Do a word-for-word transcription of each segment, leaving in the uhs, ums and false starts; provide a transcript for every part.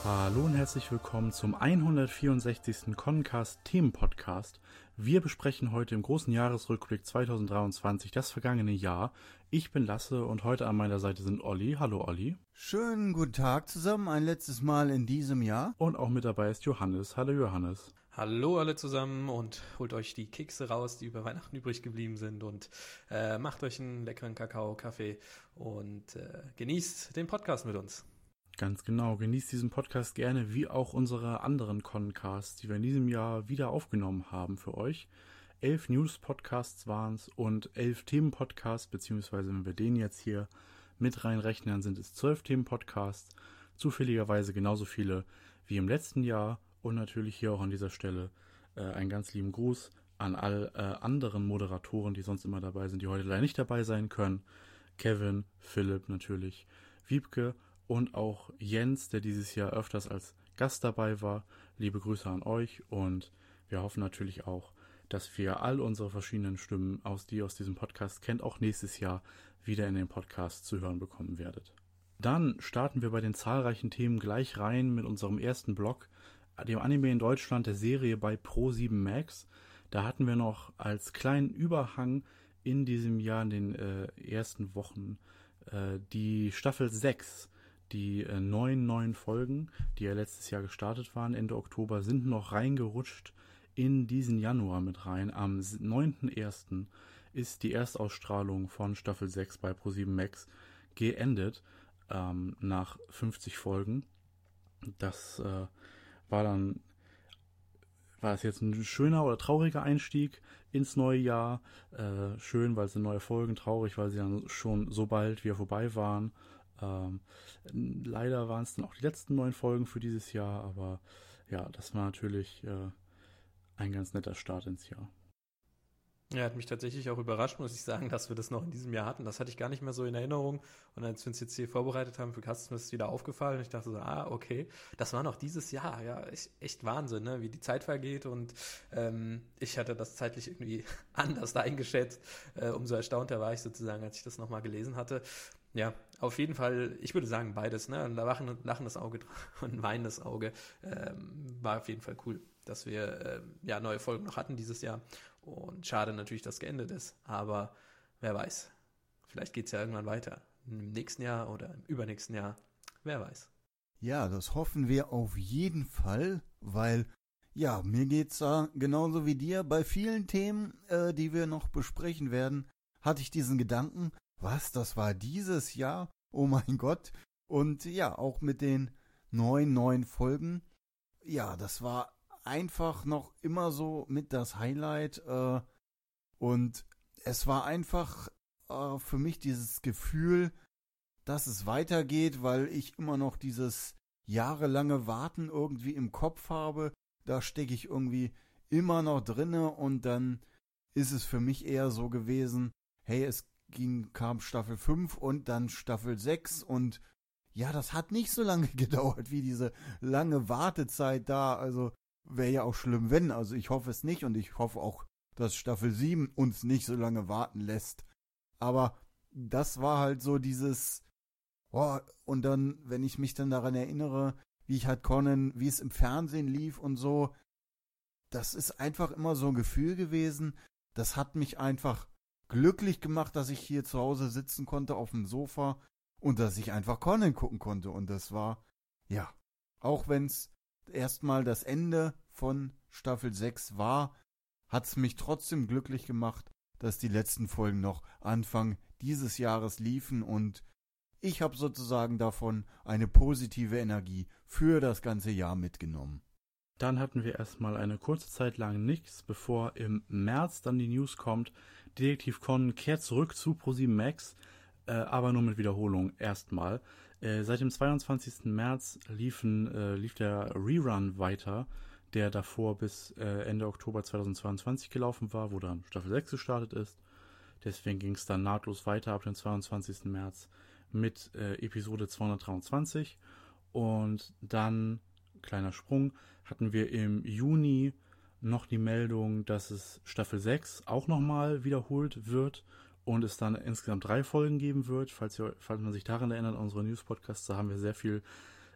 Hallo und herzlich willkommen zum hundertvierundsechzigsten Concast Themenpodcast. Wir besprechen heute im großen Jahresrückblick zwanzig dreiundzwanzig das vergangene Jahr. Ich bin Lasse und heute an meiner Seite sind Olli. Hallo Olli. Schönen guten Tag zusammen, ein letztes Mal in diesem Jahr. Und auch mit dabei ist Johannes. Hallo Johannes. Hallo alle zusammen und holt euch die Kekse raus, die über Weihnachten übrig geblieben sind und äh, macht euch einen leckeren Kakao, Kaffee und äh, genießt den Podcast mit uns. Ganz genau, genießt diesen Podcast gerne, wie auch unsere anderen Concasts, die wir in diesem Jahr wieder aufgenommen haben für euch. Elf News-Podcasts waren es und elf Themen-Podcasts, beziehungsweise wenn wir den jetzt hier mit reinrechnen, sind es zwölf Themen-Podcasts. Zufälligerweise genauso viele wie im letzten Jahr und natürlich hier auch an dieser Stelle äh, einen ganz lieben Gruß an all äh, anderen Moderatoren, die sonst immer dabei sind, die heute leider nicht dabei sein können. Kevin, Philipp natürlich, Wiebke und auch Jens, der dieses Jahr öfters als Gast dabei war. Liebe Grüße an euch und wir hoffen natürlich auch, dass wir all unsere verschiedenen Stimmen, aus die ihr aus diesem Podcast kennt, auch nächstes Jahr wieder in den Podcast zu hören bekommen werdet. Dann starten wir bei den zahlreichen Themen gleich rein mit unserem ersten Blog, dem Anime in Deutschland, der Serie bei Pro sieben Max. Da hatten wir noch als kleinen Überhang in diesem Jahr, in den äh, ersten Wochen, äh, die Staffel sechs. Die äh, neun neuen Folgen, die ja letztes Jahr gestartet waren, Ende Oktober, sind noch reingerutscht in diesen Januar mit rein. Am neunten ersten ist die Erstausstrahlung von Staffel sechs bei Pro sieben Max geendet, ähm, nach fünfzig Folgen. Das äh, war dann, war es jetzt ein schöner oder trauriger Einstieg ins neue Jahr. Äh, schön, weil es sind neue Folgen, traurig, weil sie dann schon so bald wieder vorbei waren. Ähm, leider waren es dann auch die letzten neun Folgen für dieses Jahr, aber ja, das war natürlich äh, ein ganz netter Start ins Jahr. Ja, hat mich tatsächlich auch überrascht, muss ich sagen, dass wir das noch in diesem Jahr hatten. Das hatte ich gar nicht mehr so in Erinnerung. Und als wir uns jetzt hier vorbereitet haben für Cast, ist mir das wieder aufgefallen. Und ich dachte so, ah, okay, das war noch dieses Jahr. Ja, echt, echt Wahnsinn, ne? Wie die Zeit vergeht. Und ähm, ich hatte das zeitlich irgendwie anders eingeschätzt. Äh, umso erstaunter war ich sozusagen, als ich das nochmal gelesen hatte. Ja, auf jeden Fall, ich würde sagen beides, ne? Ein lachen, lachendes Auge und ein weinendes Auge ähm, war auf jeden Fall cool, dass wir ähm, ja neue Folgen noch hatten dieses Jahr. Und schade natürlich, dass geendet ist, aber wer weiß, vielleicht geht es ja irgendwann weiter. Im nächsten Jahr oder im übernächsten Jahr, wer weiß. Ja, das hoffen wir auf jeden Fall, weil, ja, mir geht's da genauso wie dir. Bei vielen Themen, äh, die wir noch besprechen werden, hatte ich diesen Gedanken, was, das war dieses Jahr? Oh mein Gott. Und ja, auch mit den neuen, neuen Folgen. Ja, das war einfach noch immer so mit das Highlight. Äh, und es war einfach äh, für mich dieses Gefühl, dass es weitergeht, weil ich immer noch dieses jahrelange Warten irgendwie im Kopf habe. Da stecke ich irgendwie immer noch drinne und dann ist es für mich eher so gewesen, hey, es ging, kam Staffel fünf und dann Staffel sechs und ja, das hat nicht so lange gedauert wie diese lange Wartezeit da, also wäre ja auch schlimm, wenn, also ich hoffe es nicht und ich hoffe auch, dass Staffel sieben uns nicht so lange warten lässt, aber das war halt so dieses, oh, und dann, wenn ich mich dann daran erinnere, wie ich halt Conan, wie es im Fernsehen lief und so, das ist einfach immer so ein Gefühl gewesen, das hat mich einfach glücklich gemacht, dass ich hier zu Hause sitzen konnte auf dem Sofa und dass ich einfach Conan gucken konnte. Und das war, ja, auch wenn es erstmal das Ende von Staffel sechs war, hat es mich trotzdem glücklich gemacht, dass die letzten Folgen noch Anfang dieses Jahres liefen und ich habe sozusagen davon eine positive Energie für das ganze Jahr mitgenommen. Dann hatten wir erstmal eine kurze Zeit lang nichts, bevor im März dann die News kommt. Detektiv Conan kehrt zurück zu Pro sieben Max, äh, aber nur mit Wiederholung erstmal. Äh, seit dem zweiundzwanzigsten März liefen, äh, lief der Rerun weiter, der davor bis äh, Ende Oktober zweitausendzweiundzwanzig gelaufen war, wo dann Staffel sechs gestartet ist. Deswegen ging es dann nahtlos weiter ab dem zweiundzwanzigsten März mit äh, Episode zweihundertdreiundzwanzig. Und dann, kleiner Sprung, hatten wir im Juni noch die Meldung, dass es Staffel sechs auch nochmal wiederholt wird und es dann insgesamt drei Folgen geben wird. Falls, ihr, falls man sich daran erinnert, unsere News-Podcasts, da haben wir sehr viel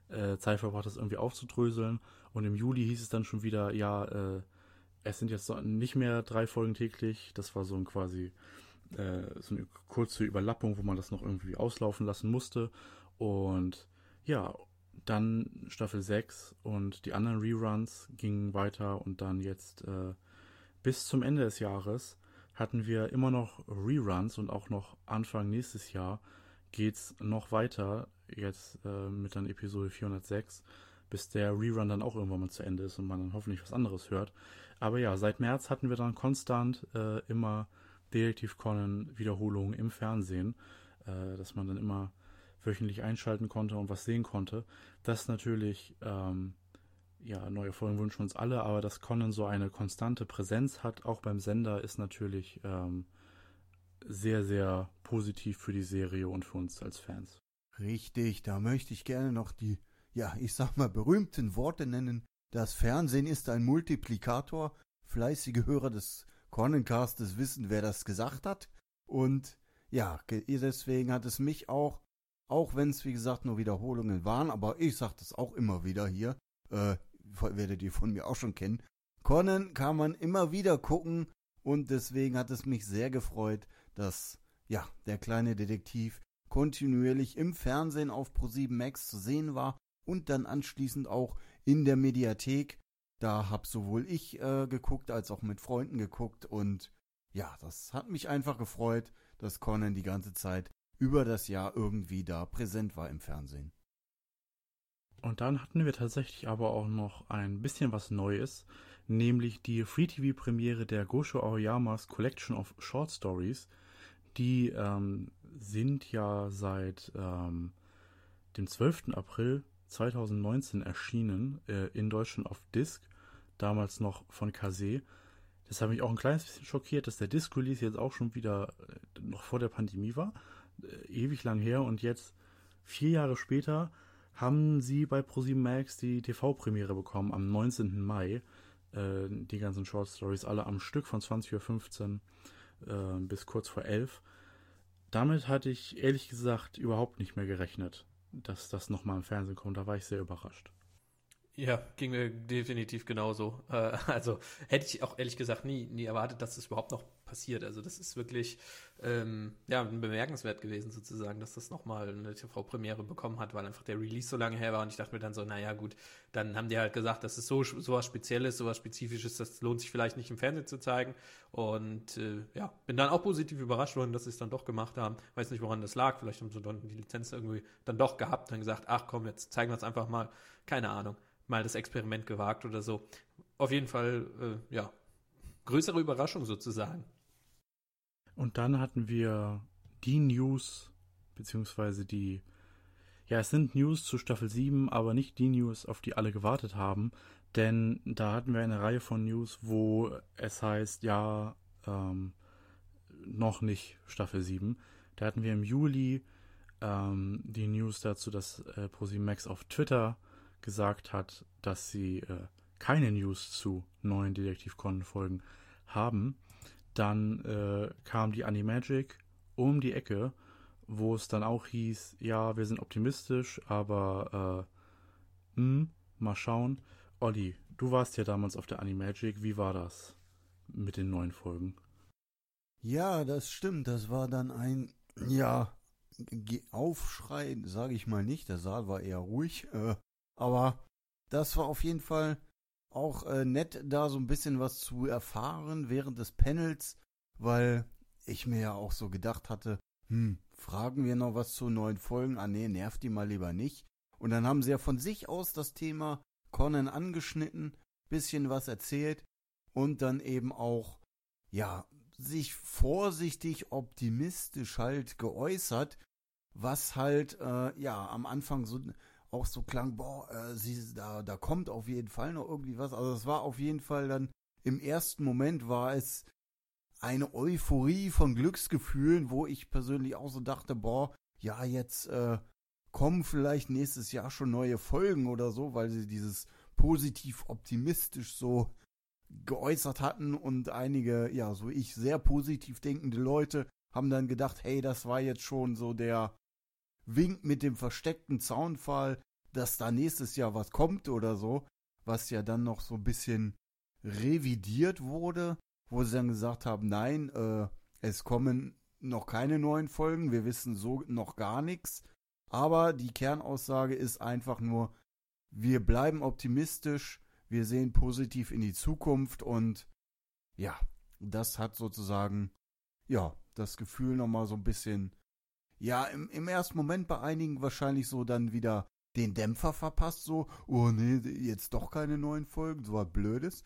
äh, Zeit verbracht, das irgendwie aufzudröseln. Und im Juli hieß es dann schon wieder, ja, äh, es sind jetzt so nicht mehr drei Folgen täglich. Das war so ein quasi äh, so eine kurze Überlappung, wo man das noch irgendwie auslaufen lassen musste. Und ja, dann Staffel sechs und die anderen Reruns gingen weiter und dann jetzt äh, bis zum Ende des Jahres hatten wir immer noch Reruns und auch noch Anfang nächstes Jahr geht's noch weiter, jetzt äh, mit dann Episode vierhundertsechs, bis der Rerun dann auch irgendwann mal zu Ende ist und man dann hoffentlich was anderes hört. Aber ja, seit März hatten wir dann konstant äh, immer Detektiv Conan Wiederholungen im Fernsehen, äh, dass man dann immer wöchentlich einschalten konnte und was sehen konnte. Das natürlich, ähm, ja, neue Folgen wünschen uns alle, aber dass Conan so eine konstante Präsenz hat, auch beim Sender, ist natürlich ähm, sehr, sehr positiv für die Serie und für uns als Fans. Richtig, da möchte ich gerne noch die, ja, ich sag mal, berühmten Worte nennen. Das Fernsehen ist ein Multiplikator. Fleißige Hörer des Conan-Castes wissen, wer das gesagt hat. Und ja, deswegen hat es mich auch, auch wenn es wie gesagt nur Wiederholungen waren, aber ich sag das auch immer wieder hier, äh, werdet ihr von mir auch schon kennen. Conan kann man immer wieder gucken und deswegen hat es mich sehr gefreut, dass ja der kleine Detektiv kontinuierlich im Fernsehen auf ProSieben Max zu sehen war und dann anschließend auch in der Mediathek. Da hab sowohl ich äh, geguckt als auch mit Freunden geguckt und ja, das hat mich einfach gefreut, dass Conan die ganze Zeit über das Jahr irgendwie da präsent war im Fernsehen. Und dann hatten wir tatsächlich aber auch noch ein bisschen was Neues, nämlich die Free-T V-Premiere der Gosho Aoyamas Collection of Short Stories. Die ähm, sind ja seit ähm, dem zwölften April zweitausendneunzehn erschienen, äh, in Deutschland auf Disc, damals noch von Kase. Das hat mich auch ein kleines bisschen schockiert, dass der Disc-Release jetzt auch schon wieder äh, noch vor der Pandemie war. Äh, ewig lang her und jetzt, vier Jahre später, haben sie bei ProSieben Max die T V-Premiere bekommen am neunzehnten Mai. Äh, die ganzen Short Stories alle am Stück von zwanzig Uhr fünfzehn äh, bis kurz vor elf. Damit hatte ich ehrlich gesagt überhaupt nicht mehr gerechnet, dass das nochmal im Fernsehen kommt. Da war ich sehr überrascht. Ja, ging mir definitiv genauso. Äh, also hätte ich auch ehrlich gesagt nie, nie erwartet, dass das überhaupt noch passiert. Also das ist wirklich ähm, ja, bemerkenswert gewesen sozusagen, dass das nochmal eine T V-Premiere bekommen hat, weil einfach der Release so lange her war und ich dachte mir dann so, naja gut, dann haben die halt gesagt, das ist so sowas Spezielles, sowas Spezifisches, das lohnt sich vielleicht nicht im Fernsehen zu zeigen und äh, ja, bin dann auch positiv überrascht worden, dass sie es dann doch gemacht haben. Weiß nicht, woran das lag, vielleicht haben sie dann die Lizenz irgendwie dann doch gehabt und dann gesagt, ach komm, jetzt zeigen wir es einfach mal, keine Ahnung. Mal das Experiment gewagt oder so. Auf jeden Fall, äh, ja, größere Überraschung sozusagen. Und dann hatten wir die News, beziehungsweise die, ja, es sind News zu Staffel sieben, aber nicht die News, auf die alle gewartet haben, denn da hatten wir eine Reihe von News, wo es heißt, ja, ähm, noch nicht Staffel sieben. Da hatten wir im Juli ähm, die News dazu, dass äh, ProSieben Max auf Twitter gesagt hat, dass sie äh, keine News zu neuen Detektiv Conan-Folgen haben. Dann äh, kam die Animagic um die Ecke, wo es dann auch hieß, ja, wir sind optimistisch, aber äh, mh, mal schauen. Olli, du warst ja damals auf der Animagic, wie war das mit den neuen Folgen? Ja, das stimmt, das war dann ein, ja, Aufschrei, sage ich mal nicht, der Saal war eher ruhig, äh, aber das war auf jeden Fall auch äh, nett, da so ein bisschen was zu erfahren während des Panels, weil ich mir ja auch so gedacht hatte, hm, fragen wir noch was zu neuen Folgen? Ah nee, nervt die mal lieber nicht. Und dann haben sie ja von sich aus das Thema Conan angeschnitten, bisschen was erzählt und dann eben auch, ja, sich vorsichtig optimistisch halt geäußert, was halt, äh, ja, am Anfang so auch so klang, boah, äh, sie, da, da kommt auf jeden Fall noch irgendwie was. Also es war auf jeden Fall dann, im ersten Moment war es eine Euphorie von Glücksgefühlen, wo ich persönlich auch so dachte, boah, ja, jetzt äh, kommen vielleicht nächstes Jahr schon neue Folgen oder so, weil sie dieses positiv optimistisch so geäußert hatten und einige, ja, so ich, sehr positiv denkende Leute haben dann gedacht, hey, das war jetzt schon so der Wink mit dem versteckten Zaunpfahl, dass da nächstes Jahr was kommt oder so, was ja dann noch so ein bisschen revidiert wurde, wo sie dann gesagt haben, nein, äh, es kommen noch keine neuen Folgen, wir wissen so noch gar nichts, aber die Kernaussage ist einfach nur, wir bleiben optimistisch, wir sehen positiv in die Zukunft und ja, das hat sozusagen, ja, das Gefühl nochmal so ein bisschen, ja, im, im ersten Moment bei einigen wahrscheinlich so dann wieder den Dämpfer verpasst, so, oh nee, jetzt doch keine neuen Folgen, so was Blödes.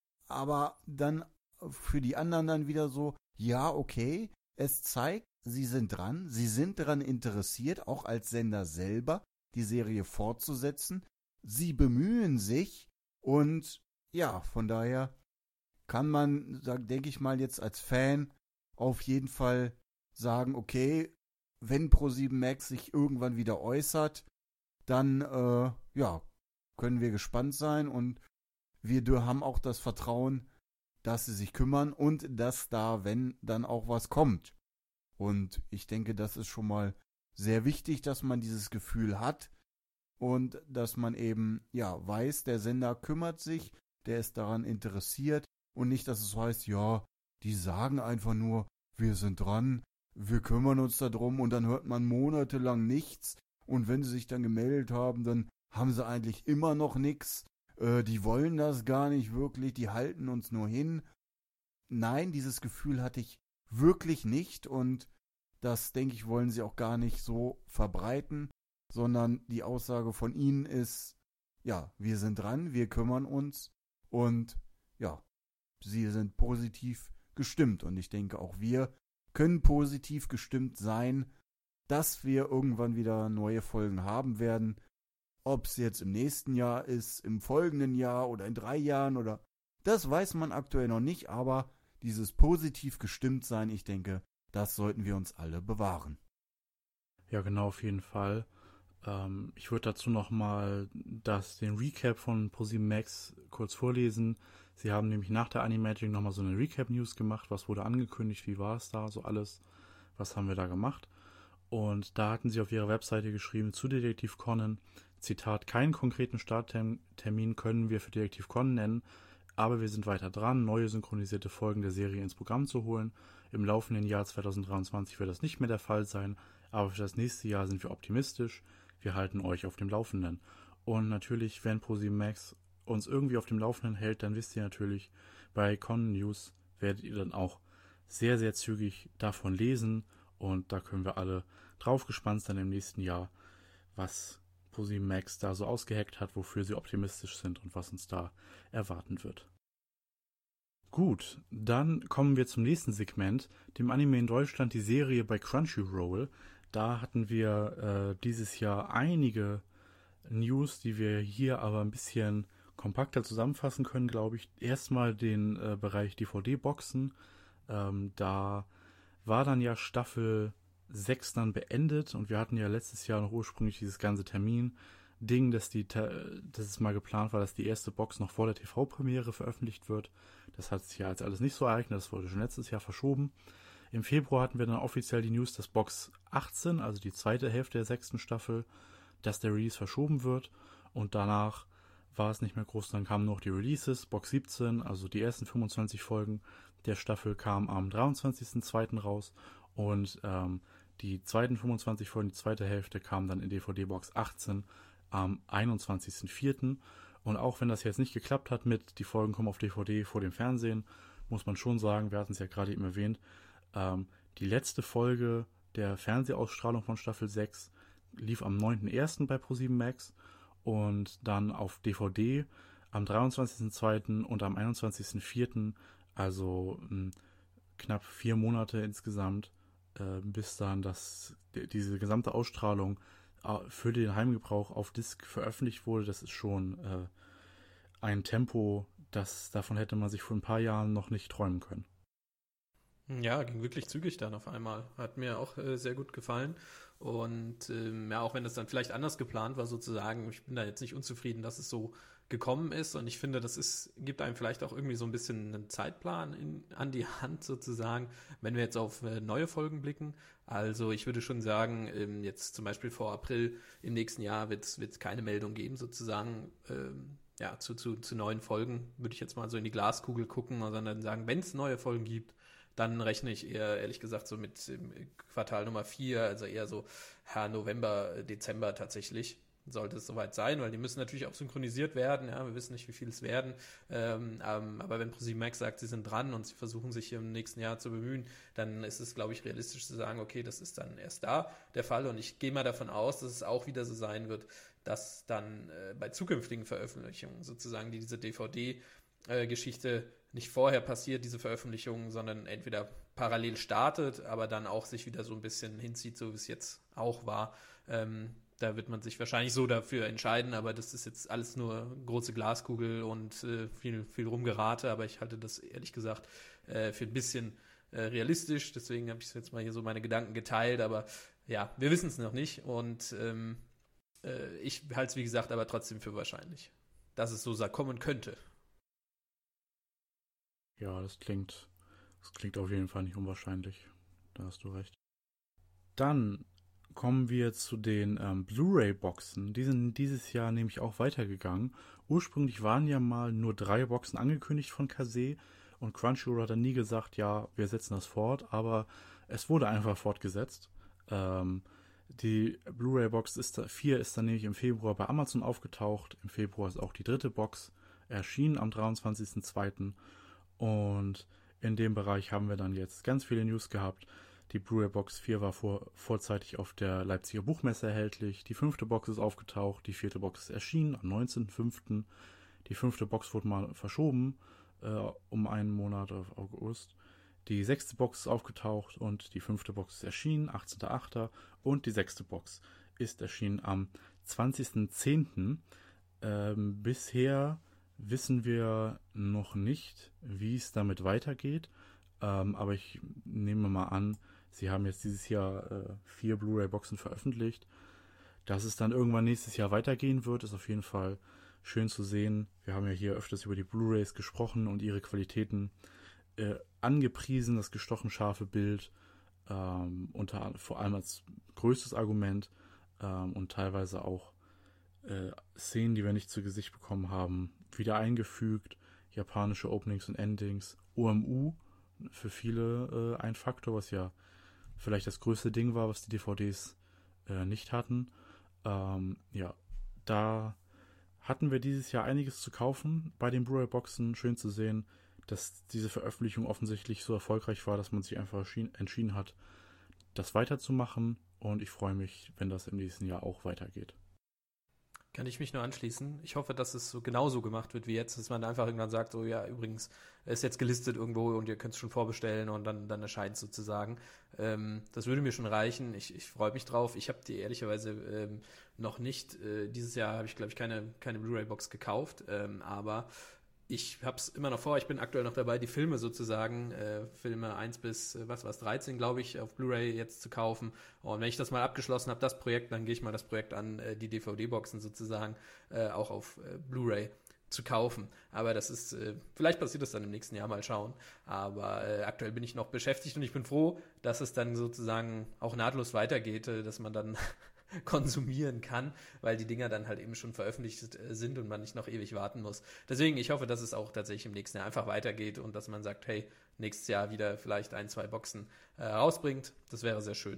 Aber dann für die anderen dann wieder so, ja, okay, es zeigt, sie sind dran, sie sind daran interessiert, auch als Sender selber, die Serie fortzusetzen. Sie bemühen sich und ja, von daher kann man, denke ich mal, jetzt als Fan auf jeden Fall sagen, okay, wenn ProSieben Max sich irgendwann wieder äußert, dann, äh, ja, können wir gespannt sein und wir haben auch das Vertrauen, dass sie sich kümmern und dass da, wenn, dann auch was kommt. Und ich denke, das ist schon mal sehr wichtig, dass man dieses Gefühl hat und dass man eben, ja, weiß, der Sender kümmert sich, der ist daran interessiert und nicht, dass es heißt, ja, die sagen einfach nur, wir sind dran, wir kümmern uns darum und dann hört man monatelang nichts und wenn sie sich dann gemeldet haben, dann haben sie eigentlich immer noch nichts. Äh, die wollen das gar nicht wirklich, die halten uns nur hin. Nein, dieses Gefühl hatte ich wirklich nicht und das, denke ich, wollen sie auch gar nicht so verbreiten, sondern die Aussage von ihnen ist, ja, wir sind dran, wir kümmern uns und ja, sie sind positiv gestimmt und ich denke auch wir können positiv gestimmt sein, dass wir irgendwann wieder neue Folgen haben werden. Ob es jetzt im nächsten Jahr ist, im folgenden Jahr oder in drei Jahren oder das weiß man aktuell noch nicht, aber dieses positiv gestimmt sein, ich denke, das sollten wir uns alle bewahren. Ja, genau, auf jeden Fall. Ähm, ich würde dazu nochmal das, den Recap von ProSieben Max kurz vorlesen. Sie haben nämlich nach der Animagic nochmal so eine Recap-News gemacht. Was wurde angekündigt? Wie war es da? So alles. Was haben wir da gemacht? Und da hatten sie auf ihrer Webseite geschrieben zu Detektiv Conan, Zitat, keinen konkreten Starttermin können wir für Detektiv Conan nennen, aber wir sind weiter dran, neue synchronisierte Folgen der Serie ins Programm zu holen. Im laufenden Jahr zwanzig dreiundzwanzig wird das nicht mehr der Fall sein, aber für das nächste Jahr sind wir optimistisch. Wir halten euch auf dem Laufenden. Und natürlich, wenn ProSieben Max uns irgendwie auf dem Laufenden hält, dann wisst ihr natürlich, bei Conan News werdet ihr dann auch sehr, sehr zügig davon lesen und da können wir alle drauf gespannt sein im nächsten Jahr, was ProSieben Max da so ausgeheckt hat, wofür sie optimistisch sind und was uns da erwarten wird. Gut, dann kommen wir zum nächsten Segment, dem Anime in Deutschland, die Serie bei Crunchyroll. Da hatten wir äh, dieses Jahr einige News, die wir hier aber ein bisschen kompakter zusammenfassen können, glaube ich. Erstmal den äh, Bereich D V D-Boxen. Ähm, da war dann ja Staffel sechs dann beendet und wir hatten ja letztes Jahr noch ursprünglich dieses ganze Termin-Ding, dass, die, dass es mal geplant war, dass die erste Box noch vor der T V-Premiere veröffentlicht wird. Das hat sich ja jetzt alles nicht so ereignet, das wurde schon letztes Jahr verschoben. Im Februar hatten wir dann offiziell die News, dass Box achtzehn, also die zweite Hälfte der sechsten Staffel, dass der Release verschoben wird und danach war es nicht mehr groß, dann kamen noch die Releases. Box siebzehn, also die ersten fünfundzwanzig Folgen der Staffel kamen am dreiundzwanzigsten zweiten raus und ähm, die zweiten fünfundzwanzig Folgen, die zweite Hälfte, kamen dann in D V D-Box achtzehn am einundzwanzigsten vierten Und auch wenn das jetzt nicht geklappt hat mit, die Folgen kommen auf D V D vor dem Fernsehen, muss man schon sagen, wir hatten es ja gerade eben erwähnt, ähm, die letzte Folge der Fernsehausstrahlung von Staffel sechs lief am neunten ersten bei ProSieben Max und dann auf D V D am dreiundzwanzigsten zweiten und am einundzwanzigsten vierten, also mh, knapp vier Monate insgesamt, äh, bis dann das, die, diese gesamte Ausstrahlung äh, für den Heimgebrauch auf Disc veröffentlicht wurde. Das ist schon äh, ein Tempo, das davon hätte man sich vor ein paar Jahren noch nicht träumen können. Ja, ging wirklich zügig dann auf einmal. Hat mir auch äh, sehr gut gefallen. Und ähm, ja, auch wenn das dann vielleicht anders geplant war sozusagen, ich bin da jetzt nicht unzufrieden, dass es so gekommen ist. Und ich finde, das ist, gibt einem vielleicht auch irgendwie so ein bisschen einen Zeitplan in, an die Hand sozusagen, wenn wir jetzt auf äh, neue Folgen blicken. Also ich würde schon sagen, ähm, jetzt zum Beispiel vor April im nächsten Jahr wird es keine Meldung geben sozusagen, ähm, ja, zu, zu, zu neuen Folgen. Würde ich jetzt mal so in die Glaskugel gucken, sondern sagen, wenn es neue Folgen gibt, dann rechne ich eher, ehrlich gesagt, so mit ähm, Quartal Nummer vier, also eher so ja, November, Dezember tatsächlich. Sollte es soweit sein, weil die müssen natürlich auch synchronisiert werden. Ja, wir wissen nicht, wie viel es werden. Ähm, ähm, aber wenn ProSieben Max sagt, sie sind dran und sie versuchen sich hier im nächsten Jahr zu bemühen, dann ist es, glaube ich, realistisch zu sagen, okay, das ist dann erst da der Fall. Und ich gehe mal davon aus, dass es auch wieder so sein wird, dass dann äh, bei zukünftigen Veröffentlichungen sozusagen die, diese D V D-Geschichte äh, nicht vorher passiert, diese Veröffentlichung, sondern entweder parallel startet, aber dann auch sich wieder so ein bisschen hinzieht, so wie es jetzt auch war. Ähm, Da wird man sich wahrscheinlich so dafür entscheiden, aber das ist jetzt alles nur große Glaskugel und äh, viel, viel Rumgerate, aber ich halte das ehrlich gesagt äh, für ein bisschen äh, realistisch, deswegen habe ich jetzt mal hier so meine Gedanken geteilt, aber ja, wir wissen es noch nicht und ähm, äh, ich halte es wie gesagt aber trotzdem für wahrscheinlich, dass es so kommen könnte. Ja, das klingt, das klingt auf jeden Fall nicht unwahrscheinlich, da hast du recht. Dann kommen wir zu den ähm, Blu-ray-Boxen. Die sind dieses Jahr nämlich auch weitergegangen. Ursprünglich waren ja mal nur drei Boxen angekündigt von Kase und Crunchyroll hat dann nie gesagt, ja, wir setzen das fort, aber es wurde einfach fortgesetzt. Ähm, die Blu-ray-Box ist da, vier ist dann nämlich im Februar bei Amazon aufgetaucht. Im Februar ist auch die dritte Box erschienen am dreiundzwanzigsten zweiten und in dem Bereich haben wir dann jetzt ganz viele News gehabt. Die Blu-ray-Box vier war vor, vorzeitig auf der Leipziger Buchmesse erhältlich. Die fünfte Box ist aufgetaucht. Die vierte Box ist erschienen am neunzehnten fünften Die fünfte Box wurde mal verschoben äh, um einen Monat auf August. Die sechste Box ist aufgetaucht und die fünfte Box ist erschienen, achtzehnten achten Und die sechste Box ist erschienen am zwanzigsten zehnten Ähm, bisher wissen wir noch nicht, wie es damit weitergeht. Ähm, aber ich nehme mal an, sie haben jetzt dieses Jahr äh, vier Blu-ray-Boxen veröffentlicht. Dass es dann irgendwann nächstes Jahr weitergehen wird, ist auf jeden Fall schön zu sehen. Wir haben ja hier öfters über die Blu-rays gesprochen und ihre Qualitäten äh, angepriesen, das gestochen scharfe Bild, ähm, unter, vor allem als größtes Argument ähm, und teilweise auch äh, Szenen, die wir nicht zu Gesicht bekommen haben, wieder eingefügt, japanische Openings und Endings, O M U, für viele äh, ein Faktor, was ja vielleicht das größte Ding war, was die D V Ds äh, nicht hatten. Ähm, ja, da hatten wir dieses Jahr einiges zu kaufen bei den Blu-ray-Boxen. Schön zu sehen, dass diese Veröffentlichung offensichtlich so erfolgreich war, dass man sich einfach entschieden hat, das weiterzumachen. Und ich freue mich, wenn das im nächsten Jahr auch weitergeht. Kann ich mich nur anschließen. Ich hoffe, dass es so genauso gemacht wird wie jetzt, dass man einfach irgendwann sagt, so ja, übrigens, ist jetzt gelistet irgendwo und ihr könnt es schon vorbestellen und dann, dann erscheint es sozusagen. Ähm, das würde mir schon reichen. Ich, ich freue mich drauf. Ich habe die ehrlicherweise ähm, noch nicht, äh, dieses Jahr habe ich, glaube ich, keine, keine Blu-ray-Box gekauft, ähm, aber ich habe es immer noch vor, ich bin aktuell noch dabei, die Filme sozusagen, äh, Filme eins bis, äh, was war es, dreizehn, glaube ich, auf Blu-ray jetzt zu kaufen. Und wenn ich das mal abgeschlossen habe, das Projekt, dann gehe ich mal das Projekt an, äh, die D V D-Boxen sozusagen äh, auch auf äh, Blu-ray zu kaufen. Aber das ist, äh, vielleicht passiert das dann im nächsten Jahr, mal schauen. Aber äh, aktuell bin ich noch beschäftigt und ich bin froh, dass es dann sozusagen auch nahtlos weitergeht, äh, dass man dann konsumieren kann, weil die Dinger dann halt eben schon veröffentlicht sind und man nicht noch ewig warten muss. Deswegen, ich hoffe, dass es auch tatsächlich im nächsten Jahr einfach weitergeht und dass man sagt, hey, nächstes Jahr wieder vielleicht ein, zwei Boxen äh, rausbringt. Das wäre sehr schön.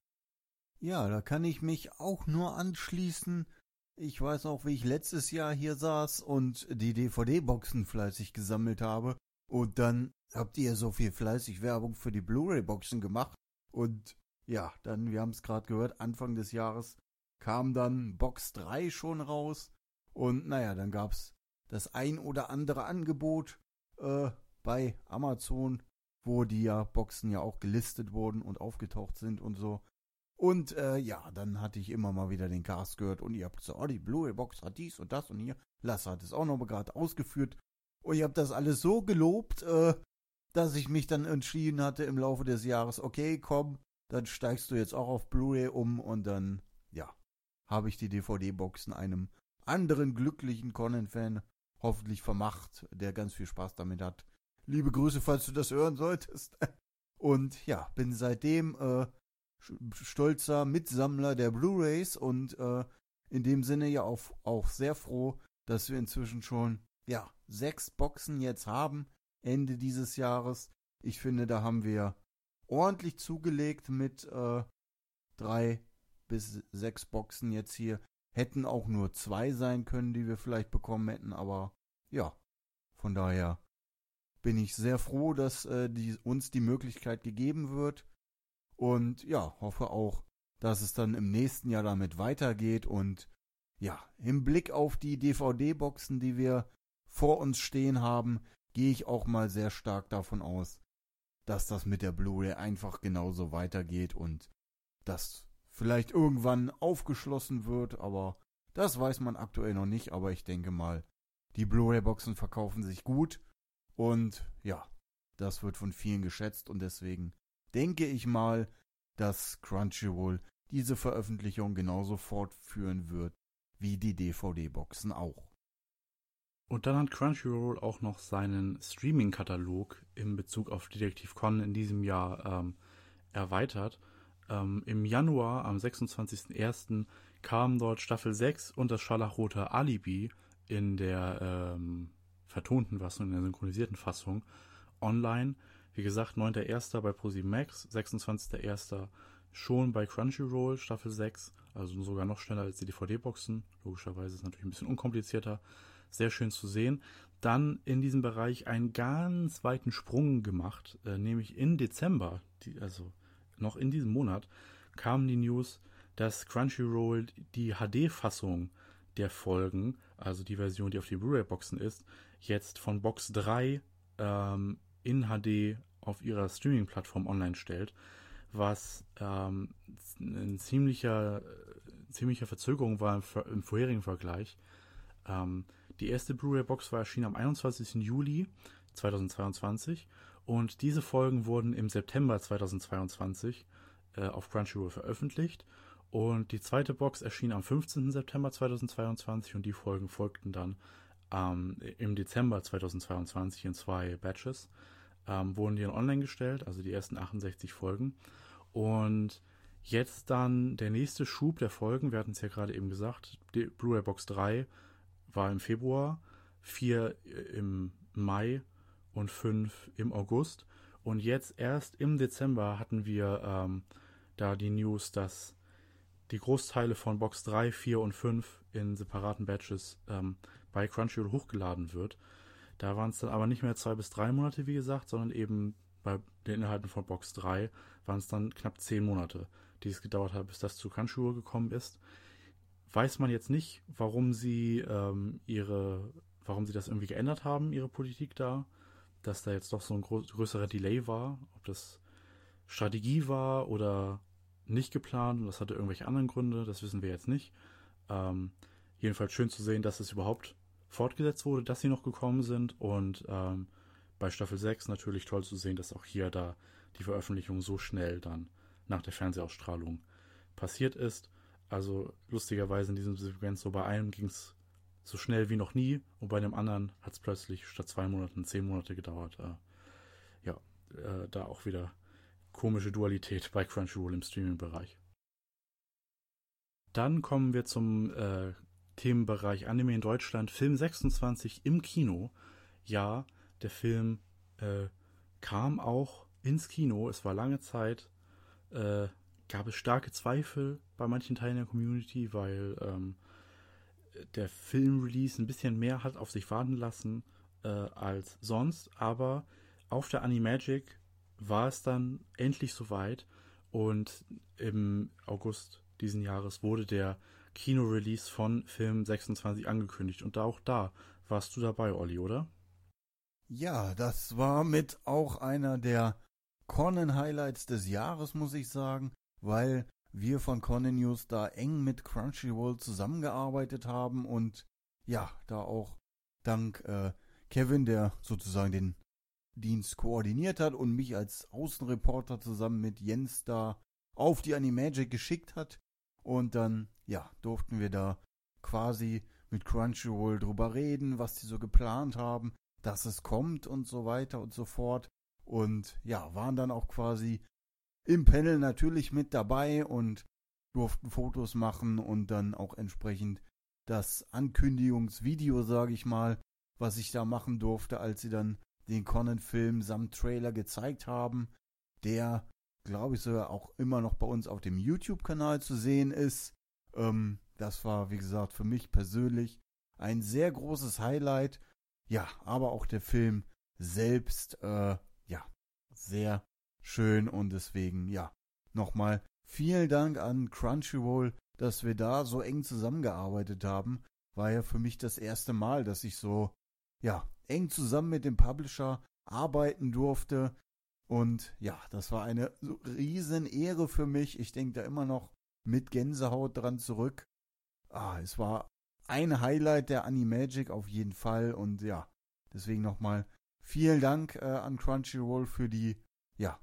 Ja, da kann ich mich auch nur anschließen. Ich weiß auch, wie ich letztes Jahr hier saß und die D V D-Boxen fleißig gesammelt habe. Und dann habt ihr so viel fleißig Werbung für die Blu-ray-Boxen gemacht. Und ja, dann, wir haben es gerade gehört, Anfang des Jahres kam dann Box drei schon raus. Und naja, dann gab es das ein oder andere Angebot äh, bei Amazon, wo die ja Boxen ja auch gelistet wurden und aufgetaucht sind und so. Und äh, ja, dann hatte ich immer mal wieder den Cast gehört und ihr habt gesagt, oh, die Blu-ray-Box hat dies und das und hier. Lasse hat es auch noch mal gerade ausgeführt. Und ich habe das alles so gelobt, äh, dass ich mich dann entschieden hatte im Laufe des Jahres, okay, komm, dann steigst du jetzt auch auf Blu-ray um und dann, ja, habe ich die D V D-Boxen einem anderen glücklichen Conan-Fan hoffentlich vermacht, der ganz viel Spaß damit hat. Liebe Grüße, falls du das hören solltest. Und ja, bin seitdem äh, stolzer Mitsammler der Blu-rays und äh, in dem Sinne ja auch, auch sehr froh, dass wir inzwischen schon ja sechs Boxen jetzt haben, Ende dieses Jahres. Ich finde, da haben wir ordentlich zugelegt mit äh, drei bis sechs Boxen jetzt hier. Hätten auch nur zwei sein können, die wir vielleicht bekommen hätten, aber ja, von daher bin ich sehr froh, dass äh, die, uns die Möglichkeit gegeben wird und ja, hoffe auch, dass es dann im nächsten Jahr damit weitergeht und ja, im Blick auf die D V D-Boxen, die wir vor uns stehen haben, gehe ich auch mal sehr stark davon aus, dass das mit der Blu-ray einfach genauso weitergeht und dass vielleicht irgendwann aufgeschlossen wird, aber das weiß man aktuell noch nicht, aber ich denke mal, die Blu-ray-Boxen verkaufen sich gut und ja, das wird von vielen geschätzt und deswegen denke ich mal, dass Crunchyroll diese Veröffentlichung genauso fortführen wird wie die D V D-Boxen auch. Und dann hat Crunchyroll auch noch seinen Streaming-Katalog in Bezug auf Detektiv Conan in diesem Jahr ähm, erweitert. Ähm, Im Januar, am sechsundzwanzigsten ersten kam dort Staffel sechs und das Scharlachrote Alibi in der ähm, vertonten Fassung, in der synchronisierten Fassung online. Wie gesagt, neunter erster bei ProSieben Max, sechsundzwanzigster erster schon bei Crunchyroll, Staffel sechs, also sogar noch schneller als die D V D-Boxen. Logischerweise ist es natürlich ein bisschen unkomplizierter. Sehr schön zu sehen. Dann in diesem Bereich einen ganz weiten Sprung gemacht, äh, nämlich im Dezember, die, also noch in diesem Monat, kam die News, dass Crunchyroll die H D-Fassung der Folgen, also die Version, die auf die Blu-ray-Boxen ist, jetzt von Box drei ähm, in H D auf ihrer Streaming-Plattform online stellt, was ähm, eine ziemlicher, ziemlicher Verzögerung war im, im vorherigen Vergleich. Ähm, die erste Blu-ray-Box war erschienen am einundzwanzigsten Juli zweitausendzweiundzwanzig und diese Folgen wurden im September zweitausendzweiundzwanzig äh, auf Crunchyroll veröffentlicht und die zweite Box erschien am fünfzehnten September zweitausendzweiundzwanzig und die Folgen folgten dann ähm, im Dezember zweitausendzweiundzwanzig in zwei Batches. Ähm, wurden die dann online gestellt, also die ersten achtundsechzig Folgen. Und jetzt dann der nächste Schub der Folgen, wir hatten es ja gerade eben gesagt, die Blu-ray Box drei war im Februar, vier im Mai und fünf im August. Und jetzt erst im Dezember hatten wir ähm, da die News, dass die Großteile von Box drei, vier und fünf in separaten Batches ähm, bei Crunchyroll hochgeladen wird. Da waren es dann aber nicht mehr zwei bis drei Monate, wie gesagt, sondern eben bei den Inhalten von Box drei waren es dann knapp zehn Monate, die es gedauert hat, bis das zu Crunchyroll gekommen ist. Weiß man jetzt nicht, warum sie ähm, ihre, warum sie das irgendwie geändert haben, ihre Politik da, dass da jetzt doch so ein groß, größerer Delay war, ob das Strategie war oder nicht geplant und das hatte irgendwelche anderen Gründe, das wissen wir jetzt nicht. Ähm, jedenfalls schön zu sehen, dass es überhaupt fortgesetzt wurde, dass sie noch gekommen sind und ähm, bei Staffel sechs natürlich toll zu sehen, dass auch hier da die Veröffentlichung so schnell dann nach der Fernsehausstrahlung passiert ist. Also lustigerweise in diesem Sequenz, so bei einem ging es so schnell wie noch nie und bei dem anderen hat es plötzlich statt zwei Monaten zehn Monate gedauert. Äh, ja, äh, da auch wieder komische Dualität bei Crunchyroll im Streaming-Bereich. Dann kommen wir zum äh, Themenbereich Anime in Deutschland, Film sechsundzwanzig im Kino. Ja, der Film äh, kam auch ins Kino. Es war lange Zeit, äh, gab es starke Zweifel bei manchen Teilen der Community, weil ähm, der Filmrelease ein bisschen mehr hat auf sich warten lassen äh, als sonst. Aber auf der Animagic war es dann endlich soweit und im August diesen Jahres wurde der Kino-Release von Film sechsundzwanzig angekündigt. Und auch da warst du dabei, Olli, oder? Ja, das war mit auch einer der Conan-Highlights des Jahres, muss ich sagen, weil wir von Conan News da eng mit Crunchyroll zusammengearbeitet haben und ja, da auch dank äh, Kevin, der sozusagen den Dienst koordiniert hat und mich als Außenreporter zusammen mit Jens da auf die Animagic geschickt hat. Und dann, ja, durften wir da quasi mit Crunchyroll drüber reden, was die so geplant haben, dass es kommt und so weiter und so fort. Und ja, waren dann auch quasi im Panel natürlich mit dabei und durften Fotos machen und dann auch entsprechend das Ankündigungsvideo, sage ich mal, was ich da machen durfte, als sie dann den Conan-Film samt Trailer gezeigt haben, der, glaube ich, sogar auch immer noch bei uns auf dem YouTube-Kanal zu sehen ist. Ähm, das war, wie gesagt, für mich persönlich ein sehr großes Highlight. Ja, aber auch der Film selbst, äh, ja, sehr schön und deswegen, ja, nochmal vielen Dank an Crunchyroll, dass wir da so eng zusammengearbeitet haben. War ja für mich das erste Mal, dass ich so, ja, eng zusammen mit dem Publisher arbeiten durfte. Und ja, das war eine riesen Ehre für mich. Ich denke da immer noch mit Gänsehaut dran zurück. Ah, es war ein Highlight der Animagic auf jeden Fall. Und ja, deswegen nochmal vielen Dank äh, an Crunchyroll für die, ja,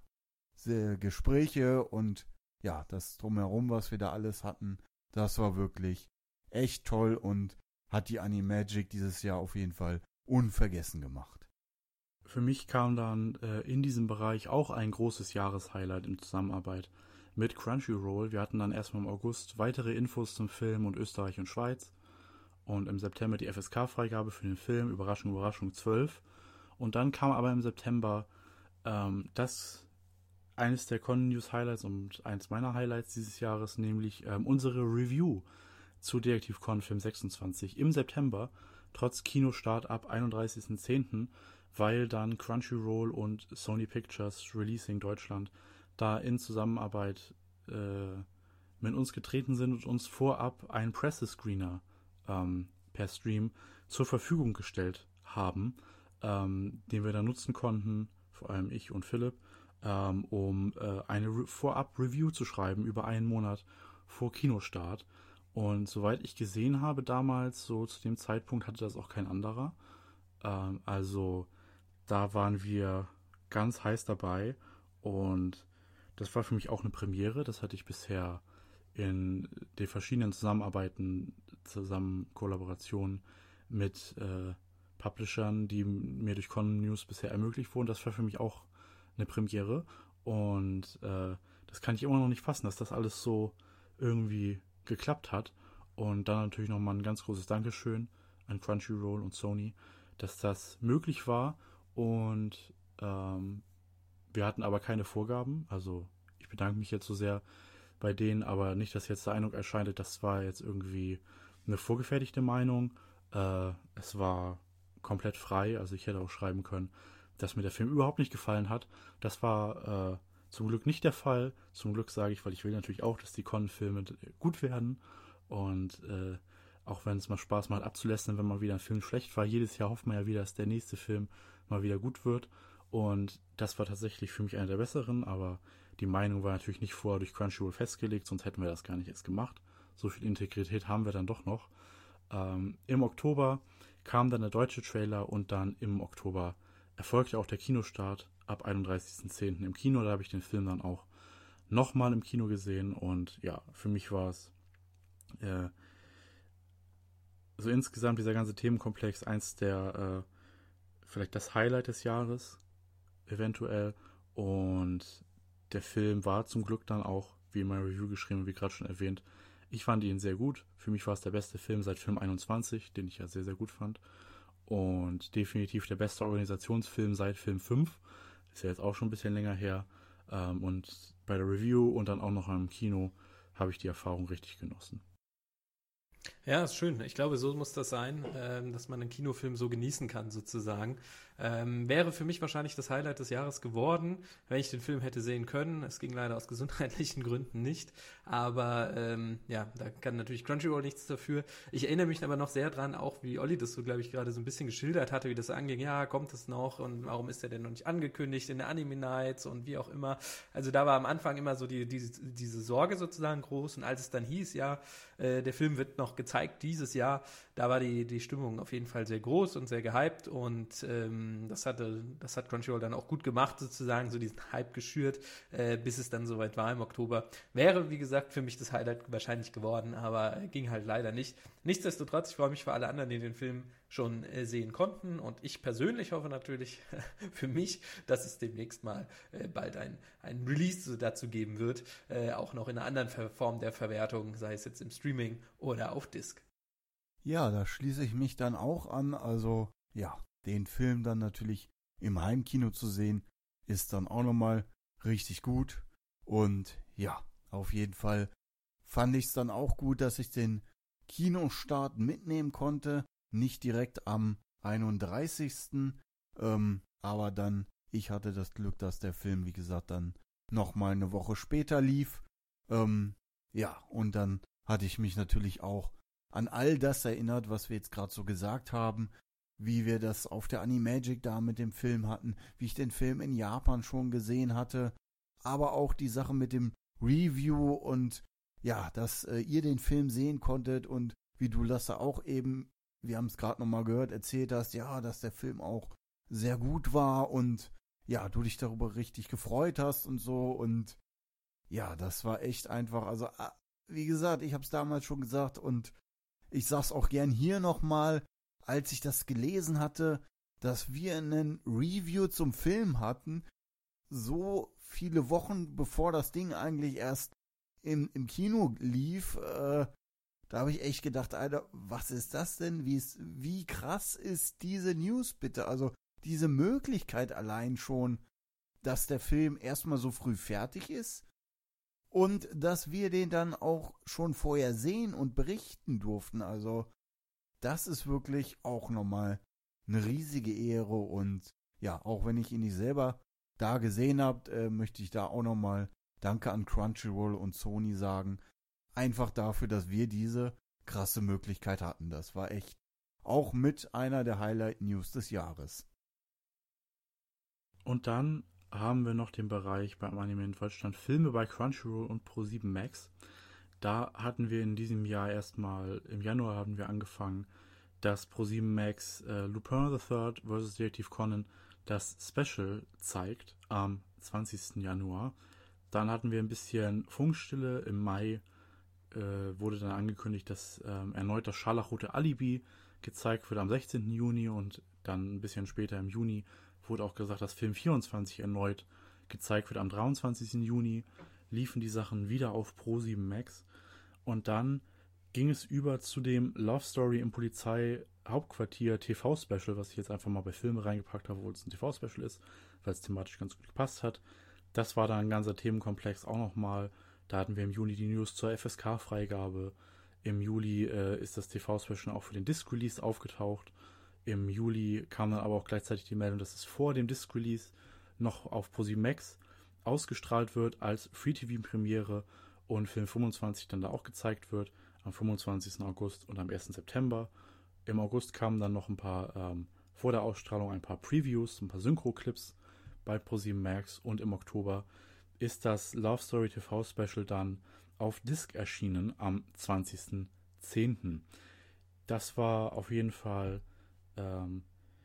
Gespräche und ja, das Drumherum, was wir da alles hatten. Das war wirklich echt toll und hat die Animagic dieses Jahr auf jeden Fall unvergessen gemacht. Für mich kam dann äh, in diesem Bereich auch ein großes Jahreshighlight in Zusammenarbeit mit Crunchyroll. Wir hatten dann erstmal im August weitere Infos zum Film und Österreich und Schweiz und im September die F S K-Freigabe für den Film, Überraschung, Überraschung zwölf. Und dann kam aber im September ähm, das eines der Con-News-Highlights und eins meiner Highlights dieses Jahres, nämlich ähm, unsere Review zu Detektiv-Con Film sechsundzwanzig im September, trotz Kinostart ab einunddreißigsten zehnten, weil dann Crunchyroll und Sony Pictures Releasing Deutschland da in Zusammenarbeit äh, mit uns getreten sind und uns vorab einen Pressescreener ähm, per Stream zur Verfügung gestellt haben, ähm, den wir dann nutzen konnten, vor allem ich und Philipp, ähm, um äh, eine Re- Vorab-Review zu schreiben über einen Monat vor Kinostart. Und soweit ich gesehen habe damals, so zu dem Zeitpunkt hatte das auch kein anderer. Ähm, also da waren wir ganz heiß dabei und das war für mich auch eine Premiere. Das hatte ich bisher in den verschiedenen Zusammenarbeiten, zusammen Kollaborationen mit äh, Publishern, die mir durch Con News bisher ermöglicht wurden. Das war für mich auch eine Premiere und äh, das kann ich immer noch nicht fassen, dass das alles so irgendwie geklappt hat. Und dann natürlich nochmal ein ganz großes Dankeschön an Crunchyroll und Sony, dass das möglich war und ähm, wir hatten aber keine Vorgaben. Also ich bedanke mich jetzt so sehr bei denen, aber nicht, dass jetzt der Eindruck erscheint, das war jetzt irgendwie eine vorgefertigte Meinung. Äh, es war komplett frei, also ich hätte auch schreiben können, dass mir der Film überhaupt nicht gefallen hat. Das war äh, zum Glück nicht der Fall. Zum Glück sage ich, weil ich will natürlich auch, dass die Con-Filme gut werden. Und äh, auch wenn es mal Spaß macht abzulästern, wenn mal wieder ein Film schlecht war, jedes Jahr hofft man ja wieder, dass der nächste Film mal wieder gut wird. Und das war tatsächlich für mich einer der besseren, aber die Meinung war natürlich nicht vorher durch Crunchyroll festgelegt, sonst hätten wir das gar nicht erst gemacht. So viel Integrität haben wir dann doch noch. Ähm, Im Oktober kam dann der deutsche Trailer und dann im Oktober erfolgte auch der Kinostart ab einunddreißigsten zehnten im Kino. Da habe ich den Film dann auch nochmal im Kino gesehen und ja, für mich war es äh, so insgesamt dieser ganze Themenkomplex eins der, äh, vielleicht das Highlight des Jahres, eventuell. Und der Film war zum Glück dann auch, wie in meiner Review geschrieben, wie gerade schon erwähnt, ich fand ihn sehr gut. Für mich war es der beste Film seit Film einundzwanzig, den ich ja sehr, sehr gut fand. Und definitiv der beste Organisationsfilm seit Film fünf. Ist ja jetzt auch schon ein bisschen länger her. Ähm, und bei der Review und dann auch noch im Kino habe ich die Erfahrung richtig genossen. Ja, ist schön. Ich glaube, so muss das sein, ähm, dass man einen Kinofilm so genießen kann, sozusagen. Ähm, wäre für mich wahrscheinlich das Highlight des Jahres geworden, wenn ich den Film hätte sehen können. Es ging leider aus gesundheitlichen Gründen nicht. Aber ähm, ja, da kann natürlich Crunchyroll nichts dafür. Ich erinnere mich aber noch sehr dran, auch wie Olli das so, glaube ich, gerade so ein bisschen geschildert hatte, wie das anging. Ja, kommt es noch und warum ist der denn noch nicht angekündigt in der Anime Nights und wie auch immer. Also da war am Anfang immer so die, die, diese Sorge sozusagen groß. Und als es dann hieß, ja, äh, der Film wird noch gezeigt dieses Jahr, da war die, die Stimmung auf jeden Fall sehr groß und sehr gehypt und ähm, Ähm, das hatte, das hat Crunchyroll dann auch gut gemacht, sozusagen, so diesen Hype geschürt, äh, bis es dann soweit war im Oktober. Wäre, wie gesagt, für mich das Highlight wahrscheinlich geworden, aber ging halt leider nicht. Nichtsdestotrotz, ich freue mich für alle anderen, die den Film schon äh, sehen konnten, und ich persönlich hoffe natürlich für mich, dass es demnächst mal äh, bald ein, ein Release dazu geben wird, äh, auch noch in einer anderen Ver- Form der Verwertung, sei es jetzt im Streaming oder auf Disc. Ja, da schließe ich mich dann auch an. Also ja, den Film dann natürlich im Heimkino zu sehen, ist dann auch nochmal richtig gut. Und ja, auf jeden Fall fand ich es dann auch gut, dass ich den Kinostart mitnehmen konnte. Nicht direkt am einunddreißigsten Ähm, aber dann, ich hatte das Glück, dass der Film, wie gesagt, dann nochmal eine Woche später lief. Ähm, ja, und dann hatte ich mich natürlich auch an all das erinnert, was wir jetzt gerade so gesagt haben, wie wir das auf der Animagic da mit dem Film hatten, wie ich den Film in Japan schon gesehen hatte, aber auch die Sache mit dem Review und ja, dass äh, ihr den Film sehen konntet und wie du, Lasse, auch eben, wir haben es gerade nochmal gehört, erzählt hast, ja, dass der Film auch sehr gut war und ja, du dich darüber richtig gefreut hast und so, und ja, das war echt einfach, also wie gesagt, ich habe es damals schon gesagt und ich sag's auch gern hier nochmal, als ich das gelesen hatte, dass wir einen Review zum Film hatten, so viele Wochen bevor das Ding eigentlich erst im, im Kino lief, äh, da habe ich echt gedacht, Alter, was ist das denn? Wie, ist, wie krass ist diese News bitte? Also diese Möglichkeit allein schon, dass der Film erstmal so früh fertig ist und dass wir den dann auch schon vorher sehen und berichten durften. Also das ist wirklich auch nochmal eine riesige Ehre, und ja, auch wenn ich ihn nicht selber da gesehen habe, äh, möchte ich da auch nochmal Danke an Crunchyroll und Sony sagen. Einfach dafür, dass wir diese krasse Möglichkeit hatten. Das war echt auch mit einer der Highlight-News des Jahres. Und dann haben wir noch den Bereich beim Anime in Deutschland Filme bei Crunchyroll und Pro sieben Max. Da hatten wir in diesem Jahr erstmal, im Januar haben wir angefangen, dass Pro sieben Max äh, Lupin the Third versus. Detektiv Conan das Special zeigt am zwanzigsten Januar. Dann hatten wir ein bisschen Funkstille. Im Mai äh, wurde dann angekündigt, dass ähm, erneut das Scharlachrote Alibi gezeigt wird am sechzehnten Juni, und dann ein bisschen später im Juni wurde auch gesagt, dass Film vierundzwanzig erneut gezeigt wird am dreiundzwanzigsten Juni. Liefen die Sachen wieder auf Pro sieben Max, und dann ging es über zu dem Love Story im Polizeihauptquartier T V-Special, was ich jetzt einfach mal bei Filme reingepackt habe, obwohl es ein T V-Special ist, weil es thematisch ganz gut gepasst hat. Das war dann ein ganzer Themenkomplex auch nochmal. Da hatten wir im Juni die News zur F S K-Freigabe. Im Juli äh, ist das T V-Special auch für den Disc-Release aufgetaucht. Im Juli kam dann aber auch gleichzeitig die Meldung, dass es vor dem Disc-Release noch auf Pro sieben Max ausgestrahlt wird als Free-T V-Premiere und Film fünfundzwanzig dann da auch gezeigt wird am fünfundzwanzigsten August und am ersten September. Im August kamen dann noch ein paar, ähm, vor der Ausstrahlung ein paar Previews, ein paar Synchro-Clips bei Pro sieben Max, und im Oktober ist das Love Story T V-Special dann auf Disc erschienen am zwanzigsten zehnten Das war auf jeden Fall ähm,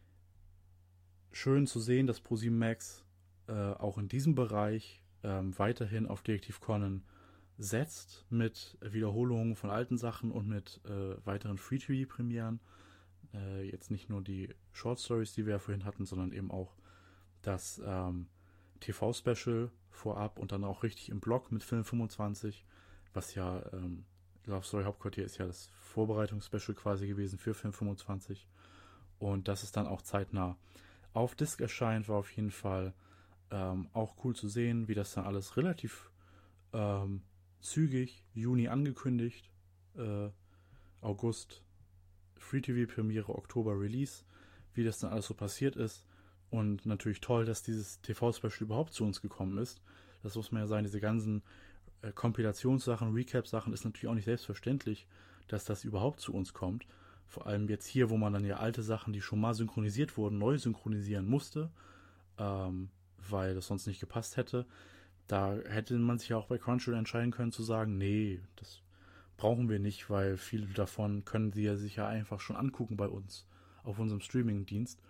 schön zu sehen, dass Pro sieben Max äh, auch in diesem Bereich ähm, weiterhin auf Detektiv Conan setzt, mit Wiederholungen von alten Sachen und mit äh, weiteren Free-T V-Premieren. Äh, jetzt nicht nur die Short Stories, die wir ja vorhin hatten, sondern eben auch das ähm, T V-Special vorab und dann auch richtig im Blog mit Film fünfundzwanzig, was ja ähm, Love Story Hauptquartier ist ja das Vorbereitungsspecial quasi gewesen für Film fünfundzwanzig, und dass es dann auch zeitnah auf Disc erscheint, war auf jeden Fall ähm, auch cool zu sehen, wie das dann alles relativ ähm, zügig, Juni angekündigt, äh, August Free-T V-Premiere, Oktober Release, wie das dann alles so passiert ist. Und natürlich toll, dass dieses T V-Special überhaupt zu uns gekommen ist. Das muss man ja sagen, diese ganzen äh, Kompilationssachen, Recap-Sachen ist natürlich auch nicht selbstverständlich, dass das überhaupt zu uns kommt. Vor allem jetzt hier, wo man dann ja alte Sachen, die schon mal synchronisiert wurden, neu synchronisieren musste, ähm, weil das sonst nicht gepasst hätte. Da hätte man sich ja auch bei Crunchyroll entscheiden können zu sagen, nee, das brauchen wir nicht, weil viele davon können sie ja sich ja einfach schon angucken bei uns auf unserem Streaming-Dienst.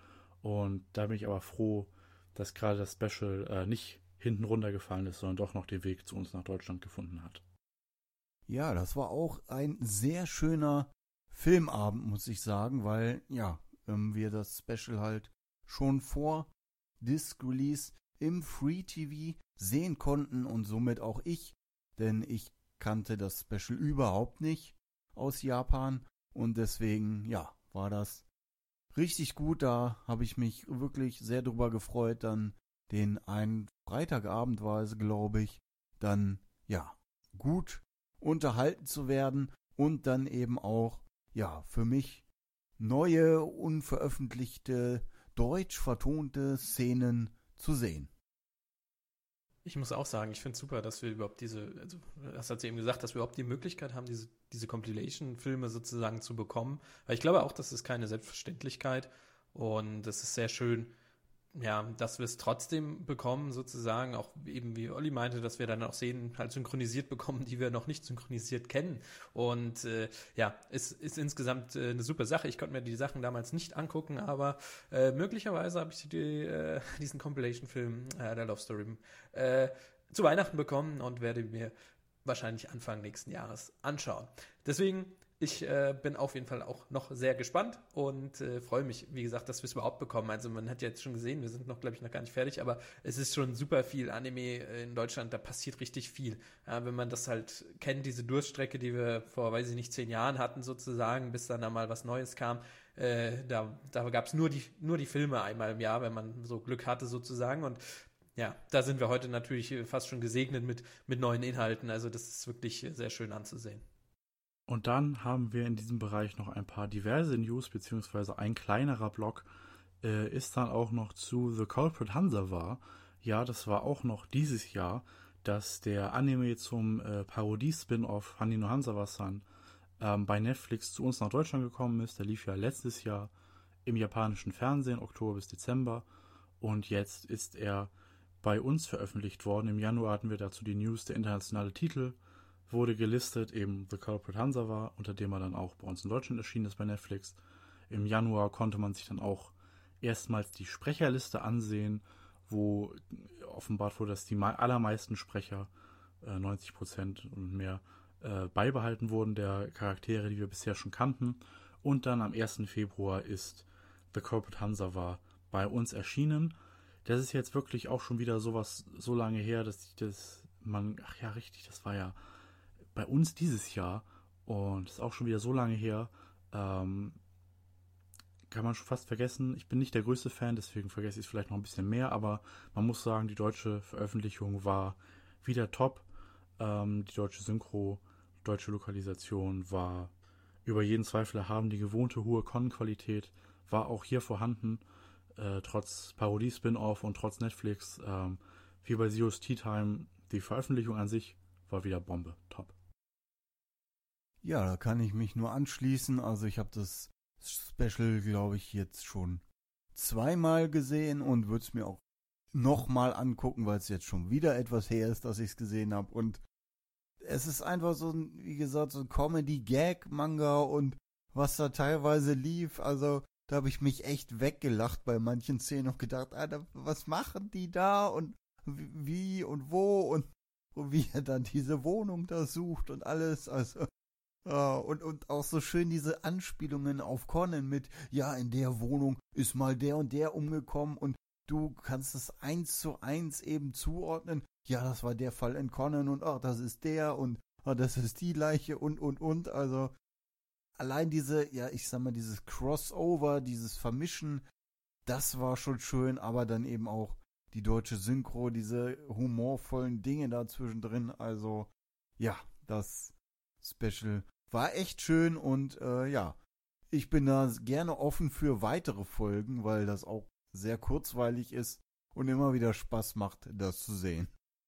Und da bin ich aber froh, dass gerade das Special äh, nicht hinten runtergefallen ist, sondern doch noch den Weg zu uns nach Deutschland gefunden hat. Ja, das war auch ein sehr schöner Filmabend, muss ich sagen, weil ja, ähm, wir das Special halt schon vor Disc Release im Free T V sehen konnten und somit auch ich, denn ich kannte das Special überhaupt nicht aus Japan und deswegen, ja, war das richtig gut. Da habe ich mich wirklich sehr drüber gefreut, dann den einen Freitagabend war es, glaube ich, dann, ja, gut unterhalten zu werden und dann eben auch, ja, für mich neue, unveröffentlichte, deutsch vertonte Szenen zu sehen. Ich muss auch sagen, ich finde es super, dass wir überhaupt diese, also das hat sie eben gesagt, dass wir überhaupt die Möglichkeit haben, diese, diese Compilation-Filme sozusagen zu bekommen. Weil ich glaube auch, das ist keine Selbstverständlichkeit und es ist sehr schön, ja, dass wir es trotzdem bekommen, sozusagen, auch eben wie Olli meinte, dass wir dann auch Szenen halt synchronisiert bekommen, die wir noch nicht synchronisiert kennen. Und äh, ja, es ist, ist insgesamt äh, eine super Sache. Ich konnte mir die Sachen damals nicht angucken, aber äh, möglicherweise habe ich die, äh, diesen Compilation-Film äh, der Love Story äh, zu Weihnachten bekommen und werde mir wahrscheinlich Anfang nächsten Jahres anschauen. Deswegen Ich äh, bin auf jeden Fall auch noch sehr gespannt und äh, freue mich, wie gesagt, dass wir es überhaupt bekommen. Also man hat ja jetzt schon gesehen, wir sind noch, glaube ich, noch gar nicht fertig, aber es ist schon super viel Anime in Deutschland, da passiert richtig viel. Ja, wenn man das halt kennt, diese Durststrecke, die wir vor, weiß ich nicht, zehn Jahren hatten sozusagen, bis dann da mal was Neues kam, äh, da, da gab es nur die, nur die Filme einmal im Jahr, wenn man so Glück hatte sozusagen und ja, da sind wir heute natürlich fast schon gesegnet mit, mit neuen Inhalten, also das ist wirklich sehr schön anzusehen. Und dann haben wir in diesem Bereich noch ein paar diverse News, beziehungsweise ein kleinerer Block äh, ist dann auch noch zu The Culprit Hanzawa. Ja, das war auch noch dieses Jahr, dass der Anime zum äh, Parodie-Spin-Off Hanni no Hanzawa-san ähm, bei Netflix zu uns nach Deutschland gekommen ist. Der lief ja letztes Jahr im japanischen Fernsehen, Oktober bis Dezember. Und jetzt ist er bei uns veröffentlicht worden. Im Januar hatten wir dazu die News, der internationale Titel wurde gelistet, eben The Culprit Hanzawa, unter dem er dann auch bei uns in Deutschland erschienen ist bei Netflix. Im Januar konnte man sich dann auch erstmals die Sprecherliste ansehen, wo offenbart wurde, dass die allermeisten Sprecher, äh, neunzig Prozent und mehr, äh, beibehalten wurden, der Charaktere, die wir bisher schon kannten. Und dann am ersten Februar ist The Culprit Hanzawa bei uns erschienen. Das ist jetzt wirklich auch schon wieder sowas so lange her, dass ich das, man, ach ja, richtig, das war ja bei uns dieses Jahr und ist auch schon wieder so lange her, ähm, kann man schon fast vergessen. Ich bin nicht der größte Fan, deswegen vergesse ich es vielleicht noch ein bisschen mehr, aber man muss sagen, die deutsche Veröffentlichung war wieder top. Ähm, die deutsche Synchro, die deutsche Lokalisation war über jeden Zweifel erhaben. Die gewohnte hohe Con-Qualität war auch hier vorhanden, äh, trotz Parodie-Spin-Off und trotz Netflix. Ähm, wie bei Zero's Tea Time, die Veröffentlichung an sich war wieder Bombe, top. Ja, da kann ich mich nur anschließen. Also ich habe das Special, glaube ich, jetzt schon zweimal gesehen und würde es mir auch nochmal angucken, weil es jetzt schon wieder etwas her ist, dass ich es gesehen habe. Und es ist einfach so ein, wie gesagt, so ein Comedy-Gag-Manga und was da teilweise lief, also da habe ich mich echt weggelacht bei manchen Szenen und gedacht, Alter, was machen die da und wie und wo und, und wie er dann diese Wohnung da sucht und alles, also Uh, und, und auch so schön diese Anspielungen auf Conan mit, ja, in der Wohnung ist mal der und der umgekommen und du kannst es eins zu eins eben zuordnen. Ja, das war der Fall in Conan und ach, das ist der und ach, das ist die Leiche und, und, und. Also allein diese, ja, ich sag mal, dieses Crossover, dieses Vermischen, das war schon schön, aber dann eben auch die deutsche Synchro, diese humorvollen Dinge da zwischendrin. Also, ja, das Special war echt schön und äh, ja, ich bin da gerne offen für weitere Folgen, weil das auch sehr kurzweilig ist und immer wieder Spaß macht, das zu sehen.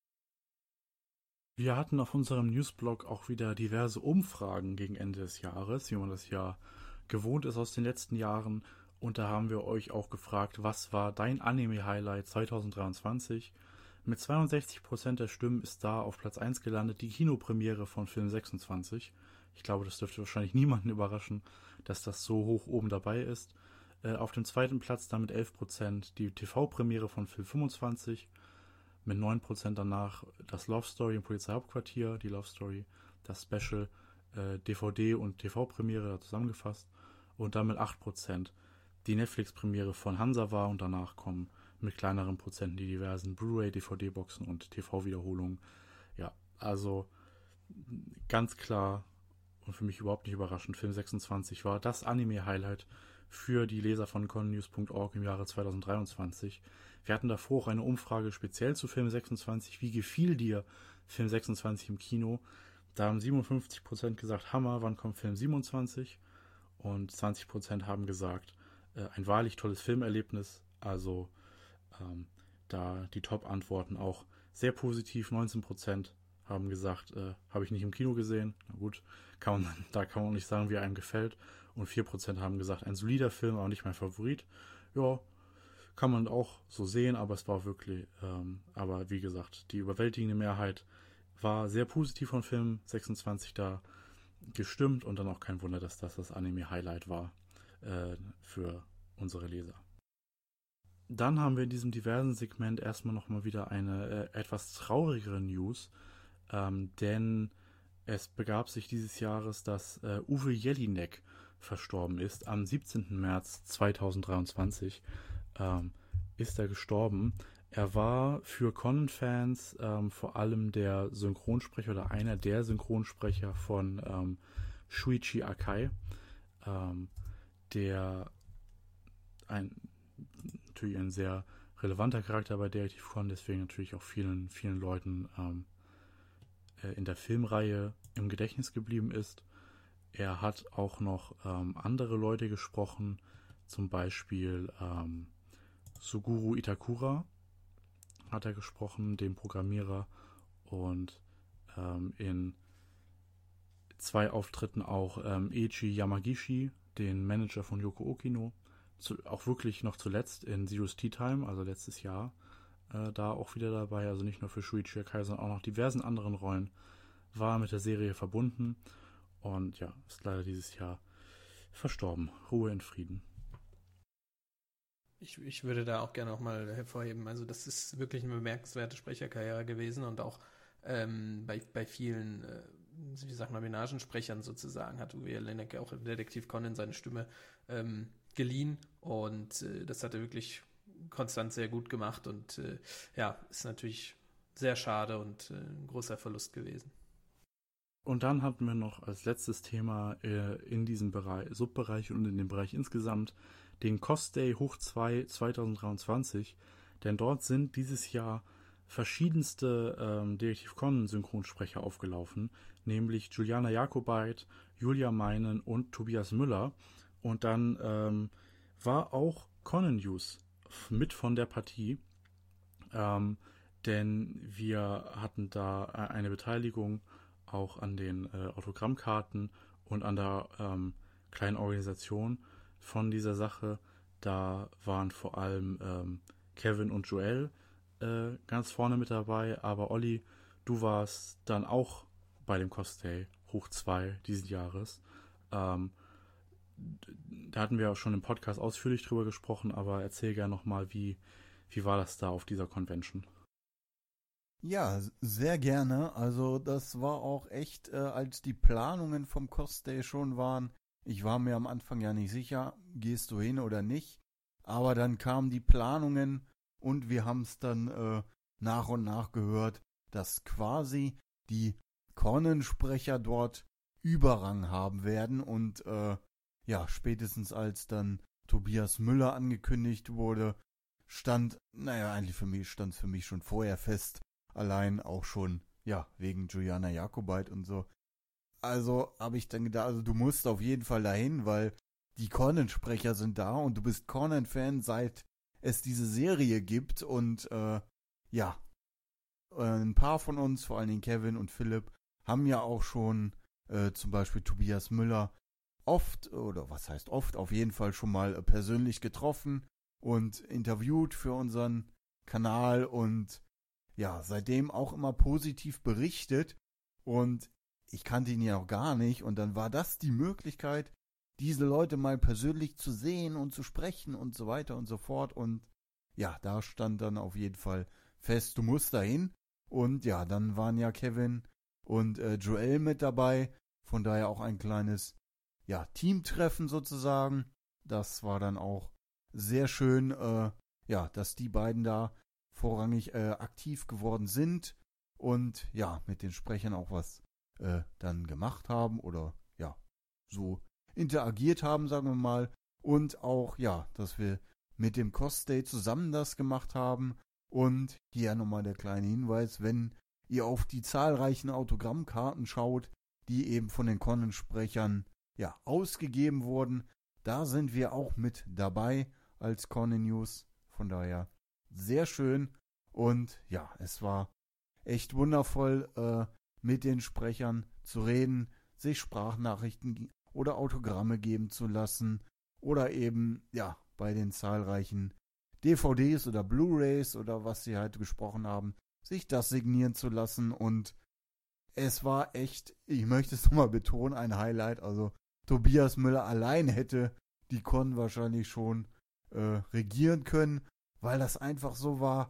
Wir hatten auf unserem Newsblog auch wieder diverse Umfragen gegen Ende des Jahres, wie man das ja gewohnt ist aus den letzten Jahren. Und da haben wir euch auch gefragt, was war dein Anime-Highlight zwanzig dreiundzwanzig? Mit zweiundsechzig Prozent der Stimmen ist da auf Platz eins gelandet die Kinopremiere von Film sechsundzwanzig. Ich glaube, das dürfte wahrscheinlich niemanden überraschen, dass das so hoch oben dabei ist. Äh, auf dem zweiten Platz dann mit elf Prozent die T V-Premiere von Film fünfundzwanzig, mit neun Prozent danach das Love Story im Polizeihauptquartier, die Love Story, das Special, äh, D V D und T V-Premiere zusammengefasst, und dann mit acht Prozent die Netflix-Premiere von Hansa war, und danach kommen mit kleineren Prozenten die diversen Blu-ray, D V D-Boxen und T V-Wiederholungen. Ja, also ganz klar und für mich überhaupt nicht überraschend, Film sechsundzwanzig war das Anime-Highlight für die Leser von connews punkt org im Jahre zweitausenddreiundzwanzig. Wir hatten davor auch eine Umfrage speziell zu Film sechsundzwanzig. Wie gefiel dir Film sechsundzwanzig im Kino? Da haben siebenundfünfzig Prozent gesagt, Hammer, wann kommt Film siebenundzwanzig? Und zwanzig Prozent haben gesagt, äh, ein wahrlich tolles Filmerlebnis. Also ähm, da die Top-Antworten auch sehr positiv. neunzehn Prozent haben gesagt, äh, habe ich nicht im Kino gesehen. Na gut, kann man, da kann man nicht sagen, wie einem gefällt. Und vier Prozent haben gesagt, ein solider Film, aber nicht mein Favorit. Ja, kann man auch so sehen, aber es war wirklich, ähm, aber wie gesagt, die überwältigende Mehrheit war sehr positiv von Film sechsundzwanzig da gestimmt, und dann auch kein Wunder, dass das das Anime-Highlight war äh, für unsere Leser. Dann haben wir in diesem diversen Segment erstmal nochmal wieder eine äh, etwas traurigere News, ähm, denn es begab sich dieses Jahres, dass äh, Uwe Jelinek verstorben ist. Am siebzehnten März zweitausenddreiundzwanzig ähm, ist er gestorben. Er war für Conan-Fans ähm, vor allem der Synchronsprecher oder einer der Synchronsprecher von ähm, Shuichi Akai, ähm, der ein, natürlich ein sehr relevanter Charakter bei Detective Conan, deswegen natürlich auch vielen, vielen Leuten ähm, äh, in der Filmreihe im Gedächtnis geblieben ist. Er hat auch noch ähm, andere Leute gesprochen, zum Beispiel ähm, Suguru Itakura hat er gesprochen, den Programmierer, und ähm, in zwei Auftritten auch ähm, Eiji Yamagishi, den Manager von Yoko Okino, zu, auch wirklich noch zuletzt in Zero's Tea Time, also letztes Jahr, äh, da auch wieder dabei, also nicht nur für Shuichi Akai, sondern auch noch diversen anderen Rollen, war mit der Serie verbunden. Und ja, ist leider dieses Jahr verstorben. Ruhe in Frieden. Ich, ich würde da auch gerne auch mal hervorheben, also das ist wirklich eine bemerkenswerte Sprecherkarriere gewesen, und auch ähm, bei, bei vielen, äh, wie sagt man, Menagensprechern sozusagen hat Uwe Jelinek auch im Detektiv Conan seine Stimme ähm, geliehen, und äh, das hat er wirklich konstant sehr gut gemacht, und äh, ja, ist natürlich sehr schade und äh, ein großer Verlust gewesen. Und dann hatten wir noch als letztes Thema äh, in diesem Bereich, Subbereich und in dem Bereich insgesamt den Cost Day Hoch zwei zweitausenddreiundzwanzig, denn dort sind dieses Jahr verschiedenste ähm, Detektiv Conan Synchronsprecher aufgelaufen, nämlich Juliana Jakobait, Julia Meinen und Tobias Müller, und dann ähm, war auch Conan News mit von der Partie, ähm, denn wir hatten da eine Beteiligung auch an den äh, Autogrammkarten und an der ähm, kleinen Organisation von dieser Sache. Da waren vor allem ähm, Kevin und Joel äh, ganz vorne mit dabei, aber Olli, du warst dann auch bei dem Cosplay Hoch zwei diesen Jahres. Ähm, da hatten wir auch schon im Podcast ausführlich drüber gesprochen, aber erzähl gerne nochmal, wie, wie war das da auf dieser Convention? Ja, sehr gerne. Also das war auch echt, äh, als die Planungen vom Cost Day schon waren. Ich war mir am Anfang ja nicht sicher, gehst du hin oder nicht. Aber dann kamen die Planungen und wir haben es dann äh, nach und nach gehört, dass quasi die Conan-Sprecher dort Überrang haben werden. Und äh, ja, spätestens als dann Tobias Müller angekündigt wurde, stand, naja, eigentlich für mich stand es für mich schon vorher fest. Allein auch schon, ja, wegen Juliana Jakobait und so. Also habe ich dann gedacht, also du musst auf jeden Fall dahin, weil die Conan-Sprecher sind da und du bist Conan-Fan, seit es diese Serie gibt. Und äh, ja, ein paar von uns, vor allen Dingen Kevin und Philipp, haben ja auch schon äh, zum Beispiel Tobias Müller oft, oder was heißt oft, auf jeden Fall schon mal äh, persönlich getroffen und interviewt für unseren Kanal und ja, seitdem auch immer positiv berichtet, und ich kannte ihn ja noch gar nicht, und dann war das die Möglichkeit, diese Leute mal persönlich zu sehen und zu sprechen und so weiter und so fort. Und ja, da stand dann auf jeden Fall fest, du musst dahin. Und ja, dann waren ja Kevin und äh, Joel mit dabei. Von daher auch ein kleines, ja, Teamtreffen sozusagen. Das war dann auch sehr schön, äh, ja, dass die beiden da vorrangig äh, aktiv geworden sind und ja, mit den Sprechern auch was äh, dann gemacht haben oder ja, so interagiert haben, sagen wir mal. Und auch, ja, dass wir mit dem Cosplay zusammen das gemacht haben. Und hier nochmal der kleine Hinweis, wenn ihr auf die zahlreichen Autogrammkarten schaut, die eben von den Con-Sprechern ja, ausgegeben wurden, da sind wir auch mit dabei als Con News. Von daher sehr schön. Und ja, es war echt wundervoll, äh, mit den Sprechern zu reden, sich Sprachnachrichten oder Autogramme geben zu lassen oder eben, ja, bei den zahlreichen D V Ds oder Blu-rays oder was sie halt gesprochen haben, sich das signieren zu lassen. Und es war echt, ich möchte es nochmal betonen, ein Highlight. Also Tobias Müller allein hätte die Con wahrscheinlich schon äh, regieren können, weil das einfach so war.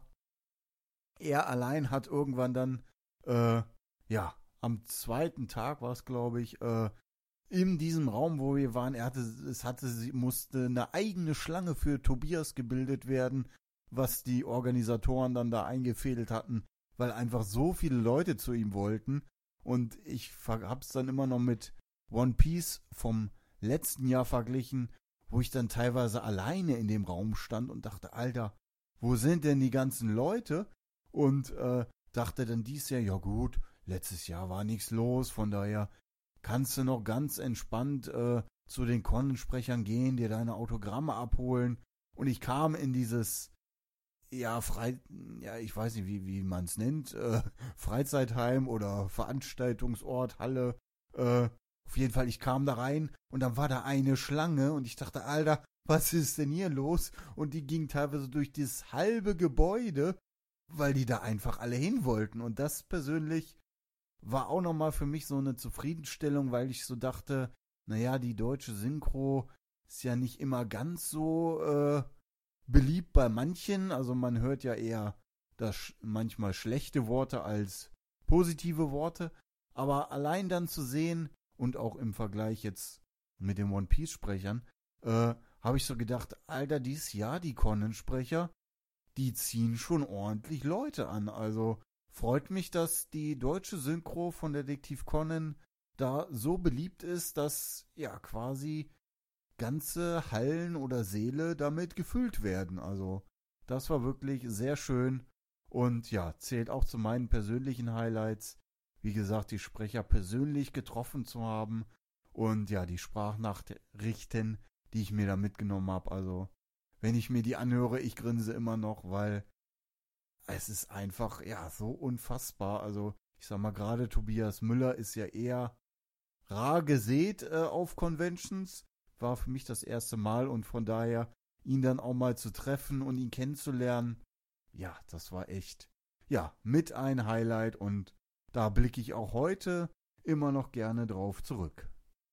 Er allein hat irgendwann dann, äh, ja, am zweiten Tag war es, glaube ich, äh, in diesem Raum, wo wir waren, er hatte, es hatte, musste eine eigene Schlange für Tobias gebildet werden, was die Organisatoren dann da eingefädelt hatten, weil einfach so viele Leute zu ihm wollten. Und ich hab's dann immer noch mit One Piece vom letzten Jahr verglichen, wo ich dann teilweise alleine in dem Raum stand und dachte, Alter, wo sind denn die ganzen Leute? Und äh, dachte dann dieses Jahr, ja gut, letztes Jahr war nichts los, von daher kannst du noch ganz entspannt äh, zu den Con-Sprechern gehen, dir deine Autogramme abholen. Und ich kam in dieses, ja, frei, ja, ich weiß nicht, wie, wie man es nennt, äh, Freizeitheim oder Veranstaltungsort, Halle. Äh, auf jeden Fall, ich kam da rein und dann war da eine Schlange und ich dachte, Alter, was ist denn hier los? Und die ging teilweise durch das halbe Gebäude, weil die da einfach alle hin wollten. Und das persönlich war auch nochmal für mich so eine Zufriedenstellung, weil ich so dachte, naja, die deutsche Synchro ist ja nicht immer ganz so äh, beliebt bei manchen. Also man hört ja eher das manchmal schlechte Worte als positive Worte. Aber allein dann zu sehen und auch im Vergleich jetzt mit den One Piece Sprechern, äh, habe ich so gedacht, Alter, dieses Jahr die Conan-Sprecher, die ziehen schon ordentlich Leute an. Also freut mich, dass die deutsche Synchro von Detektiv Conan da so beliebt ist, dass ja quasi ganze Hallen oder Säle damit gefüllt werden. Also das war wirklich sehr schön und ja, zählt auch zu meinen persönlichen Highlights. Wie gesagt, die Sprecher persönlich getroffen zu haben und ja, die Sprachnachrichten, die ich mir da mitgenommen habe. Also wenn ich mir die anhöre, ich grinse immer noch, weil es ist einfach, ja, so unfassbar. Also, ich sag mal, gerade Tobias Müller ist ja eher rar gesät äh, auf Conventions. War für mich das erste Mal und von daher, ihn dann auch mal zu treffen und ihn kennenzulernen, ja, das war echt, ja, mit ein Highlight und da blicke ich auch heute immer noch gerne drauf zurück.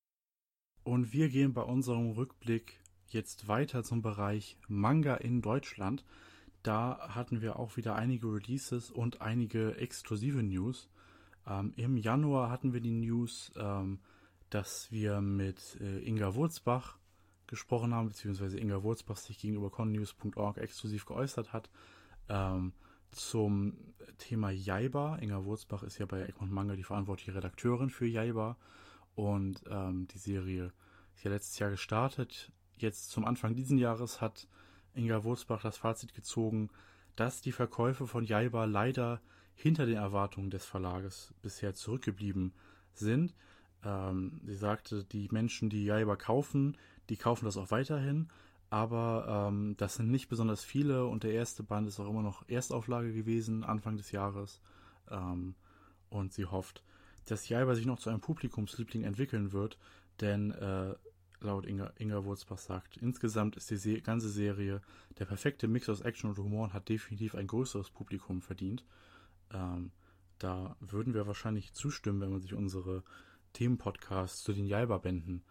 Und wir gehen bei unserem Rückblick jetzt weiter zum Bereich Manga in Deutschland. Da hatten wir auch wieder einige Releases und einige exklusive News. Ähm, Im Januar hatten wir die News, ähm, dass wir mit äh, Inga Wurzbach gesprochen haben, beziehungsweise Inga Wurzbach sich gegenüber connews punkt org exklusiv geäußert hat, ähm, zum Thema Jaiba. Inga Wurzbach ist ja bei Egmont Manga die verantwortliche Redakteurin für Jaiba und ähm, die Serie ist ja letztes Jahr gestartet. Jetzt zum Anfang dieses Jahres hat Inga Wurzbach das Fazit gezogen, dass die Verkäufe von Jaiba leider hinter den Erwartungen des Verlages bisher zurückgeblieben sind. Ähm, sie sagte, die Menschen, die Jaiba kaufen, die kaufen das auch weiterhin, aber ähm, das sind nicht besonders viele und der erste Band ist auch immer noch Erstauflage gewesen, Anfang des Jahres. Ähm, und sie hofft, dass Jaiba sich noch zu einem Publikumsliebling entwickeln wird, denn äh, laut Inga, Inga Wurzbach sagt, insgesamt ist die Se- ganze Serie der perfekte Mix aus Action und Humor und hat definitiv ein größeres Publikum verdient. Ähm, da würden wir wahrscheinlich zustimmen, wenn man sich unsere Themenpodcasts zu den Jaiba-Bänden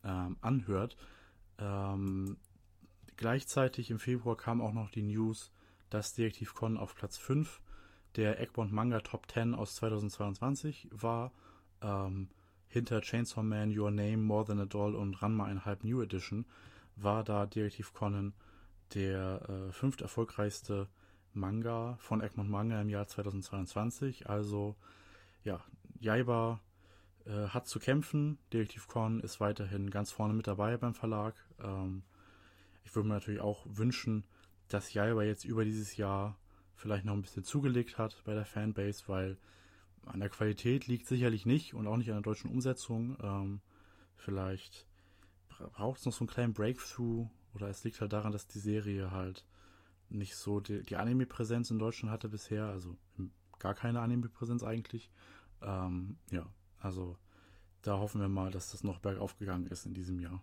ähm, anhört. Ähm, gleichzeitig im Februar kam auch noch die News, dass Detektiv Conan auf Platz fünf der Egmont Manga Top zehn aus zweitausendzweiundzwanzig war, ähm, hinter Chainsaw Man, Your Name, More Than a Doll und Ranma einhalb New Edition, war da Detektiv Conan der äh, fünft erfolgreichste Manga von Egmont Manga im Jahr zweitausendzweiundzwanzig. Also, ja, Jaiba äh, hat zu kämpfen. Detektiv Conan ist weiterhin ganz vorne mit dabei beim Verlag. Ähm, ich würde mir natürlich auch wünschen, dass Jaiba jetzt über dieses Jahr vielleicht noch ein bisschen zugelegt hat bei der Fanbase, weil an der Qualität liegt sicherlich nicht und auch nicht an der deutschen Umsetzung. Ähm, vielleicht braucht es noch so einen kleinen Breakthrough oder es liegt halt daran, dass die Serie halt nicht so die, die Anime-Präsenz in Deutschland hatte bisher, also gar keine Anime-Präsenz eigentlich. Ähm, ja, also da hoffen wir mal, dass das noch bergauf gegangen ist in diesem Jahr.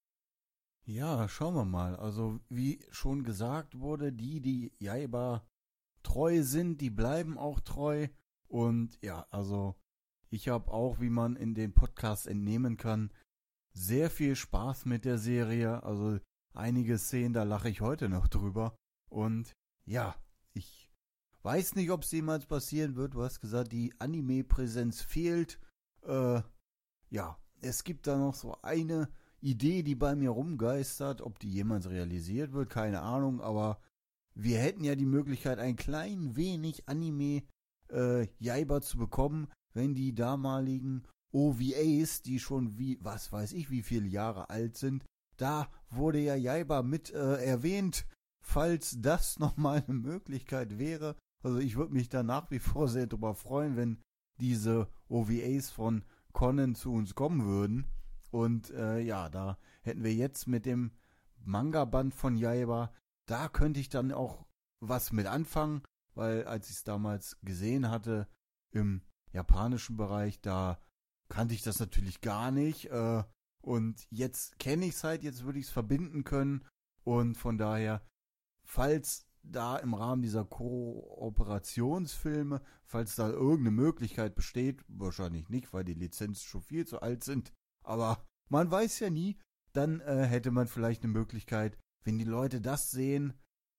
Ja, schauen wir mal. Also wie schon gesagt wurde, die, die Jaiba treu sind, die bleiben auch treu. Und ja, also ich habe auch, wie man in den Podcast entnehmen kann, sehr viel Spaß mit der Serie. Also einige Szenen, da lache ich heute noch drüber. Und ja, ich weiß nicht, ob es jemals passieren wird. Du hast gesagt, die Anime-Präsenz fehlt. Äh, ja, es gibt da noch so eine Idee, die bei mir rumgeistert. Ob die jemals realisiert wird, keine Ahnung. Aber wir hätten ja die Möglichkeit, ein klein wenig Anime äh, Jaiba zu bekommen, wenn die damaligen O V As, die schon wie, was weiß ich, wie viele Jahre alt sind, da wurde ja Jaiba mit äh, erwähnt, falls das nochmal eine Möglichkeit wäre. Also ich würde mich da nach wie vor sehr drüber freuen, wenn diese O V As von Conan zu uns kommen würden. Und äh, ja, da hätten wir jetzt mit dem Manga-Band von Jaiba, da könnte ich dann auch was mit anfangen, weil als ich es damals gesehen hatte im japanischen Bereich, da kannte ich das natürlich gar nicht. Äh, und jetzt kenne ich es halt, jetzt würde ich es verbinden können. Und von daher, falls da im Rahmen dieser Kooperationsfilme, falls da irgendeine Möglichkeit besteht, wahrscheinlich nicht, weil die Lizenzen schon viel zu alt sind, aber man weiß ja nie, dann äh, hätte man vielleicht eine Möglichkeit, wenn die Leute das sehen,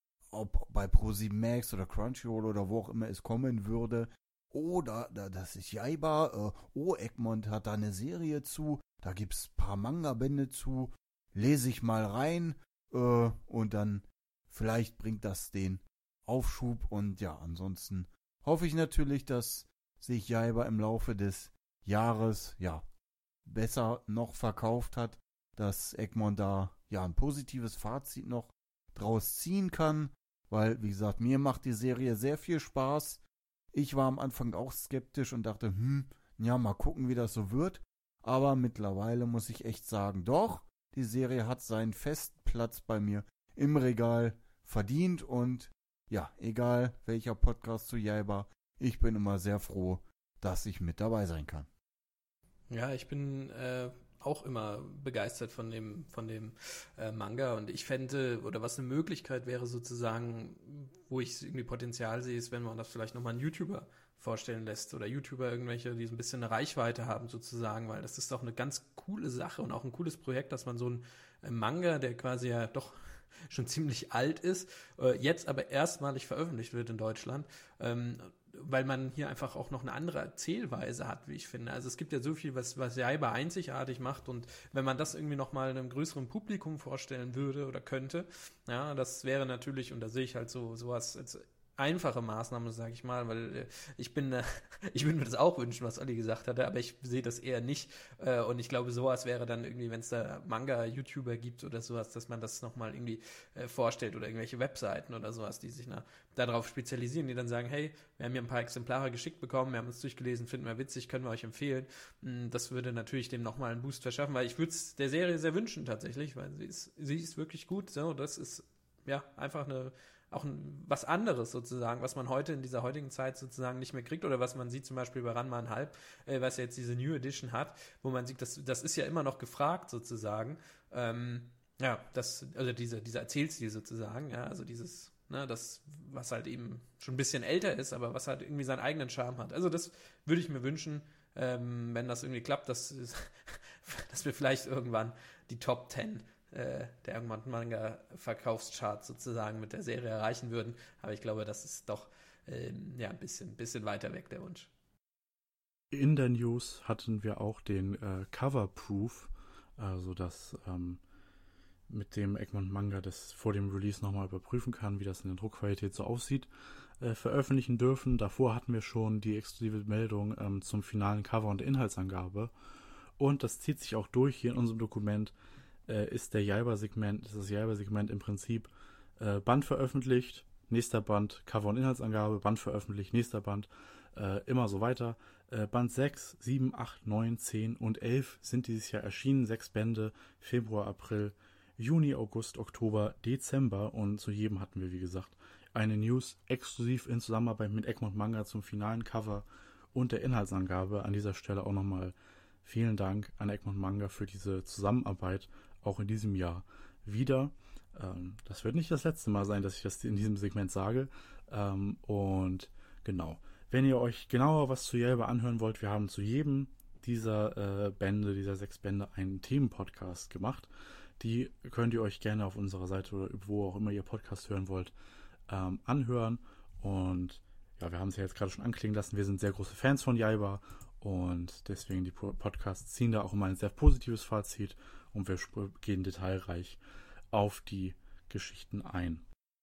ob bei ProSieben Max oder Crunchyroll oder wo auch immer es kommen würde, oder da, das ist Jaiba, äh, oh, Egmont hat da eine Serie zu, da gibt es ein paar Manga-Bände zu, lese ich mal rein äh, und dann vielleicht bringt das den Aufschub und ja, ansonsten hoffe ich natürlich, dass sich Jaiba im Laufe des Jahres, ja, besser noch verkauft hat, dass Egmont da ja ein positives Fazit noch draus ziehen kann, weil, wie gesagt, mir macht die Serie sehr viel Spaß. Ich war am Anfang auch skeptisch und dachte, hm, ja, mal gucken, wie das so wird. Aber mittlerweile muss ich echt sagen, doch, die Serie hat seinen festen Platz bei mir im Regal verdient und ja, egal welcher Podcast zu Jaiba, ich bin immer sehr froh, dass ich mit dabei sein kann. Ja, ich bin äh, auch immer begeistert von dem, von dem äh, Manga und ich fände, oder was eine Möglichkeit wäre sozusagen, wo ich irgendwie Potenzial sehe, ist, wenn man das vielleicht nochmal einen YouTuber vorstellen lässt oder YouTuber irgendwelche, die so ein bisschen eine Reichweite haben sozusagen, weil das ist doch eine ganz coole Sache und auch ein cooles Projekt, dass man so einen äh, Manga, der quasi ja doch schon ziemlich alt ist, äh, jetzt aber erstmalig veröffentlicht wird in Deutschland, ähm, weil man hier einfach auch noch eine andere Erzählweise hat, wie ich finde. Also es gibt ja so viel, was, was Jaiba einzigartig macht und wenn man das irgendwie nochmal einem größeren Publikum vorstellen würde oder könnte, ja, das wäre natürlich, und da sehe ich halt so sowas als einfache Maßnahme, sage ich mal, weil äh, ich bin, äh, ich würde mir das auch wünschen, was Olli gesagt hatte, aber ich sehe das eher nicht äh, und ich glaube, sowas wäre dann irgendwie, wenn es da Manga-YouTuber gibt oder sowas, dass man das nochmal irgendwie äh, vorstellt oder irgendwelche Webseiten oder sowas, die sich na, darauf spezialisieren, die dann sagen, hey, wir haben hier ein paar Exemplare geschickt bekommen, wir haben uns durchgelesen, finden wir witzig, können wir euch empfehlen. Das würde natürlich dem nochmal einen Boost verschaffen, weil ich würde es der Serie sehr wünschen tatsächlich, weil sie ist, sie ist wirklich gut, so, das ist ja einfach eine auch ein, was anderes sozusagen, was man heute in dieser heutigen Zeit sozusagen nicht mehr kriegt oder was man sieht zum Beispiel bei Ranma einhalb, äh, was ja jetzt diese New Edition hat, wo man sieht, das, das ist ja immer noch gefragt sozusagen. Ähm, ja, das, also diese, dieser Erzählstil sozusagen, ja, also dieses, ne, das, was halt eben schon ein bisschen älter ist, aber was halt irgendwie seinen eigenen Charme hat. Also das würde ich mir wünschen, ähm, wenn das irgendwie klappt, dass, dass wir vielleicht irgendwann die Top Ten äh, der Egmont Manga Verkaufscharts sozusagen mit der Serie erreichen würden. Aber ich glaube, das ist doch ähm, ja, ein bisschen, bisschen weiter weg, der Wunsch. In der News hatten wir auch den äh, Cover Proof, also dass ähm, mit dem Egmont Manga das vor dem Release nochmal überprüfen kann, wie das in der Druckqualität so aussieht, äh, veröffentlichen dürfen. Davor hatten wir schon die exklusive Meldung ähm, zum finalen Cover und Inhaltsangabe. Und das zieht sich auch durch. Hier in unserem Dokument äh, ist der Jaiba-Segment, ist das Jaiba-Segment im Prinzip äh, Band veröffentlicht, nächster Band, Cover und Inhaltsangabe, Band veröffentlicht, nächster Band, äh, immer so weiter. Äh, Band sechs, sieben, acht, neun, zehn und elf sind dieses Jahr erschienen. Sechs Bände, Februar, April, Juni, August, Oktober, Dezember, und zu jedem hatten wir, wie gesagt, eine News exklusiv in Zusammenarbeit mit Egmont Manga zum finalen Cover und der Inhaltsangabe. An dieser Stelle auch nochmal vielen Dank an Egmont Manga für diese Zusammenarbeit, auch in diesem Jahr wieder. Ähm, das wird nicht das letzte Mal sein, dass ich das in diesem Segment sage. Ähm, und genau, wenn ihr euch genauer was zu Jaiba anhören wollt, wir haben zu jedem dieser äh, Bände, dieser sechs Bände, einen Themenpodcast gemacht. Die könnt ihr euch gerne auf unserer Seite oder wo auch immer ihr Podcast hören wollt, ähm, anhören. Und ja, wir haben es ja jetzt gerade schon anklingen lassen, wir sind sehr große Fans von Jaiba und deswegen die Podcasts ziehen da auch immer ein sehr positives Fazit und wir gehen detailreich auf die Geschichten ein.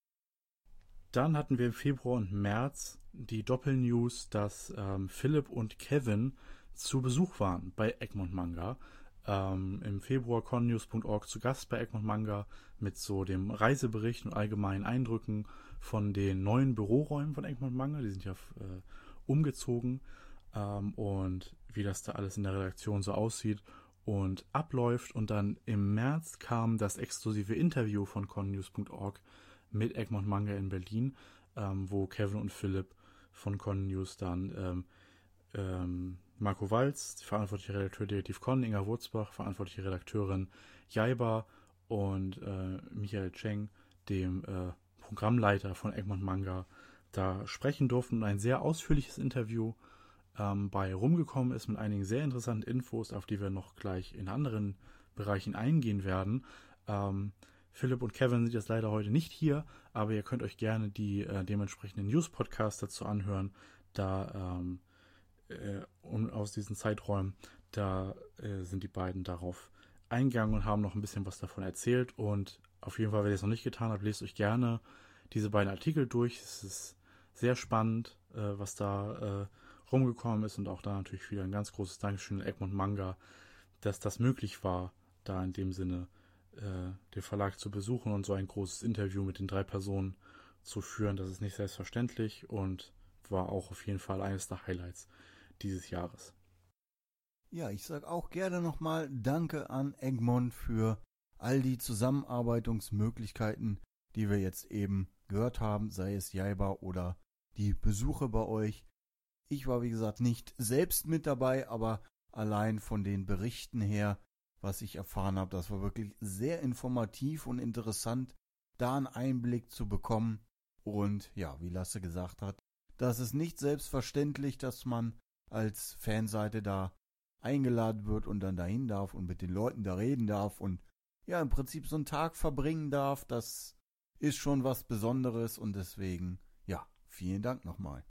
Dann hatten wir im Februar und März die Doppelnews, dass ähm, Philipp und Kevin zu Besuch waren bei Egmont Manga. Ähm, im Februar connews punkt org zu Gast bei Egmont Manga mit so dem Reisebericht und allgemeinen Eindrücken von den neuen Büroräumen von Egmont Manga. Die sind ja äh, umgezogen ähm, und wie das da alles in der Redaktion so aussieht und abläuft. Und dann im März kam das exklusive Interview von connews punkt org mit Egmont Manga in Berlin, ähm, wo Kevin und Philipp von Connews dann ähm, ähm, Marco Walz, verantwortlicher Redakteur Detektiv Con, Inga Wurzbach, verantwortliche Redakteurin Jaiba und äh, Michael Cheng, dem äh, Programmleiter von Egmont Manga, da sprechen durften und ein sehr ausführliches Interview ähm, bei rumgekommen ist mit einigen sehr interessanten Infos, auf die wir noch gleich in anderen Bereichen eingehen werden. Ähm, Philipp und Kevin sind jetzt leider heute nicht hier, aber ihr könnt euch gerne die äh, dementsprechenden News-Podcasts dazu anhören, da ähm, äh, um, aus diesen Zeiträumen, da äh, sind die beiden darauf eingegangen und haben noch ein bisschen was davon erzählt. Und auf jeden Fall, wenn ihr es noch nicht getan habt, lest euch gerne diese beiden Artikel durch. Es ist sehr spannend, äh, was da äh, rumgekommen ist und auch da natürlich wieder ein ganz großes Dankeschön an Egmont Manga, dass das möglich war, da in dem Sinne äh, den Verlag zu besuchen und so ein großes Interview mit den drei Personen zu führen. Das ist nicht selbstverständlich und war auch auf jeden Fall eines der Highlights dieses Jahres. Ja, ich sage auch gerne nochmal Danke an Egmont für all die Zusammenarbeitungsmöglichkeiten, die wir jetzt eben gehört haben, sei es Jaiba oder die Besuche bei euch. Ich war, wie gesagt, nicht selbst mit dabei, aber allein von den Berichten her, was ich erfahren habe, das war wirklich sehr informativ und interessant, da einen Einblick zu bekommen. Und ja, wie Lasse gesagt hat, das ist nicht selbstverständlich, dass man als Fanseite da eingeladen wird und dann dahin darf und mit den Leuten da reden darf und ja, im Prinzip so einen Tag verbringen darf. Das ist schon was Besonderes und deswegen, ja, vielen Dank nochmal.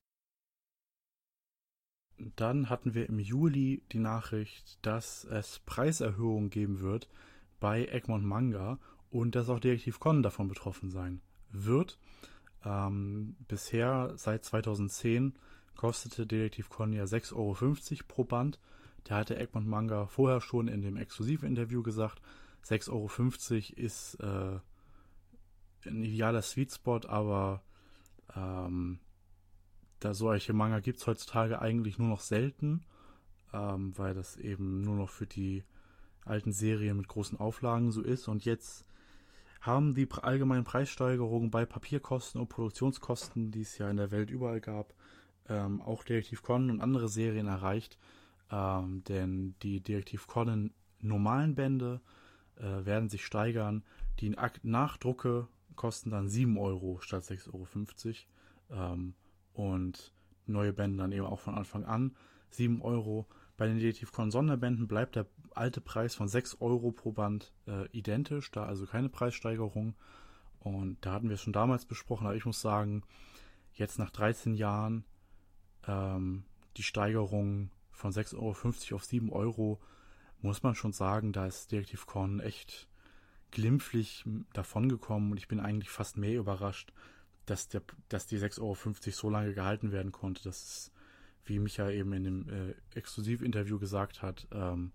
Dann hatten wir im Juli die Nachricht, dass es Preiserhöhungen geben wird bei Egmont Manga und dass auch Detektiv Con davon betroffen sein wird. Ähm, bisher, seit zweitausendzehn, kostete Detektiv Con ja sechs Euro fünfzig pro Band. Da hatte Egmont Manga vorher schon in dem Exklusivinterview gesagt, sechs Euro fünfzig ist äh, ein idealer Sweet Spot, aber ähm, da solche Manga gibt es heutzutage eigentlich nur noch selten, ähm, weil das eben nur noch für die alten Serien mit großen Auflagen so ist. Und jetzt haben die allgemeinen Preissteigerungen bei Papierkosten und Produktionskosten, die es ja in der Welt überall gab, ähm, auch Detektiv Conan und andere Serien erreicht. Ähm, denn die Detektiv Conan normalen Bände äh, werden sich steigern. Die Nachdrucke kosten dann sieben Euro statt sechs Euro fünfzig. Ähm, und neue Bände dann eben auch von Anfang an sieben Euro. Bei den Detektiv Conan Sonderbänden bleibt der alte Preis von sechs Euro pro Band äh, identisch, da also keine Preissteigerung. Und da hatten wir es schon damals besprochen, aber ich muss sagen, jetzt nach dreizehn Jahren ähm, die Steigerung von sechs Euro fünfzig auf sieben Euro, muss man schon sagen, da ist Detective Conan echt glimpflich davongekommen und ich bin eigentlich fast mehr überrascht, dass, der, dass die sechs Euro fünfzig so lange gehalten werden konnte. Das ist, wie Micha eben in dem äh, Exklusivinterview gesagt hat, ähm,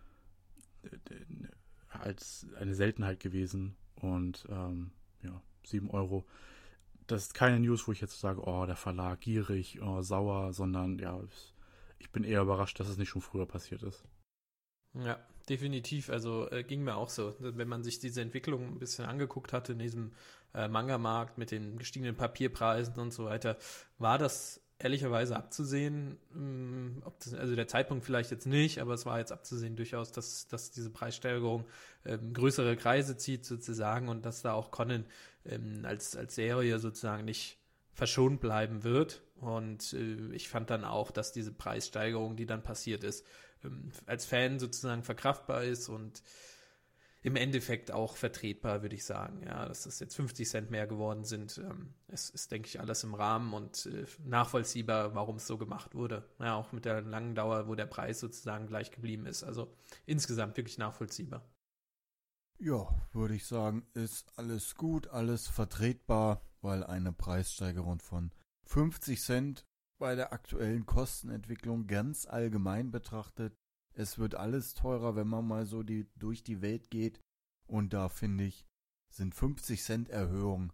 als eine Seltenheit gewesen. Und ähm, ja, sieben Euro. Das ist keine News, wo ich jetzt sage, oh, der Verlag gierig, oh, sauer, sondern ja, ich bin eher überrascht, dass es nicht schon früher passiert ist. Ja, definitiv. Also äh, ging mir auch so. Wenn man sich diese Entwicklung ein bisschen angeguckt hatte in diesem äh, Manga-Markt mit den gestiegenen Papierpreisen und so weiter, war das ehrlicherweise abzusehen. Mh, ob das, also der Zeitpunkt vielleicht jetzt nicht, aber es war jetzt abzusehen durchaus, dass, dass diese Preissteigerung ähm, größere Kreise zieht sozusagen und dass da auch Conan ähm, als, als Serie sozusagen nicht verschont bleiben wird. Und äh, ich fand dann auch, dass diese Preissteigerung, die dann passiert ist, ähm, als Fan sozusagen verkraftbar ist und im Endeffekt auch vertretbar, würde ich sagen. Ja, dass das jetzt fünfzig Cent mehr geworden sind. Ähm, es ist, denke ich, alles im Rahmen und äh, nachvollziehbar, warum es so gemacht wurde. Ja, auch mit der langen Dauer, wo der Preis sozusagen gleich geblieben ist. Also insgesamt wirklich nachvollziehbar. Ja, würde ich sagen, ist alles gut, alles vertretbar, weil eine Preissteigerung von fünfzig Cent bei der aktuellen Kostenentwicklung ganz allgemein betrachtet, es wird alles teurer, wenn man mal so die, durch die Welt geht. Und da finde ich, sind fünfzig Cent Erhöhung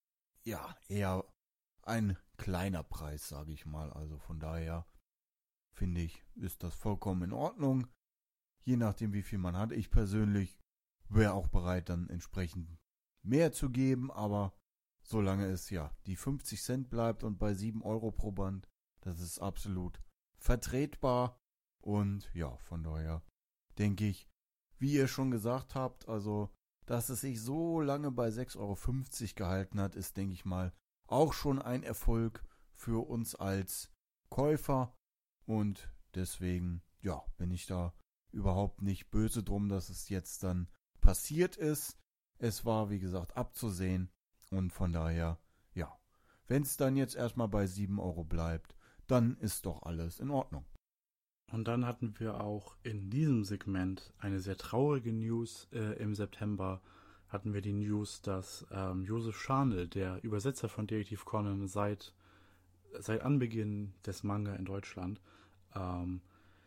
ja eher ein kleiner Preis, sage ich mal. Also von daher finde ich, ist das vollkommen in Ordnung. Je nachdem, wie viel man hat. Ich persönlich wäre auch bereit, dann entsprechend mehr zu geben. Aber solange es ja die fünfzig Cent bleibt und bei sieben Euro pro Band, das ist absolut vertretbar. Und ja, von daher denke ich, wie ihr schon gesagt habt, also, dass es sich so lange bei sechs Euro fünfzig gehalten hat, ist, denke ich mal, auch schon ein Erfolg für uns als Käufer. Und deswegen, ja, bin ich da überhaupt nicht böse drum, dass es jetzt dann passiert ist. Es war, wie gesagt, abzusehen. Und von daher, ja, wenn es dann jetzt erstmal bei sieben Euro bleibt, dann ist doch alles in Ordnung. Und dann hatten wir auch in diesem Segment eine sehr traurige News. Äh, im September hatten wir die News, dass ähm, Josef Scharnl, der Übersetzer von Detective Conan seit, seit Anbeginn des Manga in Deutschland, ähm,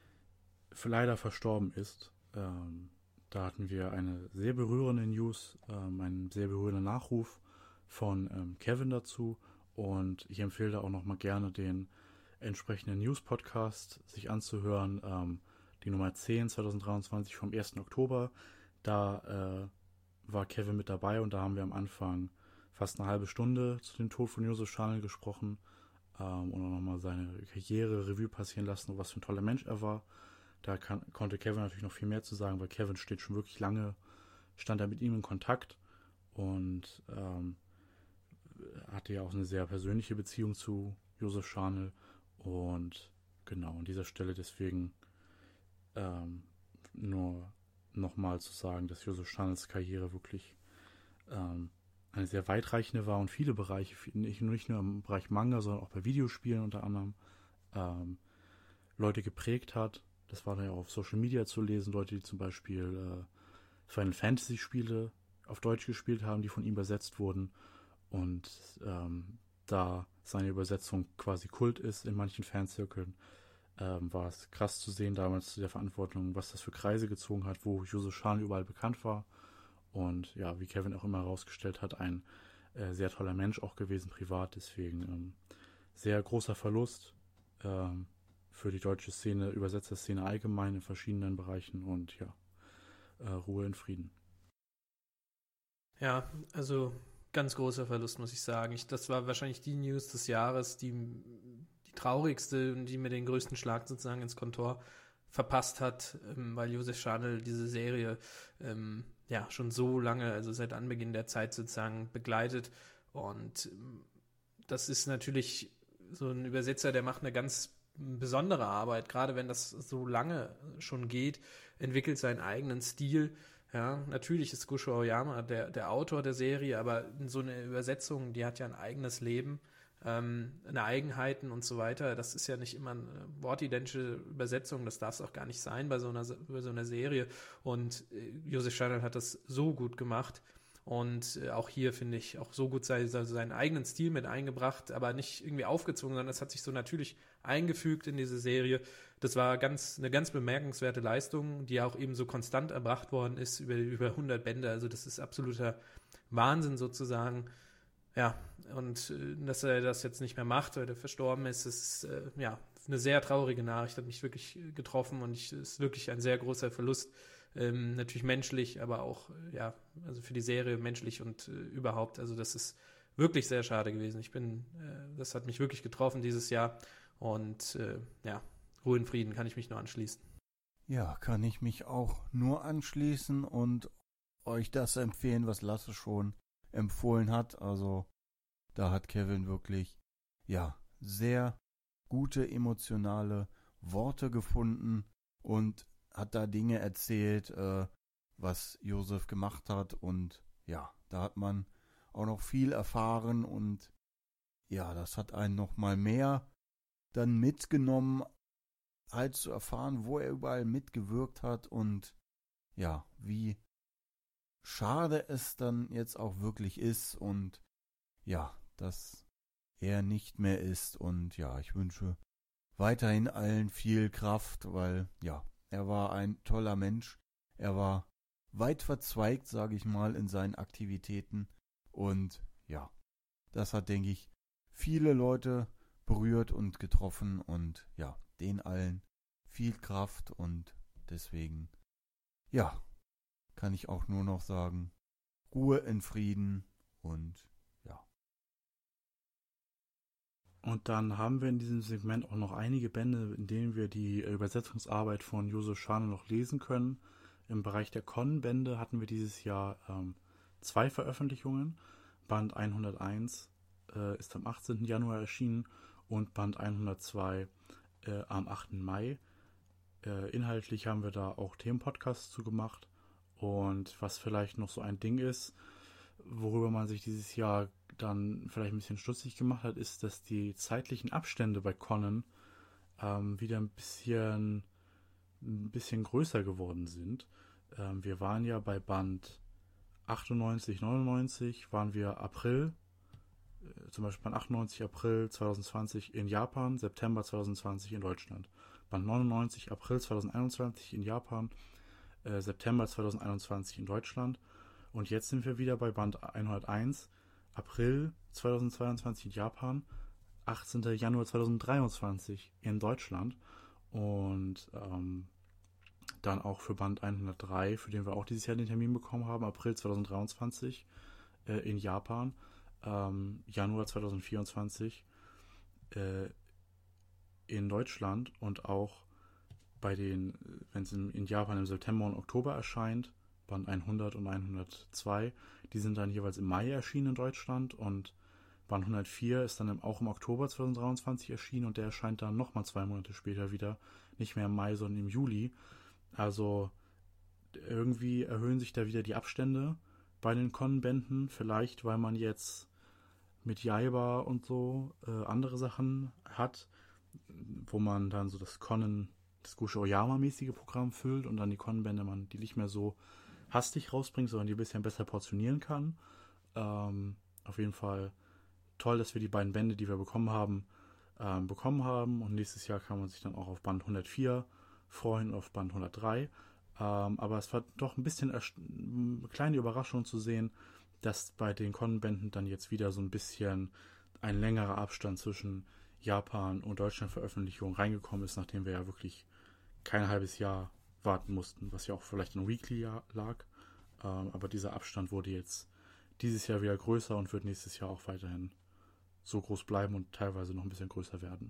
leider verstorben ist. Ähm, da hatten wir eine sehr berührende News, ähm, einen sehr berührenden Nachruf von ähm, Kevin dazu. Und ich empfehle da auch nochmal gerne den entsprechenden News-Podcast sich anzuhören, ähm, die Nummer zehn zwanzig dreiundzwanzig vom ersten Oktober. Da äh, war Kevin mit dabei und da haben wir am Anfang fast eine halbe Stunde zu dem Tod von Josef Scharnl gesprochen ähm, und auch nochmal seine Karriere-Revue passieren lassen und was für ein toller Mensch er war. Da kann, konnte Kevin natürlich noch viel mehr zu sagen, weil Kevin steht schon wirklich lange, stand er mit ihm in Kontakt und ähm, hatte ja auch eine sehr persönliche Beziehung zu Josef Scharnl. Und genau, an dieser Stelle deswegen ähm, nur nochmal zu sagen, dass Josef Scharnls Karriere wirklich ähm, eine sehr weitreichende war und viele Bereiche, nicht, nicht nur im Bereich Manga, sondern auch bei Videospielen unter anderem, ähm, Leute geprägt hat. Das war dann ja auch auf Social Media zu lesen, Leute, die zum Beispiel äh, Final Fantasy Spiele auf Deutsch gespielt haben, die von ihm übersetzt wurden und ähm, da seine Übersetzung quasi Kult ist in manchen Fanzirkeln, ähm, war es krass zu sehen damals zu der Verantwortung, was das für Kreise gezogen hat, wo Josef Scharnl überall bekannt war. Und ja, wie Kevin auch immer herausgestellt hat, ein äh, sehr toller Mensch auch gewesen, privat. Deswegen ähm, sehr großer Verlust ähm, für die deutsche Szene, Übersetzerszene allgemein in verschiedenen Bereichen und ja, äh, Ruhe in Frieden. Ja, also ganz großer Verlust, muss ich sagen. Ich, das war wahrscheinlich die News des Jahres, die, die traurigste und die mir den größten Schlag sozusagen ins Kontor verpasst hat, ähm, weil Josef Scharnl diese Serie ähm, ja schon so lange, also seit Anbeginn der Zeit sozusagen begleitet. Und ähm, das ist natürlich so ein Übersetzer, der macht eine ganz besondere Arbeit, gerade wenn das so lange schon geht, entwickelt seinen eigenen Stil. Ja, natürlich ist Gosho Aoyama der, der Autor der Serie, aber so eine Übersetzung, die hat ja ein eigenes Leben, ähm, eine Eigenheiten und so weiter. Das ist ja nicht immer eine wortidentische Übersetzung, das darf es auch gar nicht sein bei so einer, bei so einer Serie. Und äh, Josef Schneider hat das so gut gemacht. Und äh, auch hier finde ich auch so gut sei, also seinen eigenen Stil mit eingebracht, aber nicht irgendwie aufgezwungen, sondern es hat sich so natürlich eingefügt in diese Serie. Das war ganz eine ganz bemerkenswerte Leistung, die auch eben so konstant erbracht worden ist über, über hundert Bände. Also das ist absoluter Wahnsinn sozusagen. Ja, und äh, dass er das jetzt nicht mehr macht, weil er verstorben ist, ist äh, ja eine sehr traurige Nachricht, hat mich wirklich getroffen und es ist wirklich ein sehr großer Verlust. Ähm, natürlich menschlich, aber auch, äh, ja, also für die Serie menschlich und äh, überhaupt. Also das ist wirklich sehr schade gewesen. Ich bin, äh, das hat mich wirklich getroffen dieses Jahr und äh, ja, Ruhe in Frieden, kann ich mich nur anschließen. Ja, kann ich mich auch nur anschließen und euch das empfehlen, was Lasse schon empfohlen hat. Also da hat Kevin wirklich, ja, sehr gute emotionale Worte gefunden und hat da Dinge erzählt, äh, was Josef gemacht hat und ja, da hat man auch noch viel erfahren und ja, das hat einen noch mal mehr dann mitgenommen, halt zu erfahren, wo er überall mitgewirkt hat und ja, wie schade es dann jetzt auch wirklich ist und ja, dass er nicht mehr ist und ja, ich wünsche weiterhin allen viel Kraft, weil ja, er war ein toller Mensch. Er war weit verzweigt, sage ich mal, in seinen Aktivitäten. Und ja, das hat, denke ich, viele Leute berührt und getroffen. Und ja, den allen viel Kraft. Und deswegen, ja, kann ich auch nur noch sagen, Ruhe in Frieden und ja. Und dann haben wir in diesem Segment auch noch einige Bände, in denen wir die Übersetzungsarbeit von Josef Scharner noch lesen können. Im Bereich der Con-Bände hatten wir dieses Jahr ähm, zwei Veröffentlichungen. Band hunderteins äh, ist am achtzehnten Januar erschienen und Band hundertzwei äh, am achten Mai. Äh, inhaltlich haben wir da auch Themenpodcasts zu gemacht. Und was vielleicht noch so ein Ding ist, worüber man sich dieses Jahr dann vielleicht ein bisschen stutzig gemacht hat, ist, dass die zeitlichen Abstände bei Conan ähm, wieder ein bisschen, ein bisschen größer geworden sind. Ähm, wir waren ja bei Band achtundneunzig, neunundneunzig, waren wir April, äh, zum Beispiel Band achtundneunzig April zwanzig zwanzig in Japan, September zwanzig zwanzig in Deutschland. Band neunundneunzig April zwanzig einundzwanzig in Japan, äh, September zwanzig einundzwanzig in Deutschland. Und jetzt sind wir wieder bei Band hunderteins, April zweitausendzweiundzwanzig in Japan, achtzehnten Januar zweitausenddreiundzwanzig in Deutschland und ähm, dann auch für Band hundertdrei, für den wir auch dieses Jahr den Termin bekommen haben, April zweitausenddreiundzwanzig äh, in Japan, ähm, Januar zweitausendvierundzwanzig äh, in Deutschland und auch bei den, wenn es in, in Japan im September und Oktober erscheint, Band hundert und hundertzwei, die sind dann jeweils im Mai erschienen in Deutschland und Band hundertvier ist dann auch im Oktober zweitausenddreiundzwanzig erschienen und der erscheint dann nochmal zwei Monate später wieder, nicht mehr im Mai, sondern im Juli. Also irgendwie erhöhen sich da wieder die Abstände bei den Con-Bänden, vielleicht weil man jetzt mit Jaiba und so äh, andere Sachen hat, wo man dann so das Conan, das Gosho Aoyama-mäßige Programm füllt und dann die Con-Bände man die nicht mehr so hastig rausbringt, sondern die ein bisschen besser portionieren kann. Ähm, auf jeden Fall toll, dass wir die beiden Bände, die wir bekommen haben, ähm, bekommen haben. Und nächstes Jahr kann man sich dann auch auf Band hundertvier freuen, auf Band hundertdrei. Ähm, aber es war doch ein bisschen eine kleine Überraschung zu sehen, dass bei den Con-Bänden dann jetzt wieder so ein bisschen ein längerer Abstand zwischen Japan und Deutschland Veröffentlichung reingekommen ist, nachdem wir ja wirklich kein halbes Jahr warten mussten, was ja auch vielleicht in Weekly lag. Ähm, aber dieser Abstand wurde jetzt dieses Jahr wieder größer und wird nächstes Jahr auch weiterhin so groß bleiben und teilweise noch ein bisschen größer werden.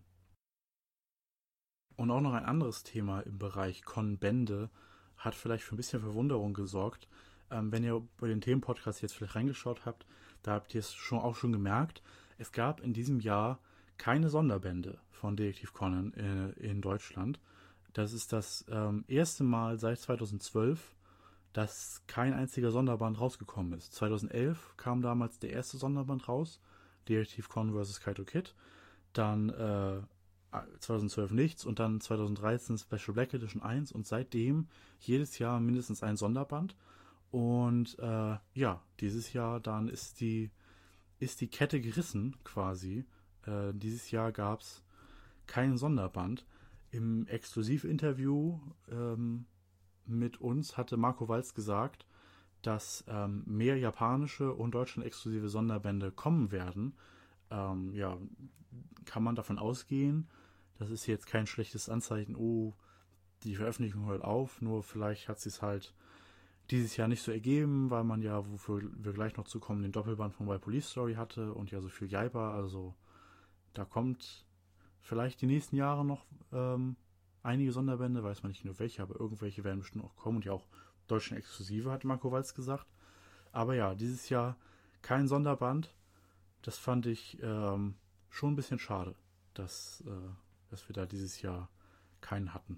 Und auch noch ein anderes Thema im Bereich Con-Bände hat vielleicht für ein bisschen Verwunderung gesorgt. Ähm, wenn ihr bei den Themenpodcasts jetzt vielleicht reingeschaut habt, da habt ihr es schon auch schon gemerkt, es gab in diesem Jahr keine Sonderbände von Detektiv Conan äh, in Deutschland. Das ist das ähm, erste Mal seit zweitausendzwölf, dass kein einziger Sonderband rausgekommen ist. zweitausendelf kam damals der erste Sonderband raus, Detektiv Conan versus. Kaito Kid. Dann äh, zweitausendzwölf nichts und dann zweitausenddreizehn Special Black Edition eins und seitdem jedes Jahr mindestens ein Sonderband. Und äh, ja, dieses Jahr dann ist die, ist die Kette gerissen quasi. Äh, dieses Jahr gab es keinen Sonderband. Im Exklusivinterview ähm, mit uns hatte Marco Walz gesagt, dass ähm, mehr japanische und Deutschland-exklusive Sonderbände kommen werden. Ähm, ja, kann man davon ausgehen. Das ist jetzt kein schlechtes Anzeichen, oh, die Veröffentlichung hört auf, nur vielleicht hat sie es halt dieses Jahr nicht so ergeben, weil man ja, wofür wir gleich noch zukommen, den Doppelband von Wild Police Story hatte und ja so viel Jaiba, also da kommt vielleicht die nächsten Jahre noch ähm, einige Sonderbände, weiß man nicht nur welche, aber irgendwelche werden bestimmt auch kommen und ja auch deutschen Exklusive, hat Marco Walz gesagt. Aber ja, dieses Jahr kein Sonderband, das fand ich ähm, schon ein bisschen schade, dass, äh, dass wir da dieses Jahr keinen hatten.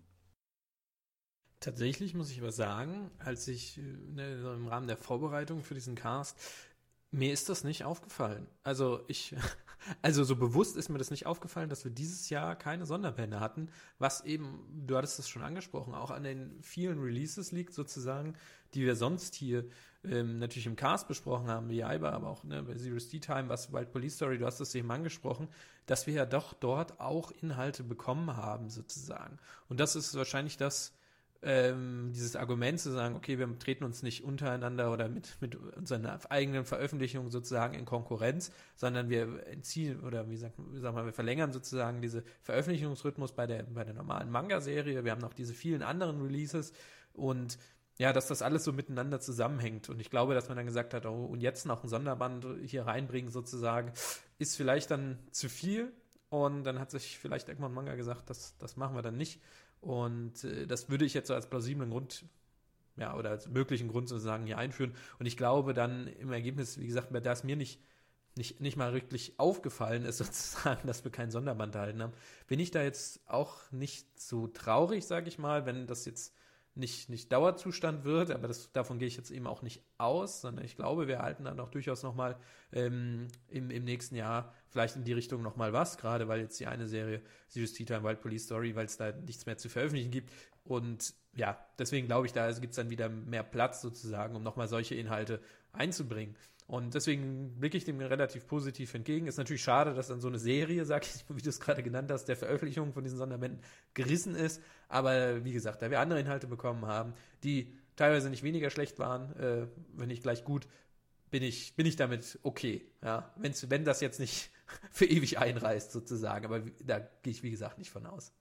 Tatsächlich muss ich aber sagen, als ich ne, so im Rahmen der Vorbereitung für diesen Cast, mir ist das nicht aufgefallen. Also ich, also so bewusst ist mir das nicht aufgefallen, dass wir dieses Jahr keine Sonderbände hatten, was eben, du hattest es schon angesprochen, auch an den vielen Releases liegt sozusagen, die wir sonst hier ähm, natürlich im Cast besprochen haben, wie Jaiba, aber auch ne, bei Zero Tea Time, was Wild Police Story, du hast es eben angesprochen, dass wir ja doch dort auch Inhalte bekommen haben sozusagen. Und das ist wahrscheinlich das, Ähm, dieses Argument zu sagen, okay, wir treten uns nicht untereinander oder mit, mit unseren eigenen Veröffentlichungen sozusagen in Konkurrenz, sondern wir entziehen oder wie sagt wie sagen wir, wir verlängern sozusagen diese Veröffentlichungsrhythmus bei der, bei der normalen Manga-Serie. Wir haben noch diese vielen anderen Releases und ja, dass das alles so miteinander zusammenhängt. Und ich glaube, dass man dann gesagt hat, oh, und jetzt noch ein Sonderband hier reinbringen sozusagen, ist vielleicht dann zu viel. Und dann hat sich vielleicht Egmont Manga gesagt, das, das machen wir dann nicht. Und äh, das würde ich jetzt so als plausiblen Grund, ja, oder als möglichen Grund sozusagen hier einführen. Und ich glaube dann im Ergebnis, wie gesagt, da es mir nicht, nicht, nicht mal wirklich aufgefallen ist, sozusagen, dass wir keinen Sonderband erhalten haben, bin ich da jetzt auch nicht so traurig, sage ich mal, wenn das jetzt nicht, nicht Dauerzustand wird, aber das, davon gehe ich jetzt eben auch nicht aus, sondern ich glaube, wir erhalten dann auch durchaus nochmal ähm, im, im nächsten Jahr vielleicht in die Richtung nochmal was, gerade weil jetzt die eine Serie, Zero Tea Time, Wild Police Story, weil es da nichts mehr zu veröffentlichen gibt und ja, deswegen glaube ich, da gibt es dann wieder mehr Platz sozusagen, um nochmal solche Inhalte einzubringen. Und deswegen blicke ich dem relativ positiv entgegen. Ist natürlich schade, dass dann so eine Serie, sag ich, wie du es gerade genannt hast, der Veröffentlichung von diesen Sonderbänden gerissen ist. Aber wie gesagt, da wir andere Inhalte bekommen haben, die teilweise nicht weniger schlecht waren, äh, wenn nicht gleich gut, bin ich, bin ich damit okay. Ja? Wenn's, wenn das jetzt nicht für ewig einreißt sozusagen. Aber da gehe ich, wie gesagt, nicht von aus.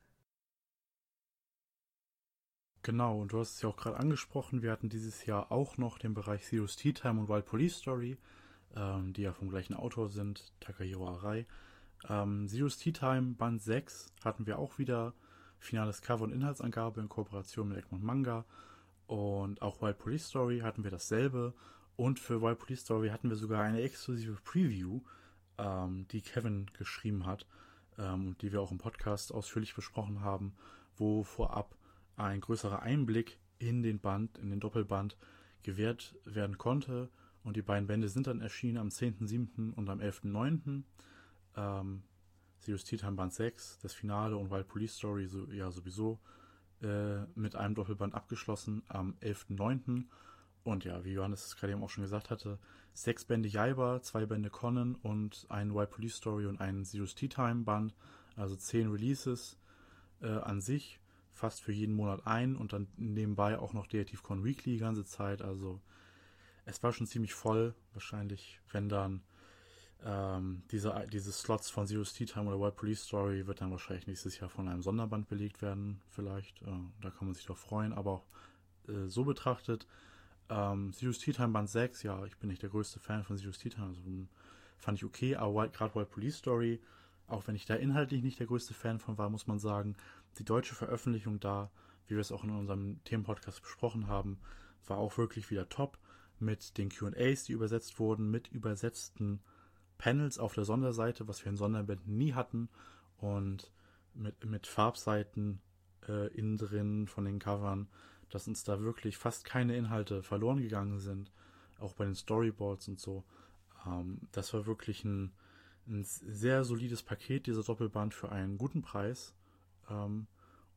Genau, und du hast es ja auch gerade angesprochen, wir hatten dieses Jahr auch noch den Bereich Zero Tea Time und Wild Police Story, ähm, die ja vom gleichen Autor sind, Takahiro Arai. Ähm, Zero Tea Time Band sechs hatten wir auch wieder finales Cover und Inhaltsangabe in Kooperation mit Egmont Manga und auch Wild Police Story hatten wir dasselbe und für Wild Police Story hatten wir sogar eine exklusive Preview, ähm, die Kevin geschrieben hat ähm, und die wir auch im Podcast ausführlich besprochen haben, wo vorab ein größerer Einblick in den Band, in den Doppelband gewährt werden konnte. Und die beiden Bände sind dann erschienen am zehnten siebten und am elften neunten Ähm, Zero Tea Time Band sechs, das Finale und Wild Police Story so, ja sowieso äh, mit einem Doppelband abgeschlossen am elften neunten Und ja, wie Johannes es gerade eben auch schon gesagt hatte, sechs Bände Jaiba, zwei Bände Conan und ein Wild Police Story und ein Zero Tea Time Band, also zehn Releases äh, an sich. Fast für jeden Monat ein und dann nebenbei auch noch Detektiv Conan Weekly die ganze Zeit. Also es war schon ziemlich voll. Wahrscheinlich, wenn dann ähm, diese, diese Slots von Zero Tea Time oder Wild Police Story wird dann wahrscheinlich nächstes Jahr von einem Sonderband belegt werden. Vielleicht. Äh, da kann man sich doch freuen. Aber auch äh, so betrachtet, ähm, Zero Tea Time Band sechs, ja, ich bin nicht der größte Fan von Zero Tea Time. Also fand ich okay. Aber gerade Wild Police Story, auch wenn ich da inhaltlich nicht der größte Fan von war, muss man sagen, die deutsche Veröffentlichung da, wie wir es auch in unserem Themenpodcast besprochen haben, war auch wirklich wieder top mit den Q and A's, die übersetzt wurden, mit übersetzten Panels auf der Sonderseite, was wir in Sonderbänden nie hatten, und mit, mit Farbseiten äh, innen drin von den Covern, dass uns da wirklich fast keine Inhalte verloren gegangen sind, auch bei den Storyboards und so. Ähm, das war wirklich ein, ein sehr solides Paket, dieser Doppelband, für einen guten Preis. Ähm,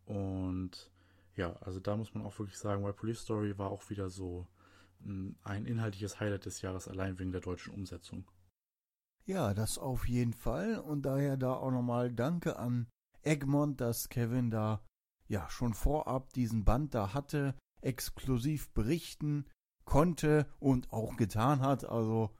und ja, also da muss man auch wirklich sagen, Wild Police Story war auch wieder so ein, ein inhaltliches Highlight des Jahres, allein wegen der deutschen Umsetzung. Ja, das auf jeden Fall, und daher da auch nochmal Danke an Egmont, dass Kevin da ja schon vorab diesen Band da hatte, exklusiv berichten konnte und auch getan hat. Also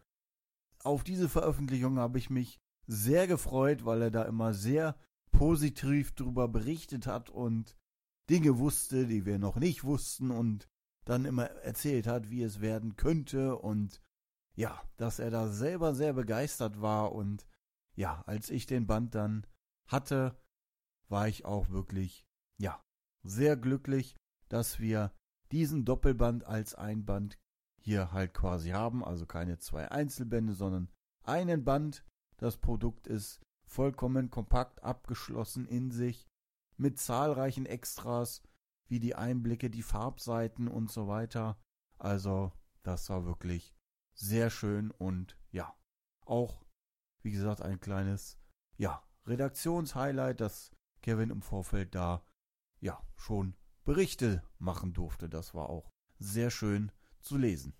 auf diese Veröffentlichung habe ich mich sehr gefreut, weil er da immer sehr positiv drüber berichtet hat und Dinge wusste, die wir noch nicht wussten, und dann immer erzählt hat, wie es werden könnte, und ja, dass er da selber sehr begeistert war. Und ja, als ich den Band dann hatte, war ich auch wirklich, ja, sehr glücklich, dass wir diesen Doppelband als Einband hier halt quasi haben. Also keine zwei Einzelbände, sondern einen Band. Das Produkt ist vollkommen kompakt abgeschlossen in sich, mit zahlreichen Extras, wie die Einblicke, die Farbseiten und so weiter. Also, das war wirklich sehr schön, und ja, auch, wie gesagt, ein kleines, ja, Redaktionshighlight, dass Kevin im Vorfeld da, ja, schon Berichte machen durfte. Das war auch sehr schön zu lesen.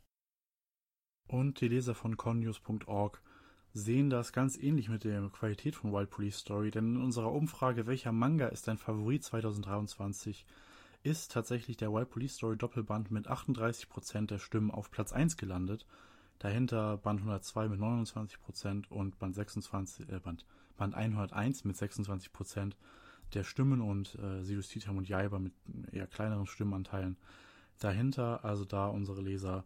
Und die Leser von connews punkt org sehen das ganz ähnlich mit der Qualität von Wild Police Story, denn in unserer Umfrage, welcher Manga ist dein Favorit zwanzig dreiundzwanzig, ist tatsächlich der Wild Police Story Doppelband mit achtunddreißig Prozent der Stimmen auf Platz eins gelandet. Dahinter Band hundertzwei mit neunundzwanzig Prozent und Band sechsundzwanzig, äh, Band, Band hunderteins mit sechsundzwanzig Prozent der Stimmen, und äh, Sidos Titam und Jaiba mit eher kleineren Stimmenanteilen dahinter. Also da unsere Leser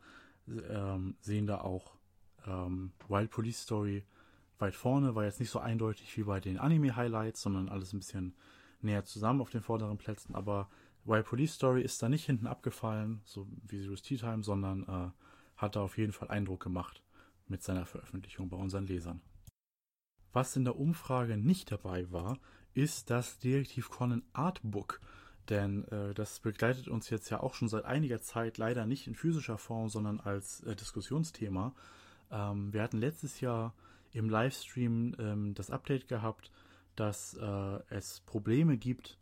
ähm, sehen da auch ähm, Wild Police Story weit vorne, war jetzt nicht so eindeutig wie bei den Anime-Highlights, sondern alles ein bisschen näher zusammen auf den vorderen Plätzen, aber Wild Police Story ist da nicht hinten abgefallen, so wie Sidos Titam, sondern äh, hat da auf jeden Fall Eindruck gemacht mit seiner Veröffentlichung bei unseren Lesern. Was in der Umfrage nicht dabei war, ist das Detektiv Conan Artbook, denn äh, das begleitet uns jetzt ja auch schon seit einiger Zeit, leider nicht in physischer Form, sondern als äh, Diskussionsthema. Ähm, wir hatten letztes Jahr im Livestream ähm, das Update gehabt, dass äh, es Probleme gibt,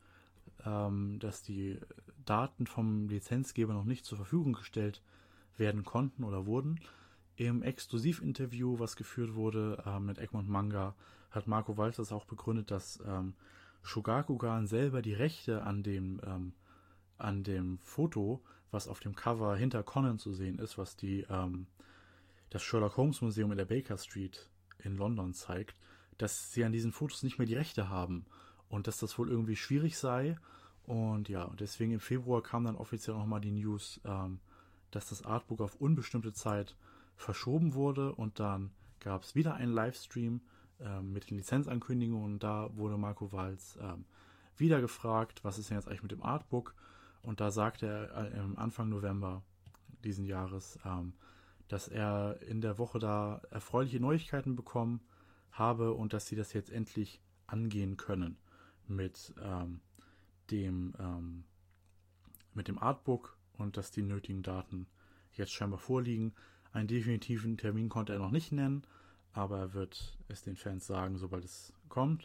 ähm, dass die Daten vom Lizenzgeber noch nicht zur Verfügung gestellt werden konnten oder wurden. Im Exklusivinterview, was geführt wurde äh, mit Egmont Manga, hat Marco Walters auch begründet, dass ähm, Shogakukan selber die Rechte an dem, ähm, an dem Foto, was auf dem Cover hinter Conan zu sehen ist, was die, ähm, das Sherlock Holmes Museum in der Baker Street in London zeigt, dass sie an diesen Fotos nicht mehr die Rechte haben und dass das wohl irgendwie schwierig sei. Und ja, deswegen im Februar kam dann offiziell nochmal die News, ähm, dass das Artbook auf unbestimmte Zeit verschoben wurde, und dann gab es wieder einen Livestream ähm, mit den Lizenzankündigungen, und da wurde Marco Walz ähm, wieder gefragt, was ist denn jetzt eigentlich mit dem Artbook, und da sagte er äh, Anfang November diesen Jahres, ähm, dass er in der Woche da erfreuliche Neuigkeiten bekommen habe und dass sie das jetzt endlich angehen können mit ähm, dem ähm, mit dem Artbook, und dass die nötigen Daten jetzt scheinbar vorliegen. Einen definitiven Termin konnte er noch nicht nennen, aber er wird es den Fans sagen, sobald es kommt.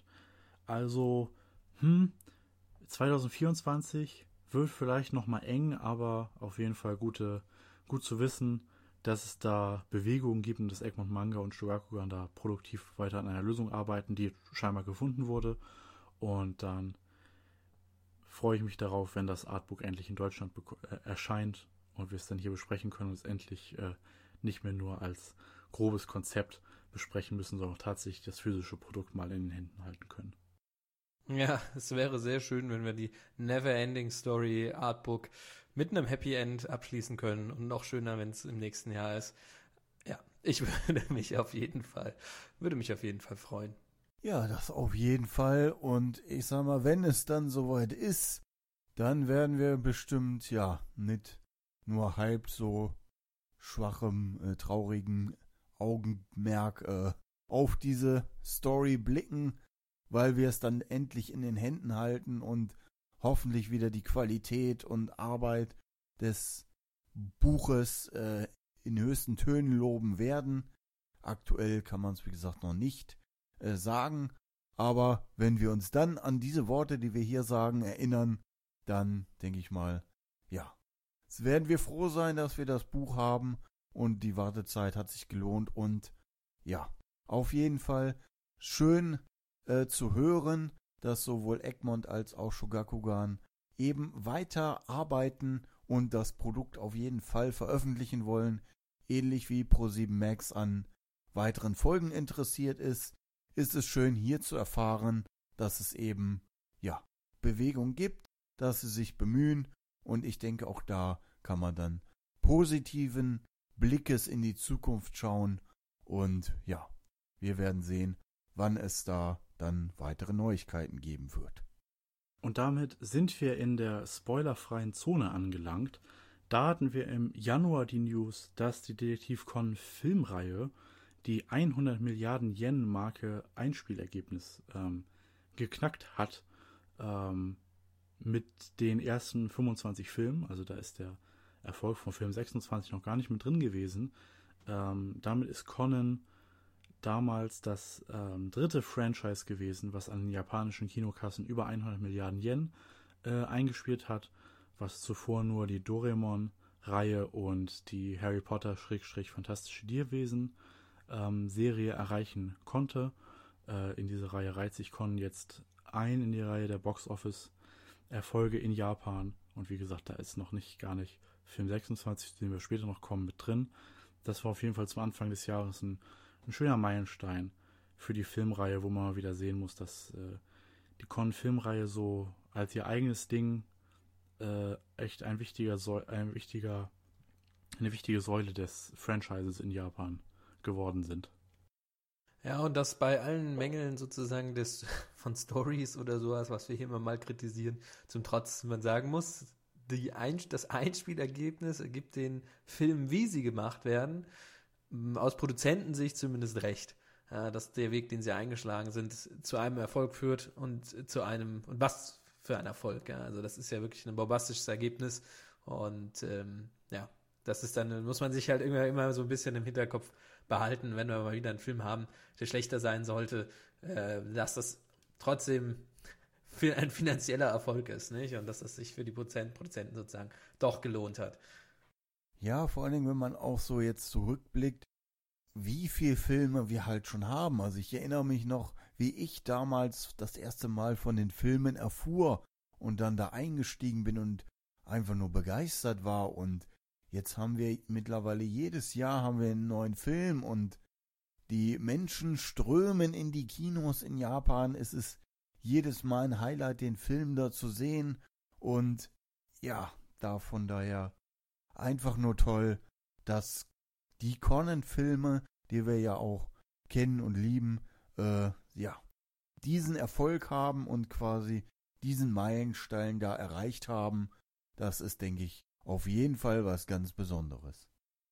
Also, hm, zwanzig vierundzwanzig wird vielleicht nochmal eng, aber auf jeden Fall gute, gut zu wissen, dass es da Bewegungen gibt und dass Egmont Manga und Shogakukan da produktiv weiter an einer Lösung arbeiten, die scheinbar gefunden wurde. Und dann freue ich mich darauf, wenn das Artbook endlich in Deutschland äh, erscheint und wir es dann hier besprechen können und es endlich äh, nicht mehr nur als grobes Konzept besprechen müssen, sondern auch tatsächlich das physische Produkt mal in den Händen halten können. Ja, es wäre sehr schön, wenn wir die Never-Ending Story Artbook mit einem Happy End abschließen können, und noch schöner, wenn es im nächsten Jahr ist. Ja, ich würde mich auf jeden Fall, würde mich auf jeden Fall freuen. Ja, das auf jeden Fall, und ich sag mal, wenn es dann soweit ist, dann werden wir bestimmt, ja, mit nur halb so schwachem, äh, traurigen Augenmerk äh, auf diese Story blicken, weil wir es dann endlich in den Händen halten und hoffentlich wieder die Qualität und Arbeit des Buches äh, in höchsten Tönen loben werden. Aktuell kann man es, wie gesagt, noch nicht äh, sagen, aber wenn wir uns dann an diese Worte, die wir hier sagen, erinnern, dann denke ich mal, ja, werden wir froh sein, dass wir das Buch haben und die Wartezeit hat sich gelohnt und ja, auf jeden Fall schön äh, zu hören, dass sowohl Egmont als auch Shogakukan eben weiter arbeiten und das Produkt auf jeden Fall veröffentlichen wollen, ähnlich wie ProSieben Max an weiteren Folgen interessiert ist, ist es schön hier zu erfahren, dass es eben, ja, Bewegung gibt, dass sie sich bemühen und ich denke auch da kann man dann positiven Blickes in die Zukunft schauen und ja, wir werden sehen, wann es da dann weitere Neuigkeiten geben wird. Und damit sind wir in der spoilerfreien Zone angelangt. Da hatten wir im Januar die News, dass die Detektiv-Con-Filmreihe die hundert Milliarden Yen-Marke Einspielergebnis ähm, geknackt hat ähm, mit den ersten fünfundzwanzig Filmen. Also da ist der Erfolg von Film sechsundzwanzig noch gar nicht mit drin gewesen. Ähm, damit ist Conan damals das ähm, dritte Franchise gewesen, was an den japanischen Kinokassen über hundert Milliarden Yen äh, eingespielt hat, was zuvor nur die Doraemon-Reihe und die Harry Potter-Fantastische Tierwesen ähm, Serie erreichen konnte. Äh, in diese Reihe reiht sich Conan jetzt ein in die Reihe der Box-Office-Erfolge in Japan und wie gesagt, da ist noch nicht gar nicht Film sechsundzwanzig, zu dem wir später noch kommen, mit drin. Das war auf jeden Fall zum Anfang des Jahres ein Ein schöner Meilenstein für die Filmreihe, wo man mal wieder sehen muss, dass äh, die Con-Filmreihe so als ihr eigenes Ding äh, echt ein wichtiger, Säu- ein wichtiger, eine wichtige Säule des Franchises in Japan geworden sind. Ja, und das bei allen Mängeln sozusagen des von Stories oder sowas, was wir hier immer mal kritisieren, zum Trotz man sagen muss, die Ein- das Einspielergebnis ergibt den Filmen, wie sie gemacht werden, aus Produzentensicht zumindest recht, ja, dass der Weg, den sie eingeschlagen sind, zu einem Erfolg führt und zu einem, und was für ein Erfolg, ja, also das ist ja wirklich ein bombastisches Ergebnis und ähm, ja, das ist dann, muss man sich halt immer, immer so ein bisschen im Hinterkopf behalten, wenn wir mal wieder einen Film haben, der schlechter sein sollte, äh, dass das trotzdem ein finanzieller Erfolg ist, nicht? Und dass das sich für die Produzenten sozusagen doch gelohnt hat. Ja, vor allen Dingen, wenn man auch so jetzt zurückblickt, wie viele Filme wir halt schon haben. Also ich erinnere mich noch, wie ich damals das erste Mal von den Filmen erfuhr und dann da eingestiegen bin und einfach nur begeistert war. Und jetzt haben wir mittlerweile jedes Jahr haben wir einen neuen Film und die Menschen strömen in die Kinos in Japan. Es ist jedes Mal ein Highlight, den Film da zu sehen. Und ja, da von daher einfach nur toll, dass die Conan-Filme, die wir ja auch kennen und lieben, äh, ja, diesen Erfolg haben und quasi diesen Meilenstein da erreicht haben. Das ist, denke ich, auf jeden Fall was ganz Besonderes.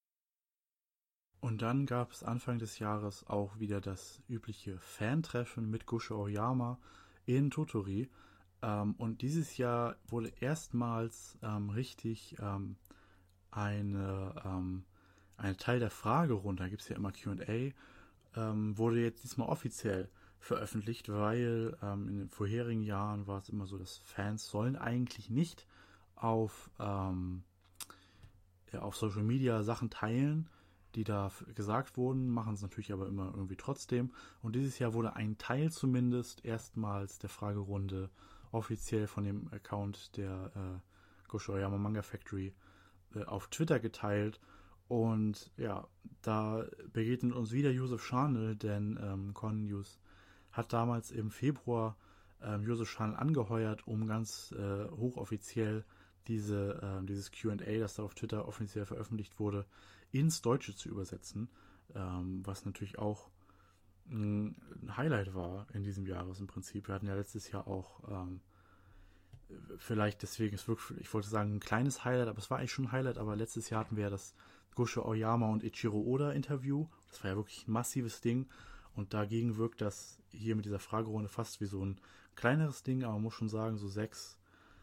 Und dann gab es Anfang des Jahres auch wieder das übliche Fan-Treffen mit Gosho Aoyama in Tottori. Ähm, und dieses Jahr wurde erstmals ähm, richtig ähm, eine, ähm, eine Teil der Fragerunde, da gibt es ja immer Q und A, ähm, wurde jetzt diesmal offiziell veröffentlicht, weil ähm, in den vorherigen Jahren war es immer so, dass Fans sollen eigentlich nicht auf, ähm, ja, auf Social Media Sachen teilen, die da f- gesagt wurden, machen es natürlich aber immer irgendwie trotzdem. Und dieses Jahr wurde ein Teil zumindest erstmals der Fragerunde offiziell von dem Account der äh, Gosho Aoyama Manga Factory auf Twitter geteilt und ja, da begegnet uns wieder Josef Scharnel, denn ähm, Con News hat damals im Februar ähm, Josef Scharnel angeheuert, um ganz äh, hochoffiziell diese, äh, dieses Q und A, das da auf Twitter offiziell veröffentlicht wurde, ins Deutsche zu übersetzen, ähm, was natürlich auch ein Highlight war in diesem Jahres im Prinzip. Wir hatten ja letztes Jahr auch ähm, vielleicht deswegen, es wirklich, ich wollte sagen, ein kleines Highlight, aber es war eigentlich schon ein Highlight, aber letztes Jahr hatten wir ja das Gosho Aoyama und Ichiro Oda Interview. Das war ja wirklich ein massives Ding. Und dagegen wirkt das hier mit dieser Fragerunde fast wie so ein kleineres Ding, aber man muss schon sagen, so sechs,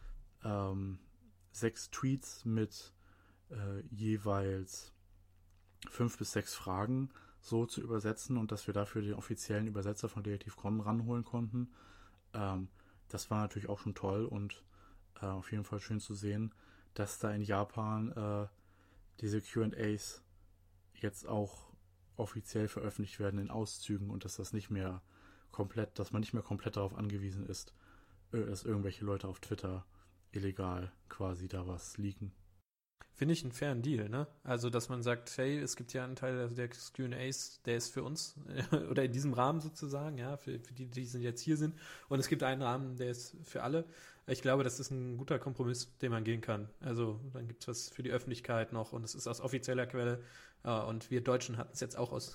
ähm, sechs Tweets mit äh, jeweils fünf bis sechs Fragen so zu übersetzen und dass wir dafür den offiziellen Übersetzer von Creative Con ranholen konnten. Ähm, das war natürlich auch schon toll und äh, auf jeden Fall schön zu sehen, dass da in Japan äh, diese Q and A's jetzt auch offiziell veröffentlicht werden in Auszügen und dass das nicht mehr komplett, dass man nicht mehr komplett darauf angewiesen ist, dass irgendwelche Leute auf Twitter illegal quasi da was leaken. Finde ich einen fairen Deal, ne? Also, dass man sagt, hey, es gibt ja einen Teil der Q and A's, der ist für uns, oder in diesem Rahmen sozusagen, ja, für, für die, die jetzt hier sind. Und es gibt einen Rahmen, der ist für alle. Ich glaube, das ist ein guter Kompromiss, den man gehen kann. Also, dann gibt es was für die Öffentlichkeit noch und es ist aus offizieller Quelle. Und wir Deutschen hatten es jetzt auch aus,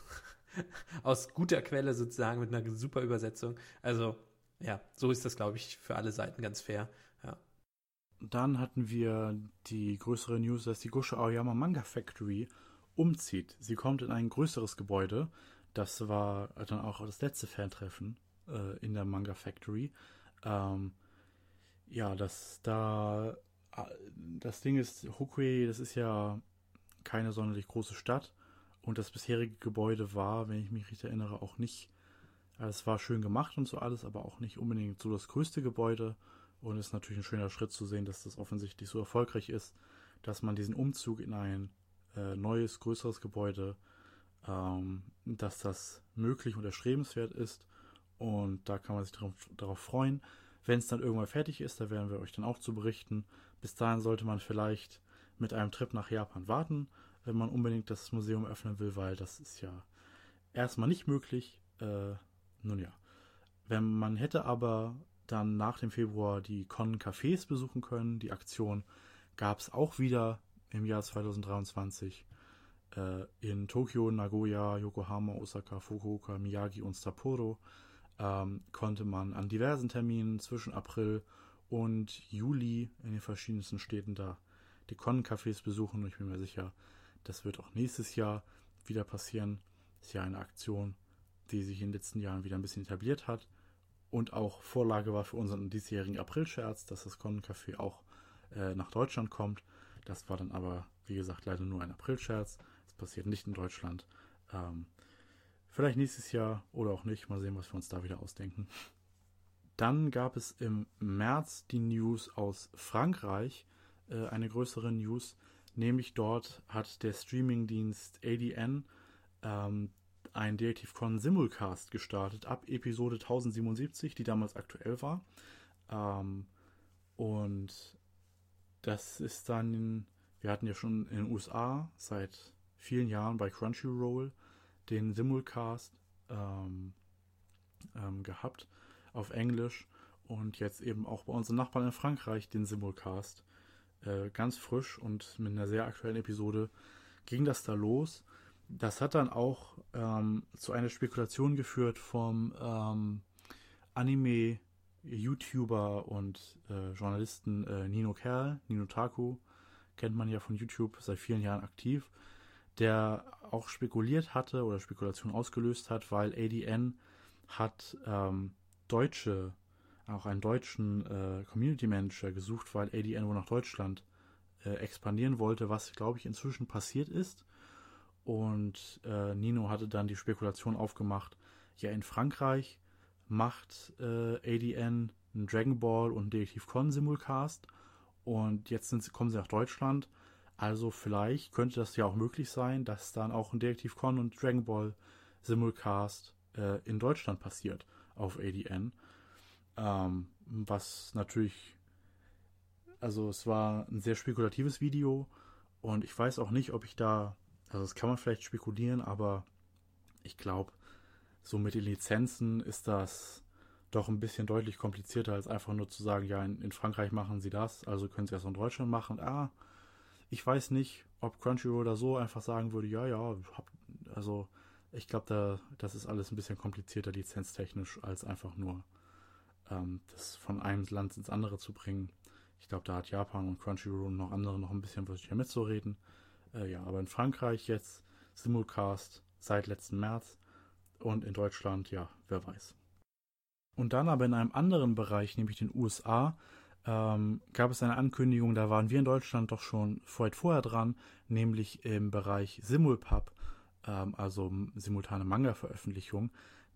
aus guter Quelle sozusagen mit einer super Übersetzung. Also, ja, so ist das, glaube ich, für alle Seiten ganz fair, ja. Dann hatten wir die größere News, dass die Gosho Aoyama Manga Factory umzieht. Sie kommt in ein größeres Gebäude. Das war dann auch das letzte Fantreffen äh, in der Manga Factory. Ähm, ja, das da das Ding ist, Hokui, das ist ja keine sonderlich große Stadt und das bisherige Gebäude war, wenn ich mich richtig erinnere, auch nicht, also es war schön gemacht und so alles, aber auch nicht unbedingt so das größte Gebäude. Und es ist natürlich ein schöner Schritt zu sehen, dass das offensichtlich so erfolgreich ist, dass man diesen Umzug in ein äh, neues, größeres Gebäude, ähm, dass das möglich und erstrebenswert ist. Und da kann man sich darauf, darauf freuen. Wenn es dann irgendwann fertig ist, da werden wir euch dann auch zu berichten. Bis dahin sollte man vielleicht mit einem Trip nach Japan warten, wenn man unbedingt das Museum öffnen will, weil das ist ja erstmal nicht möglich. Äh, nun ja. Wenn man hätte aber dann nach dem Februar die Con-Cafés besuchen können. Die Aktion gab es auch wieder im Jahr zwanzig dreiundzwanzig äh, in Tokio, Nagoya, Yokohama, Osaka, Fukuoka, Miyagi und Sapporo. Ähm, konnte man an diversen Terminen zwischen April und Juli in den verschiedensten Städten da die Con-Cafés besuchen. Und ich bin mir sicher, das wird auch nächstes Jahr wieder passieren. Das ist ja eine Aktion, die sich in den letzten Jahren wieder ein bisschen etabliert hat. Und auch Vorlage war für unseren diesjährigen April-Scherz, dass das Con-Café auch äh, nach Deutschland kommt. Das war dann aber, wie gesagt, leider nur ein April-Scherz. Das passiert nicht in Deutschland. Ähm, vielleicht nächstes Jahr oder auch nicht. Mal sehen, was wir uns da wieder ausdenken. Dann gab es im März die News aus Frankreich, äh, eine größere News. Nämlich dort hat der Streamingdienst A D N ähm, ein Creative Con Simulcast gestartet ab Episode tausendsiebenundsiebzig, die damals aktuell war. Ähm, und das ist dann, wir hatten ja schon in den U S A seit vielen Jahren bei Crunchyroll den Simulcast ähm, ähm, gehabt auf Englisch und jetzt eben auch bei unseren Nachbarn in Frankreich den Simulcast. Äh, ganz frisch und mit einer sehr aktuellen Episode ging das da los. Das hat dann auch ähm, zu einer Spekulation geführt vom ähm, Anime-YouTuber und äh, Journalisten äh, Nino Kerl, Nino Taku, kennt man ja von YouTube, seit vielen Jahren aktiv, der auch spekuliert hatte oder Spekulation ausgelöst hat, weil A D N hat ähm, Deutsche, auch einen deutschen äh, Community Manager gesucht, weil A D N wohl nach Deutschland äh, expandieren wollte, was, glaube ich, inzwischen passiert ist. Und äh, Nino hatte dann die Spekulation aufgemacht, ja, in Frankreich macht äh, A D N einen Dragon Ball und Creative Con Simulcast und jetzt sind sie, kommen sie nach Deutschland. Also vielleicht könnte das ja auch möglich sein, dass dann auch ein Creative Con und Dragon Ball Simulcast äh, in Deutschland passiert auf A D N. Ähm, was natürlich, also es war ein sehr spekulatives Video und ich weiß auch nicht, ob ich da, also das kann man vielleicht spekulieren, aber ich glaube, so mit den Lizenzen ist das doch ein bisschen deutlich komplizierter, als einfach nur zu sagen, ja, in, in Frankreich machen sie das, also können sie das in Deutschland machen. Ah, ich weiß nicht, ob Crunchyroll da so einfach sagen würde, ja, ja, hab, also ich glaube, da, das ist alles ein bisschen komplizierter lizenztechnisch, als einfach nur ähm, das von einem Land ins andere zu bringen. Ich glaube, da hat Japan und Crunchyroll und noch andere noch ein bisschen was hier mitzureden. Äh, ja, aber in Frankreich jetzt Simulcast seit letzten März Und in Deutschland, ja, wer weiß. Und dann aber in einem anderen Bereich, nämlich den U S A, ähm, gab es eine Ankündigung, da waren wir in Deutschland doch schon weit vorher dran, nämlich im Bereich Simulpub, ähm, also simultane Manga-Veröffentlichung.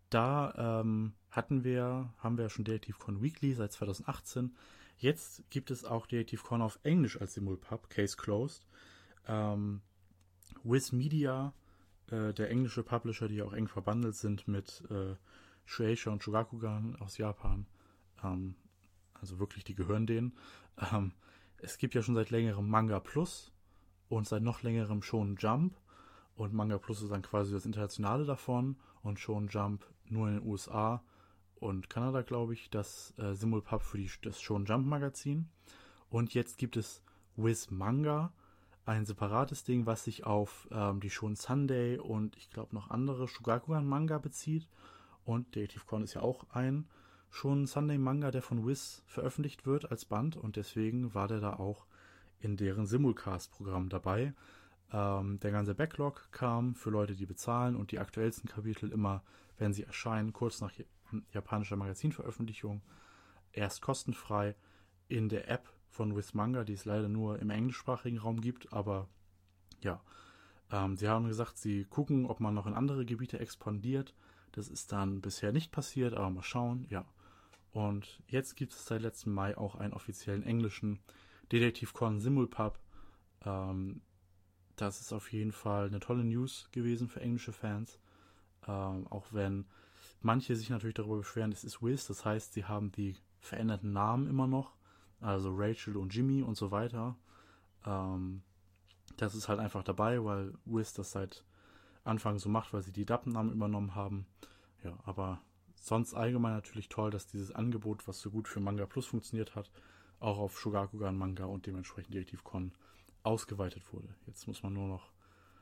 Da ähm, hatten wir, haben wir schon DetektivCon Weekly seit zwanzig achtzehn. Jetzt gibt es auch DetektivCon auf Englisch als Simulpub, Case Closed. Ähm, Viz Media, äh, der englische Publisher, die auch eng verbandelt sind mit äh, Shueisha und Shogakukan aus Japan, ähm, also wirklich, die gehören denen. Ähm, es gibt ja schon seit längerem Manga Plus und seit noch längerem Shonen Jump. Und Manga Plus ist dann quasi das Internationale davon und Shonen Jump nur in den U S A und Kanada, glaube ich, das äh, Simulpub für die, das Shonen Jump Magazin. Und jetzt gibt es Viz Manga, ein separates Ding, was sich auf ähm, die Shonen Sunday und ich glaube noch andere Shogakukan Manga bezieht. Und DetektivCon ist ja auch ein schon Sunday-Manga, der von Viz veröffentlicht wird als Band und deswegen war der da auch in deren Simulcast-Programm dabei. Ähm, der ganze Backlog kam für Leute, die bezahlen und die aktuellsten Kapitel immer, wenn sie erscheinen, kurz nach japanischer Magazinveröffentlichung, erst kostenfrei in der App von Viz Manga, die es leider nur im englischsprachigen Raum gibt, aber ja, ähm, sie haben gesagt, sie gucken, ob man noch in andere Gebiete expandiert. Das ist dann bisher nicht passiert, aber mal schauen, ja. Und jetzt gibt es seit letztem Mai auch einen offiziellen englischen DetektivCon Simulpub. Ähm, das ist auf jeden Fall eine tolle News gewesen für englische Fans. Ähm, auch wenn manche sich natürlich darüber beschweren, es ist Viz, das heißt, sie haben die veränderten Namen immer noch. Also Rachel und Jimmy und so weiter. Ähm, das ist halt einfach dabei, weil Viz das seit Anfang so macht, weil sie die Dappennamen übernommen haben. Ja, aber sonst allgemein natürlich toll, dass dieses Angebot, was so gut für Manga Plus funktioniert hat, auch auf Shogakukan Manga und dementsprechend DetektivCon ausgeweitet wurde. Jetzt muss man nur noch,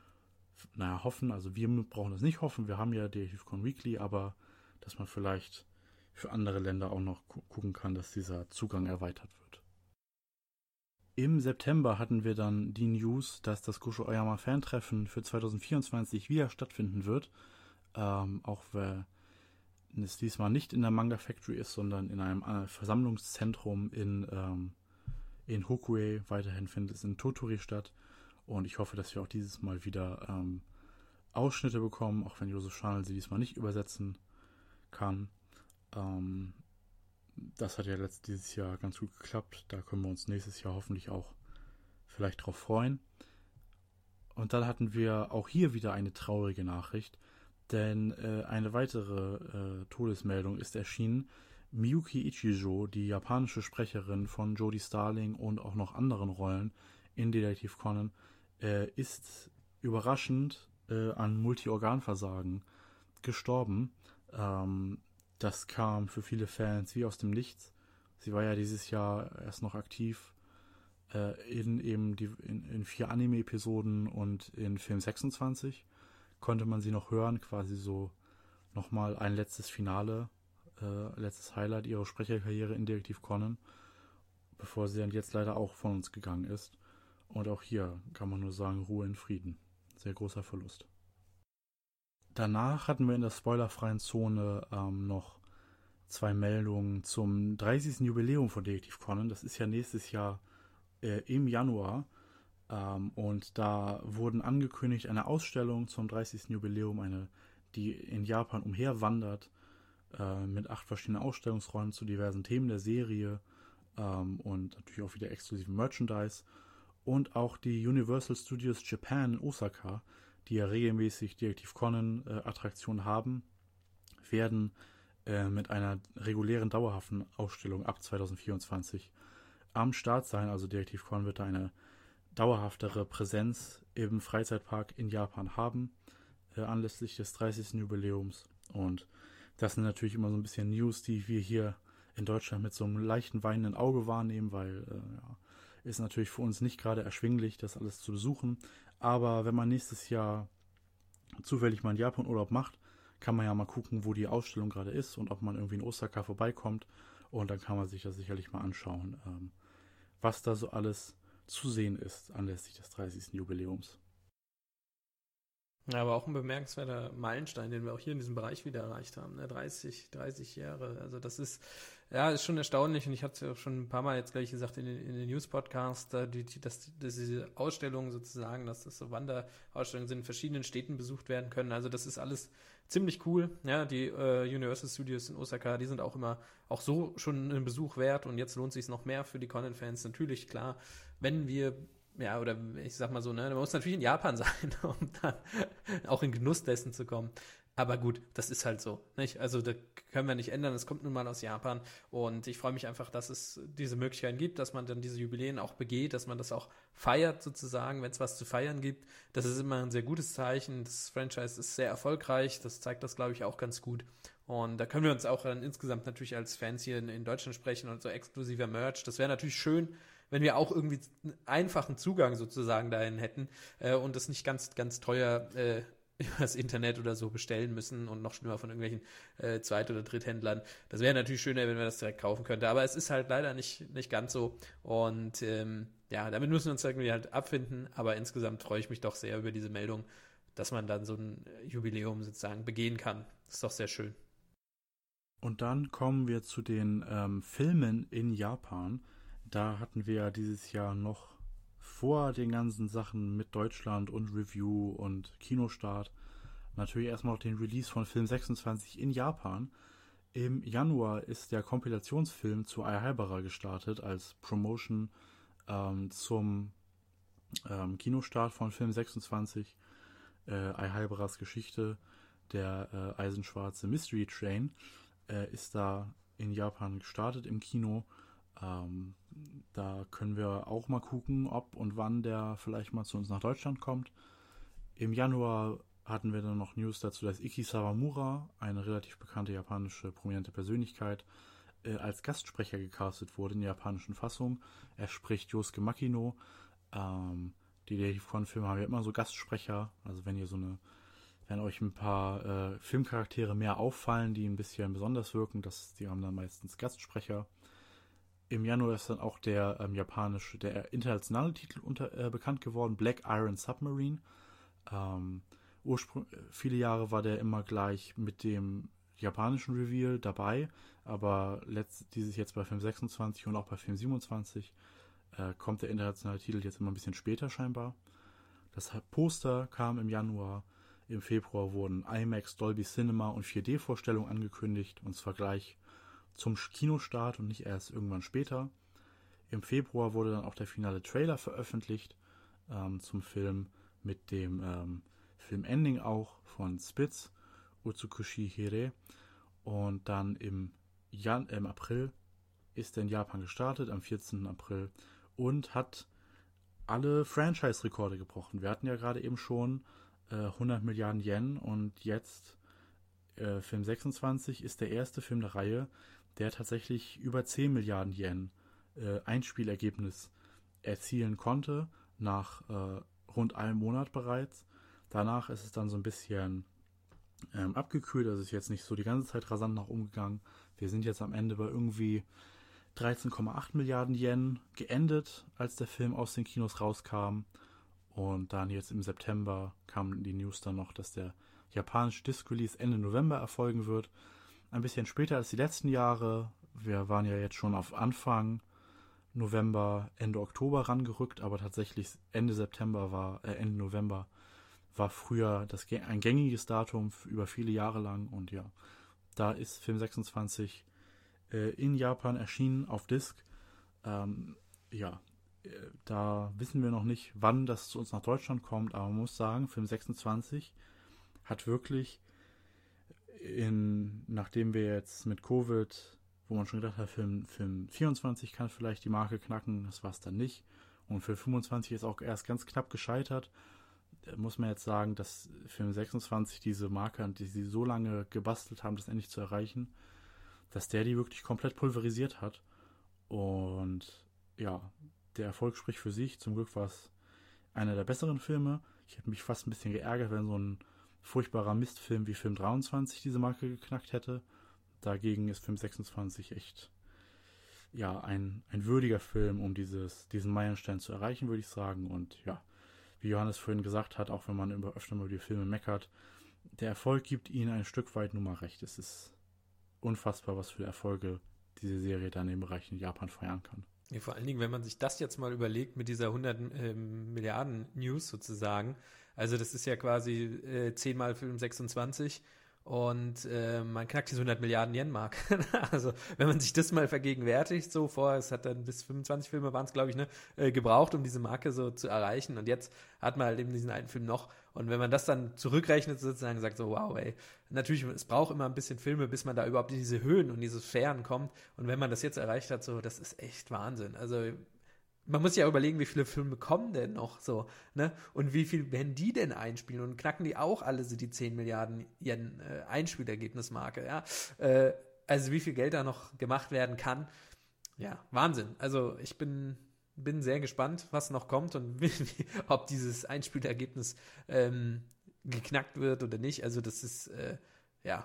naja, hoffen, also wir brauchen das nicht hoffen, wir haben ja DetektivCon Weekly, aber dass man vielleicht für andere Länder auch noch gu- gucken kann, dass dieser Zugang erweitert wird. Im September hatten wir dann die News, dass das Gosho Oyama Fan-Treffen für zwanzig vierundzwanzig wieder stattfinden wird. Ähm, auch wenn es diesmal nicht in der Manga Factory ist, sondern in einem äh, Versammlungszentrum in, ähm, in Hokue. Weiterhin findet es in Tottori statt. Und ich hoffe, dass wir auch dieses Mal wieder ähm, Ausschnitte bekommen, auch wenn Josef Schanel sie diesmal nicht übersetzen kann. Ähm, das hat ja letzt, dieses Jahr ganz gut geklappt. Da können wir uns nächstes Jahr hoffentlich auch vielleicht drauf freuen. Und dann hatten wir auch hier wieder eine traurige Nachricht, denn äh, eine weitere äh, Todesmeldung ist erschienen. Miyuki Ichijo, die japanische Sprecherin von Jodie Starling und auch noch anderen Rollen in Detektiv Conan, äh, ist überraschend äh, an Multiorganversagen gestorben. Ähm, das kam für viele Fans wie aus dem Nichts. Sie war ja dieses Jahr erst noch aktiv äh, in eben die, in, in vier Anime-Episoden und in Film sechsundzwanzig konnte man sie noch hören, quasi so nochmal ein letztes Finale, äh, letztes Highlight ihrer Sprecherkarriere in Detektiv Conan, bevor sie dann jetzt leider auch von uns gegangen ist. Und auch hier kann man nur sagen, Ruhe in Frieden. Sehr großer Verlust. Danach hatten wir in der spoilerfreien Zone ähm, noch zwei Meldungen zum dreißigsten Jubiläum von Detektiv Conan. Das ist ja nächstes Jahr äh, im Januar. Ähm, und da wurden angekündigt eine Ausstellung zum dreißigsten Jubiläum, eine, die in Japan umherwandert, äh, mit acht verschiedenen Ausstellungsräumen zu diversen Themen der Serie ähm, und natürlich auch wieder exklusiven Merchandise. Und auch die Universal Studios Japan in Osaka, die ja regelmäßig Detektiv Conan äh, Attraktionen haben, werden äh, mit einer regulären dauerhaften Ausstellung ab zwanzig vierundzwanzig am Start sein. Also Detektiv Conan wird da eine dauerhaftere Präsenz im Freizeitpark in Japan haben, äh, anlässlich des dreißigsten Jubiläums. Und das sind natürlich immer so ein bisschen News, die wir hier in Deutschland mit so einem leichten weinenden Auge wahrnehmen, weil äh, ja, ist natürlich für uns nicht gerade erschwinglich, das alles zu besuchen. Aber wenn man nächstes Jahr zufällig mal einen Japan-Urlaub macht, kann man ja mal gucken, wo die Ausstellung gerade ist und ob man irgendwie in Osaka vorbeikommt. Und dann kann man sich das sicherlich mal anschauen, ähm, was da so alles zu sehen ist anlässlich des dreißigsten Jubiläums. Ja, aber auch ein bemerkenswerter Meilenstein, den wir auch hier in diesem Bereich wieder erreicht haben. Ne? dreißig, dreißig Jahre. Also das ist, ja, ist schon erstaunlich. Und ich hatte es ja auch schon ein paar Mal jetzt gleich gesagt in den, in den News-Podcasts, da die, die, dass, dass diese Ausstellungen sozusagen, dass das so Wanderausstellungen sind, in verschiedenen Städten besucht werden können. Also das ist alles ziemlich cool. Ja, die äh, Universal Studios in Osaka, die sind auch immer auch so schon einen Besuch wert. Und jetzt lohnt es sich noch mehr für die Conan-Fans. Natürlich, klar, wenn wir ja, oder ich sag mal so, ne, man muss natürlich in Japan sein, um dann auch in Genuss dessen zu kommen. Aber gut, das ist halt so, nicht? Also da können wir nicht ändern, es kommt nun mal aus Japan und ich freue mich einfach, dass es diese Möglichkeiten gibt, dass man dann diese Jubiläen auch begeht, dass man das auch feiert sozusagen, wenn es was zu feiern gibt. Das ist immer ein sehr gutes Zeichen, das Franchise ist sehr erfolgreich, das zeigt das, glaube ich, auch ganz gut. Und da können wir uns auch dann insgesamt natürlich als Fans hier in, in Deutschland sprechen und so exklusiver Merch, das wäre natürlich schön, wenn wir auch irgendwie einen einfachen Zugang sozusagen dahin hätten äh, und das nicht ganz, ganz teuer äh, über das Internet oder so bestellen müssen und noch schlimmer von irgendwelchen äh, Zweit- oder Dritthändlern. Das wäre natürlich schöner, wenn wir das direkt kaufen könnten, aber es ist halt leider nicht, nicht ganz so und ähm, ja, damit müssen wir uns irgendwie halt abfinden, aber insgesamt freue ich mich doch sehr über diese Meldung, dass man dann so ein Jubiläum sozusagen begehen kann. Das ist doch sehr schön. Und dann kommen wir zu den ähm, Filmen in Japan. Da hatten wir ja dieses Jahr noch vor den ganzen Sachen mit Deutschland und Review und Kinostart natürlich erstmal noch den Release von Film sechsundzwanzig in Japan. Im Januar ist der Kompilationsfilm zu Aihaibara gestartet als Promotion ähm, zum ähm, Kinostart von Film sechsundzwanzig. Äh, Aihabaras Geschichte, der äh, eisenschwarze Mystery Train, äh, ist da in Japan gestartet im Kino. Ähm, da können wir auch mal gucken, ob und wann der vielleicht mal zu uns nach Deutschland kommt. Im Januar hatten wir dann noch News dazu, dass Ikki Sawamura, eine relativ bekannte japanische prominente Persönlichkeit, äh, als Gastsprecher gecastet wurde in der japanischen Fassung. Er spricht Yosuke Makino. Ähm, die Detektiv-Filme haben ja immer so Gastsprecher. Also wenn ihr so eine, wenn euch ein paar äh, Filmcharaktere mehr auffallen, die ein bisschen besonders wirken, das, die haben dann meistens Gastsprecher. Im Januar ist dann auch der ähm, japanische, der internationale Titel unter, äh, bekannt geworden, Black Iron Submarine. Ähm, ursprung- viele Jahre war der immer gleich mit dem japanischen Reveal dabei, aber letzt, dieses jetzt bei Film sechsundzwanzig und auch bei Film siebenundzwanzig äh, kommt der internationale Titel jetzt immer ein bisschen später scheinbar. Das Poster kam im Januar. Im Februar wurden IMAX, Dolby Cinema und vier D-Vorstellungen angekündigt, und zwar gleich zum Kinostart und nicht erst irgendwann später. Im Februar wurde dann auch der finale Trailer veröffentlicht ähm, zum Film mit dem ähm, Filmending auch von Spitz, Utsukushi Hire. Und dann im, Jan- im April ist er in Japan gestartet, am vierzehnten April, und hat alle Franchise-Rekorde gebrochen. Wir hatten ja gerade eben schon äh, hundert Milliarden Yen und jetzt äh, Film sechsundzwanzig ist der erste Film der Reihe, der tatsächlich über zehn Milliarden Yen äh, Einspielergebnis erzielen konnte, nach äh, rund einem Monat bereits. Danach ist es dann so ein bisschen ähm, abgekühlt, also ist jetzt nicht so die ganze Zeit rasant nach oben gegangen. Wir sind jetzt am Ende bei irgendwie dreizehn Komma acht Milliarden Yen geendet, als der Film aus den Kinos rauskam. Und dann jetzt im September kam die News dann noch, dass der japanische Disc-Release Ende November erfolgen wird. Ein bisschen später als die letzten Jahre. Wir waren ja jetzt schon auf Anfang November, Ende Oktober rangerückt, aber tatsächlich Ende September war, äh, Ende November war früher das, ein gängiges Datum über viele Jahre lang. Und ja, da ist Film sechsundzwanzig äh, in Japan erschienen auf Disc. Ähm, ja, äh, da wissen wir noch nicht, wann das zu uns nach Deutschland kommt, aber man muss sagen, Film sechsundzwanzig hat wirklich in, nachdem wir jetzt mit Covid, wo man schon gedacht hat, Film, Film vierundzwanzig kann vielleicht die Marke knacken, das war es dann nicht. Und Film fünfundzwanzig ist auch erst ganz knapp gescheitert. Da muss man jetzt sagen, dass Film sechsundzwanzig diese Marke, die sie so lange gebastelt haben, das endlich zu erreichen, dass der die wirklich komplett pulverisiert hat. Und ja, der Erfolg spricht für sich. Zum Glück war es einer der besseren Filme. Ich hätte mich fast ein bisschen geärgert, wenn so ein furchtbarer Mistfilm wie Film dreiundzwanzig diese Marke geknackt hätte. Dagegen ist Film sechsundzwanzig echt ja, ein, ein würdiger Film, um dieses, diesen Meilenstein zu erreichen, würde ich sagen. Und ja, wie Johannes vorhin gesagt hat, auch wenn man über, öfter mal über die Filme meckert, der Erfolg gibt ihnen ein Stück weit nun mal recht. Es ist unfassbar, was für Erfolge diese Serie dann im Bereich in Japan feiern kann. Ja, vor allen Dingen, wenn man sich das jetzt mal überlegt mit dieser hundert ähm, Milliarden News sozusagen, also das ist ja quasi äh, zehn mal Film sechsundzwanzig und äh, man knackt diese hundert Milliarden Yen-Mark. Also wenn man sich das mal vergegenwärtigt, so vor, es hat dann bis fünfundzwanzig Filme waren es, glaube ich, ne, äh, gebraucht, um diese Marke so zu erreichen, und jetzt hat man halt eben diesen einen Film noch, und wenn man das dann zurückrechnet sozusagen, sagt so, wow, ey, natürlich, es braucht immer ein bisschen Filme, bis man da überhaupt in diese Höhen und diese Sphären kommt, und wenn man das jetzt erreicht hat, so, das ist echt Wahnsinn. Also man muss ja überlegen, wie viele Filme kommen denn noch so, ne? Und wie viel werden die denn einspielen? Und knacken die auch alle so die zehn Milliarden Yen äh, Einspielergebnismarke, ja? Äh, also wie viel Geld da noch gemacht werden kann. Ja, Wahnsinn. Also ich bin, bin sehr gespannt, was noch kommt und wie, ob dieses Einspielergebnis ähm, geknackt wird oder nicht. Also das ist, äh, ja,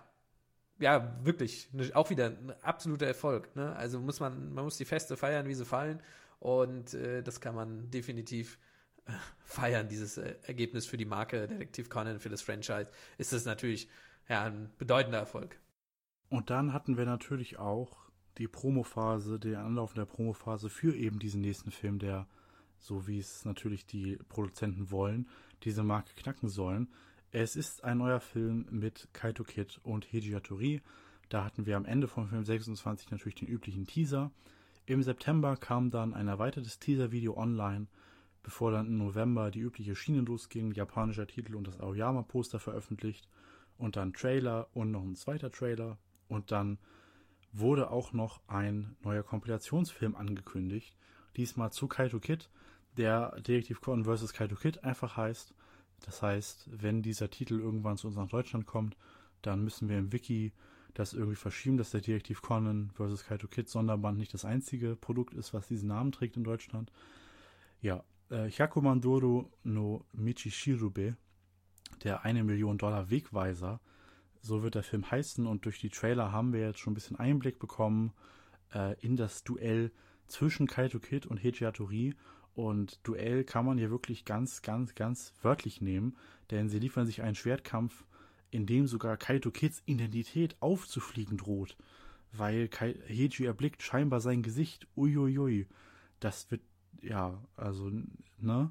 ja, wirklich, auch wieder ein absoluter Erfolg, ne? Also muss man, man muss die Feste feiern, wie sie fallen. Und äh, das kann man definitiv äh, feiern, dieses äh, Ergebnis für die Marke Detektiv Conan, für das Franchise. Ist das natürlich ja, ein bedeutender Erfolg. Und dann hatten wir natürlich auch die Promophase, den Anlauf der Promophase für eben diesen nächsten Film, der, so wie es natürlich die Produzenten wollen, diese Marke knacken sollen. Es ist ein neuer Film mit Kaito Kid und Heiji Hattori. Da hatten wir am Ende von Film sechsundzwanzig natürlich den üblichen Teaser. Im September kam dann ein erweitertes Teaser-Video online, bevor dann im November die übliche Schiene losging, japanischer Titel und das Aoyama-Poster veröffentlicht und dann Trailer und noch ein zweiter Trailer, und dann wurde auch noch ein neuer Kompilationsfilm angekündigt, diesmal zu Kaito Kid, der Detektiv Conan versus. Kaito Kid einfach heißt. Das heißt, wenn dieser Titel irgendwann zu uns nach Deutschland kommt, dann müssen wir im Wiki das irgendwie verschieben, dass der Detektiv Conan versus. Kaito Kid Sonderband nicht das einzige Produkt ist, was diesen Namen trägt in Deutschland. Ja, äh, Hyakumandoru no Michishirube, der eine Million Dollar Wegweiser, so wird der Film heißen, und durch die Trailer haben wir jetzt schon ein bisschen Einblick bekommen äh, in das Duell zwischen Kaito Kid und Heiji Hattori. Und Duell kann man hier wirklich ganz, ganz, ganz wörtlich nehmen, denn sie liefern sich einen Schwertkampf, in dem sogar Kaito Kids Identität aufzufliegen droht, weil Kai- Heiji erblickt scheinbar sein Gesicht. Uiuiui. Das wird, ja, also, ne?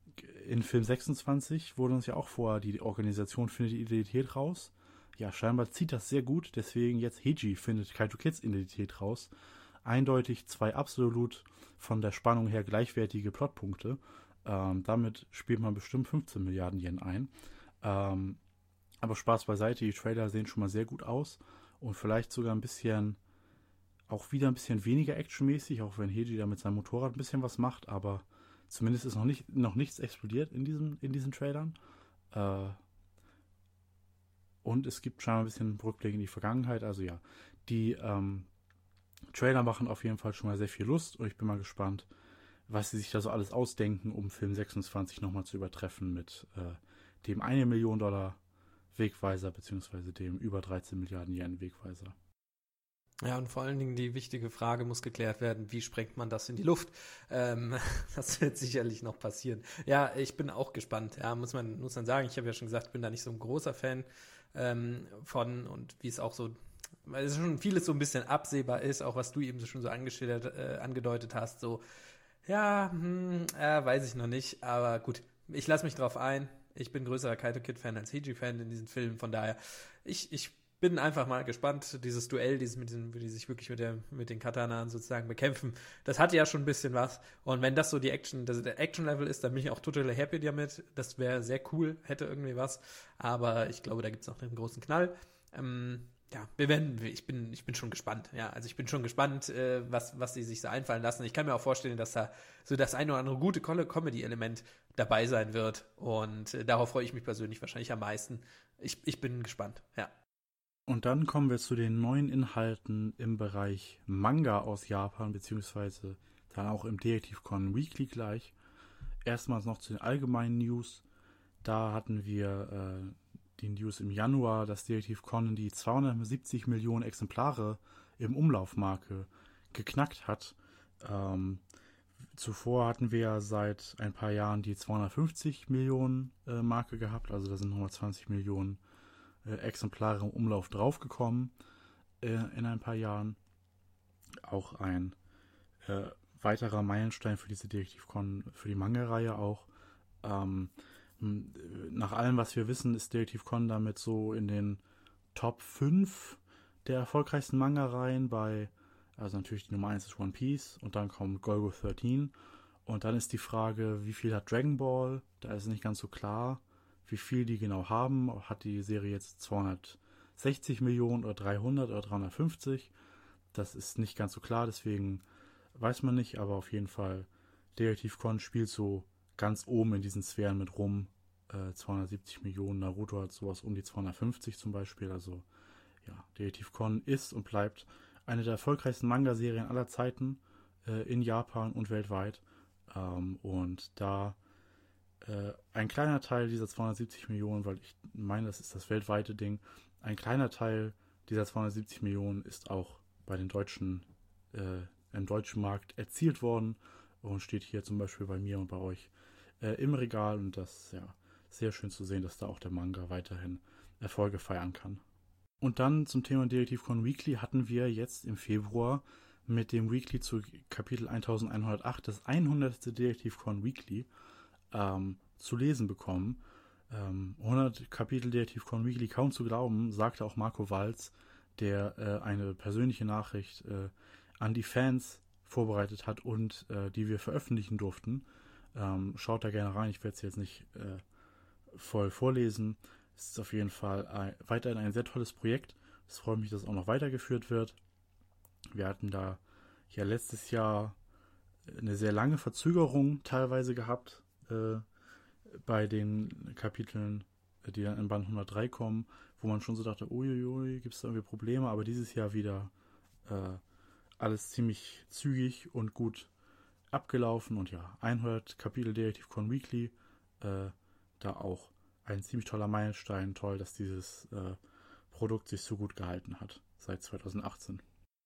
In Film sechsundzwanzig wurde uns ja auch vorher, die Organisation findet die Identität raus. Ja, scheinbar zieht das sehr gut, deswegen jetzt Heiji findet Kaito Kids Identität raus. Eindeutig zwei absolut von der Spannung her gleichwertige Plotpunkte. Ähm, damit spielt man bestimmt fünfzehn Milliarden Yen ein. Ähm, aber Spaß beiseite, die Trailer sehen schon mal sehr gut aus und vielleicht sogar ein bisschen, auch wieder ein bisschen weniger actionmäßig, auch wenn Heiji da mit seinem Motorrad ein bisschen was macht, aber zumindest ist noch nicht noch nichts explodiert in diesen, in diesen Trailern. Äh, und es gibt scheinbar ein bisschen Rückblick in die Vergangenheit. Also ja, die ähm, Trailer machen auf jeden Fall schon mal sehr viel Lust, und ich bin mal gespannt, was sie sich da so alles ausdenken, um Film sechsundzwanzig nochmal zu übertreffen mit äh, dem eine Million Dollar Wegweiser beziehungsweise dem über dreizehn Milliarden Yen Wegweiser. Ja, und vor allen Dingen die wichtige Frage muss geklärt werden, wie sprengt man das in die Luft? Ähm, das wird sicherlich noch passieren. Ja, ich bin auch gespannt, ja, muss man, muss man sagen. Ich habe ja schon gesagt, ich bin da nicht so ein großer Fan ähm, von, und wie es auch so, weil es schon vieles so ein bisschen absehbar ist, auch was du eben so schon so angeschildert, äh, angedeutet hast, so, ja, hm, äh, weiß ich noch nicht, aber gut, ich lasse mich drauf ein. Ich bin größerer Kaito Kid-Fan als Heiji-Fan in diesen Filmen, von daher, ich, ich bin einfach mal gespannt, dieses Duell, dieses mit diesen, die sich wirklich mit, der, mit den Katanas sozusagen bekämpfen, das hat ja schon ein bisschen was, und wenn das so die Action, das der Action-Level ist, dann bin ich auch total happy damit, das wäre sehr cool, hätte irgendwie was, aber ich glaube, da gibt es noch einen großen Knall. Ähm, ja, wir werden, ich bin, ich bin schon gespannt, ja, also ich bin schon gespannt, äh, was, was sie sich so einfallen lassen. Ich kann mir auch vorstellen, dass da so das ein oder andere gute Comedy-Element dabei sein wird, und äh, darauf freue ich mich persönlich wahrscheinlich am meisten. Ich, ich bin gespannt, ja. Und dann kommen wir zu den neuen Inhalten im Bereich Manga aus Japan, beziehungsweise dann auch im Detektiv Conan Weekly gleich. Erstmals noch zu den allgemeinen News. Da hatten wir äh, die News im Januar, dass Detektiv Conan die zweihundertsiebzig Millionen Exemplare im Umlaufmarke geknackt hat. Ähm, Zuvor hatten wir ja seit ein paar Jahren die zweihundertfünfzig Millionen äh, Marke gehabt, also da sind nochmal zwanzig Millionen äh, Exemplare im Umlauf draufgekommen äh, in ein paar Jahren. Auch ein äh, weiterer Meilenstein für diese Detektiv-Con, für die Manga-Reihe auch. Ähm, nach allem, was wir wissen, ist Detektiv-Con damit so in den Top fünf der erfolgreichsten Manga-Reihen bei, also natürlich die Nummer eins ist One Piece und dann kommt Golgo dreizehn und dann ist die Frage, wie viel hat Dragon Ball? Da ist nicht ganz so klar, wie viel die genau haben. Hat die Serie jetzt zweihundertsechzig Millionen oder dreihundert oder dreihundertfünfzig? Das ist nicht ganz so klar, deswegen weiß man nicht, aber auf jeden Fall Detektiv-Con spielt so ganz oben in diesen Sphären mit rum. Äh, zweihundertsiebzig Millionen, Naruto hat sowas um die zweihundertfünfzig zum Beispiel. Also ja, Detektiv-Con ist und bleibt eine der erfolgreichsten Manga-Serien aller Zeiten äh, in Japan und weltweit. Ähm, und da äh, ein kleiner Teil dieser zweihundertsiebzig Millionen, weil ich meine, das ist das weltweite Ding, ein kleiner Teil dieser zweihundertsiebzig Millionen ist auch bei den deutschen, äh, im deutschen Markt erzielt worden und steht hier zum Beispiel bei mir und bei euch äh, im Regal und das ist ja sehr schön zu sehen, dass da auch der Manga weiterhin Erfolge feiern kann. Und dann zum Thema Detektiv-Con Weekly hatten wir jetzt im Februar mit dem Weekly zu Kapitel elfhundertacht das hundertste Detektiv-Con Weekly ähm, zu lesen bekommen. Ähm, hundert Kapitel Detektiv-Con Weekly, kaum zu glauben, sagte auch Marco Walz, der äh, eine persönliche Nachricht äh, an die Fans vorbereitet hat und äh, die wir veröffentlichen durften. Ähm, schaut da gerne rein, ich werde es jetzt nicht äh, voll vorlesen. Es ist auf jeden Fall ein, weiterhin ein sehr tolles Projekt. Es freut mich, dass es auch noch weitergeführt wird. Wir hatten da ja letztes Jahr eine sehr lange Verzögerung teilweise gehabt äh, bei den Kapiteln, die dann in Band hundertdrei kommen, wo man schon so dachte, uiuiui, gibt es da irgendwie Probleme, aber dieses Jahr wieder äh, alles ziemlich zügig und gut abgelaufen und ja, hundert Kapitel Detektiv-Con Weekly, äh, da auch ein ziemlich toller Meilenstein, toll, dass dieses äh, Produkt sich so gut gehalten hat seit zweitausendachtzehn.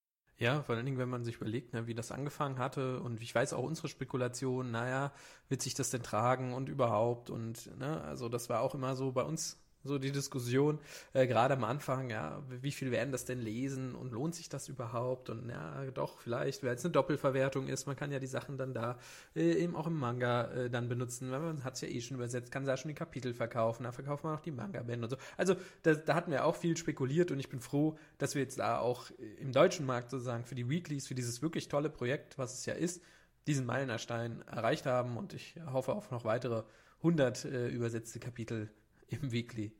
Ja, vor allen Dingen, wenn man sich überlegt, ne, wie das angefangen hatte und ich weiß auch unsere Spekulation, naja, wird sich das denn tragen und überhaupt und, ne, also das war auch immer so bei uns so die Diskussion, äh, gerade am Anfang, ja, wie viel werden das denn lesen und lohnt sich das überhaupt und ja, doch, vielleicht, weil es eine Doppelverwertung ist, man kann ja die Sachen dann da äh, eben auch im Manga äh, dann benutzen, weil man hat es ja eh schon übersetzt, kann da schon die Kapitel verkaufen, da verkauft man auch die Manga-Bände und so. Also da, da hatten wir auch viel spekuliert und ich bin froh, dass wir jetzt da auch im deutschen Markt sozusagen für die Weeklies, für dieses wirklich tolle Projekt, was es ja ist, diesen Meilenstein erreicht haben und ich hoffe auf noch weitere hundert äh, übersetzte Kapitel im Weekly.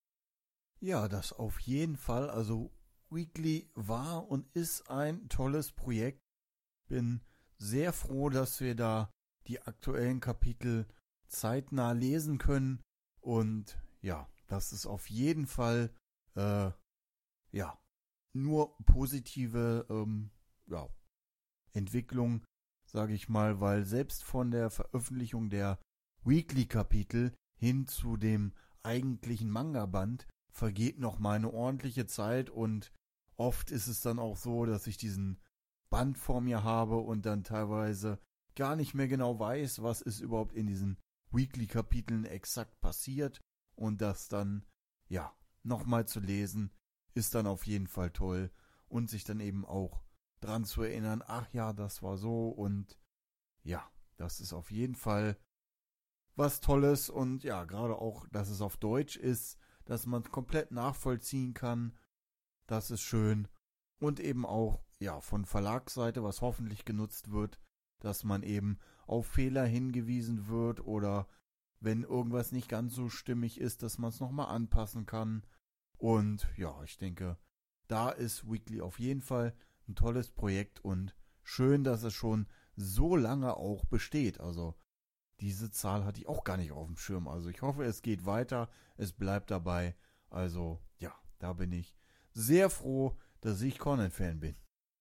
Ja, das auf jeden Fall. Also Weekly war und ist ein tolles Projekt. Bin sehr froh, dass wir da die aktuellen Kapitel zeitnah lesen können. Und ja, das ist auf jeden Fall äh, ja nur positive ähm, ja, Entwicklung, sage ich mal, weil selbst von der Veröffentlichung der Weekly-Kapitel hin zu dem eigentlichen Manga-Band vergeht noch mal eine ordentliche Zeit und oft ist es dann auch so, dass ich diesen Band vor mir habe und dann teilweise gar nicht mehr genau weiß, was ist überhaupt in diesen Weekly-Kapiteln exakt passiert und das dann, ja, nochmal zu lesen, ist dann auf jeden Fall toll und sich dann eben auch dran zu erinnern, ach ja, das war so und ja, das ist auf jeden Fall was Tolles und ja, gerade auch, dass es auf Deutsch ist, dass man es komplett nachvollziehen kann, das ist schön und eben auch, ja, von Verlagsseite, was hoffentlich genutzt wird, dass man eben auf Fehler hingewiesen wird oder wenn irgendwas nicht ganz so stimmig ist, dass man es nochmal anpassen kann und ja, ich denke, da ist Weekly auf jeden Fall ein tolles Projekt und schön, dass es schon so lange auch besteht, also diese Zahl hatte ich auch gar nicht auf dem Schirm. Also ich hoffe, es geht weiter. Es bleibt dabei. Also ja, da bin ich sehr froh, dass ich Conan-Fan bin.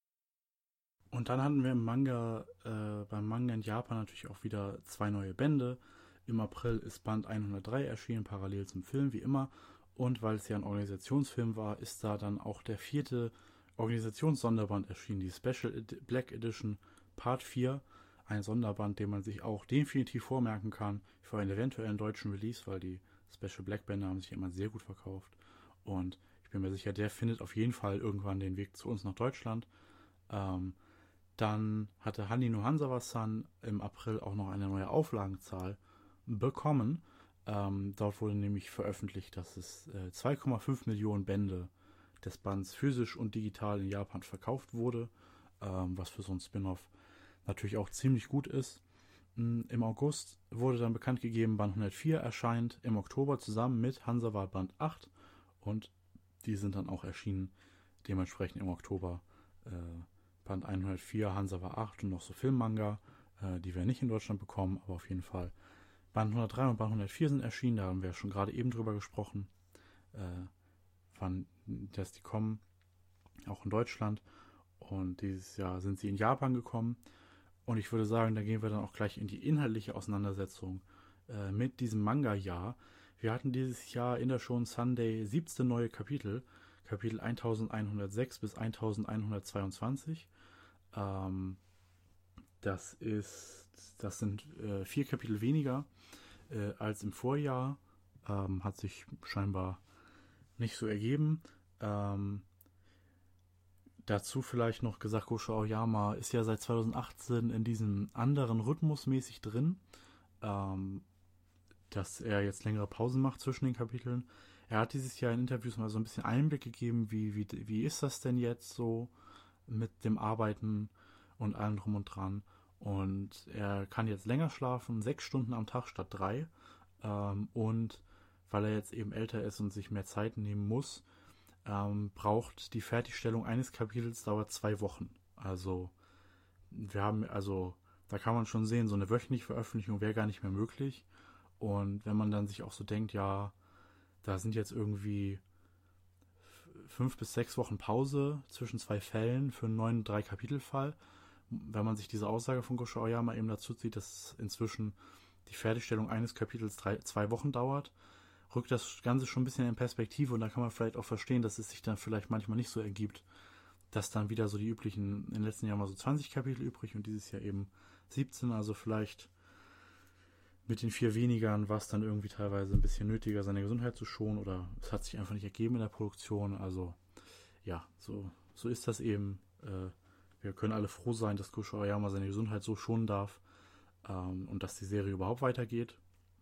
Und dann hatten wir im Manga, äh, beim Manga in Japan natürlich auch wieder zwei neue Bände. Im April ist Band hundertdrei erschienen, parallel zum Film, wie immer. Und weil es ja ein Organisationsfilm war, ist da dann auch der vierte Organisationssonderband erschienen, die Special Ed- Black Edition Part vier. ein Sonderband, den man sich auch definitiv vormerken kann für einen eventuellen deutschen Release, weil die Special Black Bände haben sich immer sehr gut verkauft. Und ich bin mir sicher, der findet auf jeden Fall irgendwann den Weg zu uns nach Deutschland. Ähm, dann hatte Hanino Hanzawa-san im April auch noch eine neue Auflagenzahl bekommen. Ähm, dort wurde nämlich veröffentlicht, dass es äh, zwei Komma fünf Millionen Bände des Bands physisch und digital in Japan verkauft wurde, ähm, was für so ein Spin-off natürlich auch ziemlich gut ist. Im August wurde dann bekannt gegeben, Band hundertvier erscheint im Oktober zusammen mit Hanzawa Band acht und die sind dann auch erschienen, dementsprechend im Oktober äh, Band hundertvier, Hanzawa acht und noch so Filmmanga, äh, die wir nicht in Deutschland bekommen, aber auf jeden Fall. Band hundertdrei und Band hundertvier sind erschienen, da haben wir schon gerade eben drüber gesprochen, äh, wann dass die kommen, auch in Deutschland. Und dieses Jahr sind sie in Japan gekommen. Und ich würde sagen, da gehen wir dann auch gleich in die inhaltliche Auseinandersetzung äh, mit diesem Manga-Jahr. Wir hatten dieses Jahr in der Shonen Sunday siebzehn neue Kapitel. Kapitel elfhundertsechs bis elfhundertzweiundzwanzig. Ähm, das ist, das sind äh, vier Kapitel weniger äh, als im Vorjahr. Ähm, hat sich scheinbar nicht so ergeben. Ähm, dazu vielleicht noch gesagt, Gosho Aoyama ist ja seit zweitausendachtzehn in diesem anderen Rhythmus mäßig drin, ähm, dass er jetzt längere Pausen macht zwischen den Kapiteln. Er hat dieses Jahr in Interviews mal so ein bisschen Einblick gegeben, wie, wie, wie ist das denn jetzt so mit dem Arbeiten und allem drum und dran. Und er kann jetzt länger schlafen, sechs Stunden am Tag statt drei. Ähm, und weil er jetzt eben älter ist und sich mehr Zeit nehmen muss, ähm, braucht die Fertigstellung eines Kapitels dauert zwei Wochen. Also wir haben, also da kann man schon sehen, so eine wöchentliche Veröffentlichung wäre gar nicht mehr möglich. Und wenn man dann sich auch so denkt, ja, da sind jetzt irgendwie fünf bis sechs Wochen Pause zwischen zwei Fällen für einen neuen Drei-Kapitel-Fall, wenn man sich diese Aussage von Gosho Aoyama eben dazu zieht, dass inzwischen die Fertigstellung eines Kapitels drei, zwei Wochen dauert, rückt das Ganze schon ein bisschen in Perspektive und da kann man vielleicht auch verstehen, dass es sich dann vielleicht manchmal nicht so ergibt, dass dann wieder so die üblichen, in den letzten Jahren mal so zwanzig Kapitel übrig und dieses Jahr eben siebzehn, also vielleicht mit den vier wenigern war es dann irgendwie teilweise ein bisschen nötiger, seine Gesundheit zu schonen oder es hat sich einfach nicht ergeben in der Produktion, also ja, so, so ist das eben. Äh, wir können alle froh sein, dass Gosho Aoyama seine Gesundheit so schonen darf ähm, und dass die Serie überhaupt weitergeht.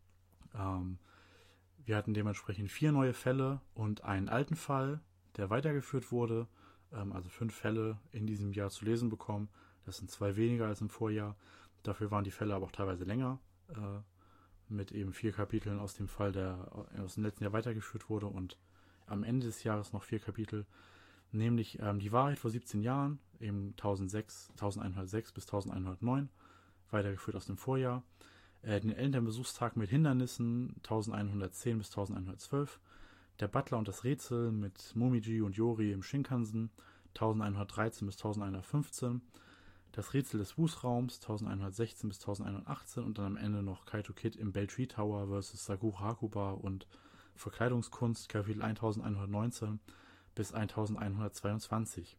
Ähm, Wir hatten dementsprechend vier neue Fälle und einen alten Fall, der weitergeführt wurde. Ähm, also fünf Fälle in diesem Jahr zu lesen bekommen. Das sind zwei weniger als im Vorjahr. Dafür waren die Fälle aber auch teilweise länger. Äh, mit eben vier Kapiteln aus dem Fall, der aus dem letzten Jahr weitergeführt wurde. Und am Ende des Jahres noch vier Kapitel. Nämlich ähm, die Wahrheit vor siebzehn Jahren, eben elfhundertsechs bis elfhundertneun. Weitergeführt aus dem Vorjahr. Den Elternbesuchstag mit Hindernissen elfhundertzehn bis elfhundertzwölf, der Butler und das Rätsel mit Momiji und Yori im Shinkansen elfhundertdreizehn bis elfhundertfünfzehn, das Rätsel des Fußraums elfhundertsechzehn bis elfhundertachtzehn und dann am Ende noch Kaito Kid im Belltree Tower versus Saguro Hakuba und Verkleidungskunst Kapitel elfhundertneunzehn bis elfhundertzweiundzwanzig.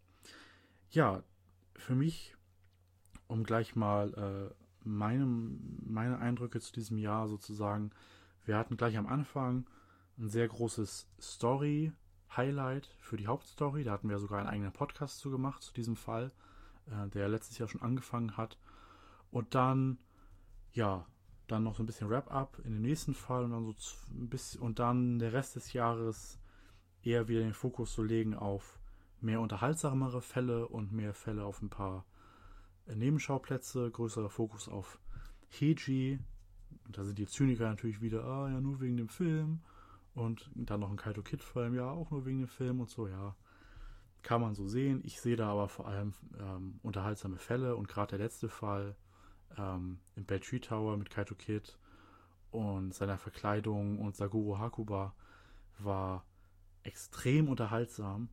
Ja, für mich, um gleich mal äh, Meine, meine Eindrücke zu diesem Jahr sozusagen. Wir hatten gleich am Anfang ein sehr großes Story-Highlight für die Hauptstory. Da hatten wir sogar einen eigenen Podcast zu gemacht, zu diesem Fall, äh, der letztes Jahr schon angefangen hat. Und dann, ja, dann noch so ein bisschen Wrap-up in dem nächsten Fall und dann so ein bisschen, und dann der Rest des Jahres eher wieder den Fokus zu legen auf mehr unterhaltsamere Fälle und mehr Fälle auf ein paar Nebenschauplätze, größerer Fokus auf Heiji. Und da sind die Zyniker natürlich wieder, ah ja, nur wegen dem Film. Und dann noch ein Kaito Kid-Film, ja, auch nur wegen dem Film und so, ja. Kann man so sehen. Ich sehe da aber vor allem ähm, unterhaltsame Fälle und gerade der letzte Fall ähm, im Belltree Tower mit Kaito Kid und seiner Verkleidung und Saguro Hakuba war extrem unterhaltsam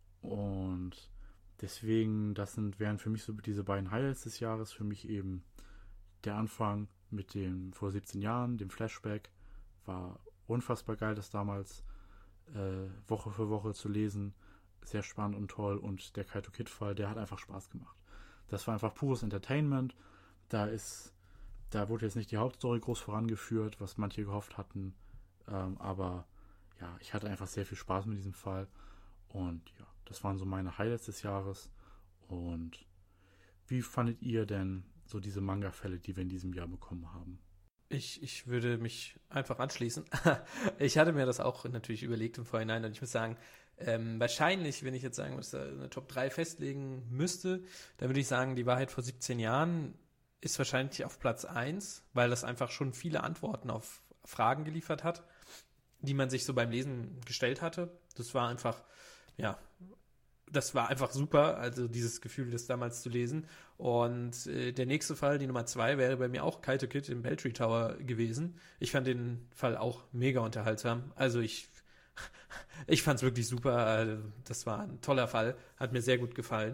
und deswegen, das sind, wären für mich so diese beiden Highlights des Jahres. Für mich eben der Anfang mit dem vor siebzehn Jahren, dem Flashback. War unfassbar geil, das damals äh, Woche für Woche zu lesen. Sehr spannend und toll. Und der Kaito Kid-Fall, der hat einfach Spaß gemacht. Das war einfach pures Entertainment. da ist, da wurde jetzt nicht die Hauptstory groß vorangeführt, was manche gehofft hatten, ähm, aber ja, ich hatte einfach sehr viel Spaß mit diesem Fall und ja, das waren so meine Highlights des Jahres. Und wie fandet ihr denn so diese Manga-Fälle, die wir in diesem Jahr bekommen haben? Ich, ich würde mich einfach anschließen. Ich hatte mir das auch natürlich überlegt im Vorhinein und ich muss sagen, ähm, wahrscheinlich, wenn ich jetzt sagen müsste, eine Top drei festlegen müsste, dann würde ich sagen, die Wahrheit vor siebzehn Jahren ist wahrscheinlich auf Platz eins, weil das einfach schon viele Antworten auf Fragen geliefert hat, die man sich so beim Lesen gestellt hatte. Das war einfach, ja, das war einfach super, also dieses Gefühl, das damals zu lesen. Und äh, der nächste Fall, die Nummer zwei, wäre bei mir auch Kaito Kid im Beltree Tower gewesen. Ich fand den Fall auch mega unterhaltsam. Also ich, ich fand es wirklich super. Also das war ein toller Fall, hat mir sehr gut gefallen.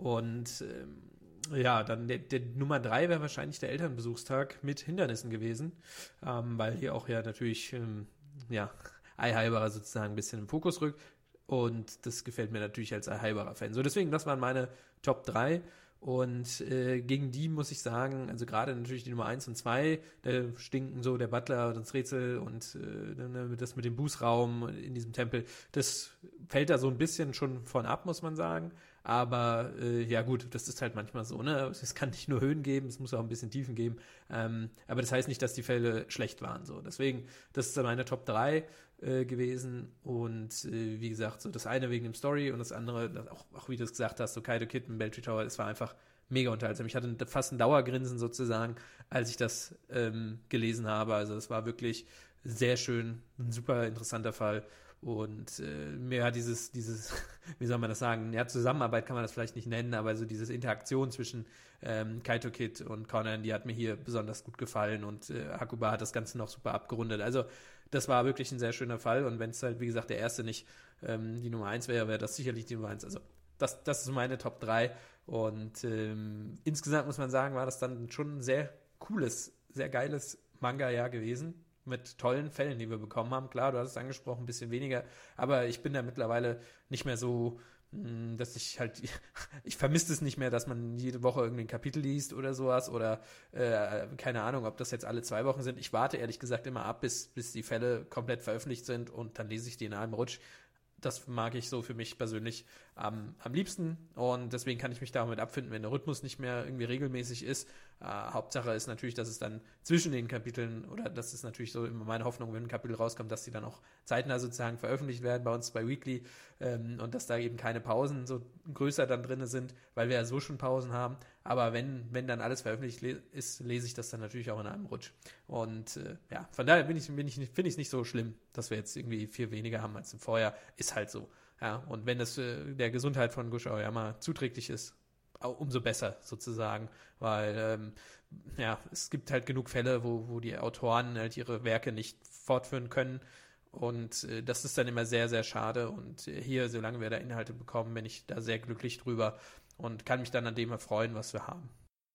Und ähm, ja, dann der, der Nummer drei wäre wahrscheinlich der Elternbesuchstag mit Hindernissen gewesen, ähm, weil hier auch ja natürlich ähm, ja, Ai-Heiberer sozusagen ein bisschen im Fokus rückt. Und das gefällt mir natürlich als Ai-Heiberer-Fan. So, deswegen, das waren meine Top drei. Und äh, gegen die muss ich sagen, also gerade natürlich die Nummer eins und zwei, da stinken so der Butler und das Rätsel und äh, das mit dem Bußraum in diesem Tempel, das fällt da so ein bisschen schon von ab, muss man sagen. Aber äh, ja gut, das ist halt manchmal so, ne? Es kann nicht nur Höhen geben, es muss auch ein bisschen Tiefen geben. Ähm, aber das heißt nicht, dass die Fälle schlecht waren. So. Deswegen, das ist meine Top drei äh, gewesen. Und äh, wie gesagt, so das eine wegen dem Story und das andere, das auch, auch wie du es gesagt hast, so Kaito Kid im Beltree Tower, das war einfach mega unterhaltsam. Ich hatte fast ein Dauergrinsen sozusagen, als ich das ähm, gelesen habe. Also es war wirklich sehr schön, ein super interessanter Fall. Und äh, mir hat dieses, dieses, wie soll man das sagen, ja, Zusammenarbeit kann man das vielleicht nicht nennen, aber so diese Interaktion zwischen ähm, Kaito Kid und Conan, die hat mir hier besonders gut gefallen und äh, Hakuba hat das Ganze noch super abgerundet. Also das war wirklich ein sehr schöner Fall und wenn es halt, wie gesagt, der erste nicht ähm, die Nummer eins wäre, wäre das sicherlich die Nummer eins. Also das, das ist meine Top drei und ähm, insgesamt muss man sagen, war das dann schon ein sehr cooles, sehr geiles Manga-Jahr gewesen. Mit tollen Fällen, die wir bekommen haben. Klar, du hast es angesprochen, ein bisschen weniger, aber ich bin da mittlerweile nicht mehr so, dass ich halt, ich vermisse es nicht mehr, dass man jede Woche irgendwie ein Kapitel liest oder sowas oder äh, keine Ahnung, ob das jetzt alle zwei Wochen sind. Ich warte ehrlich gesagt immer ab, bis, bis die Fälle komplett veröffentlicht sind und dann lese ich die in einem Rutsch. Das mag ich so für mich persönlich am, am liebsten und deswegen kann ich mich damit abfinden, wenn der Rhythmus nicht mehr irgendwie regelmäßig ist. Äh, Hauptsache ist natürlich, dass es dann zwischen den Kapiteln oder das ist natürlich so immer meine Hoffnung, wenn ein Kapitel rauskommt, dass die dann auch zeitnah sozusagen veröffentlicht werden bei uns bei Weekly ähm, und dass da eben keine Pausen so größer dann drin sind, weil wir ja so schon Pausen haben. Aber wenn, wenn dann alles veröffentlicht le- ist, lese ich das dann natürlich auch in einem Rutsch. Und äh, ja, von daher bin ich, bin ich, finde ich es nicht so schlimm, dass wir jetzt irgendwie viel weniger haben als im Vorjahr. Ist halt so. Ja, und wenn das äh, der Gesundheit von Gosho Aoyama zuträglich ist, umso besser sozusagen, weil ähm, ja, es gibt halt genug Fälle, wo, wo die Autoren halt ihre Werke nicht fortführen können und äh, das ist dann immer sehr, sehr schade und äh, hier, solange wir da Inhalte bekommen, bin ich da sehr glücklich drüber und kann mich dann an dem erfreuen, was wir haben.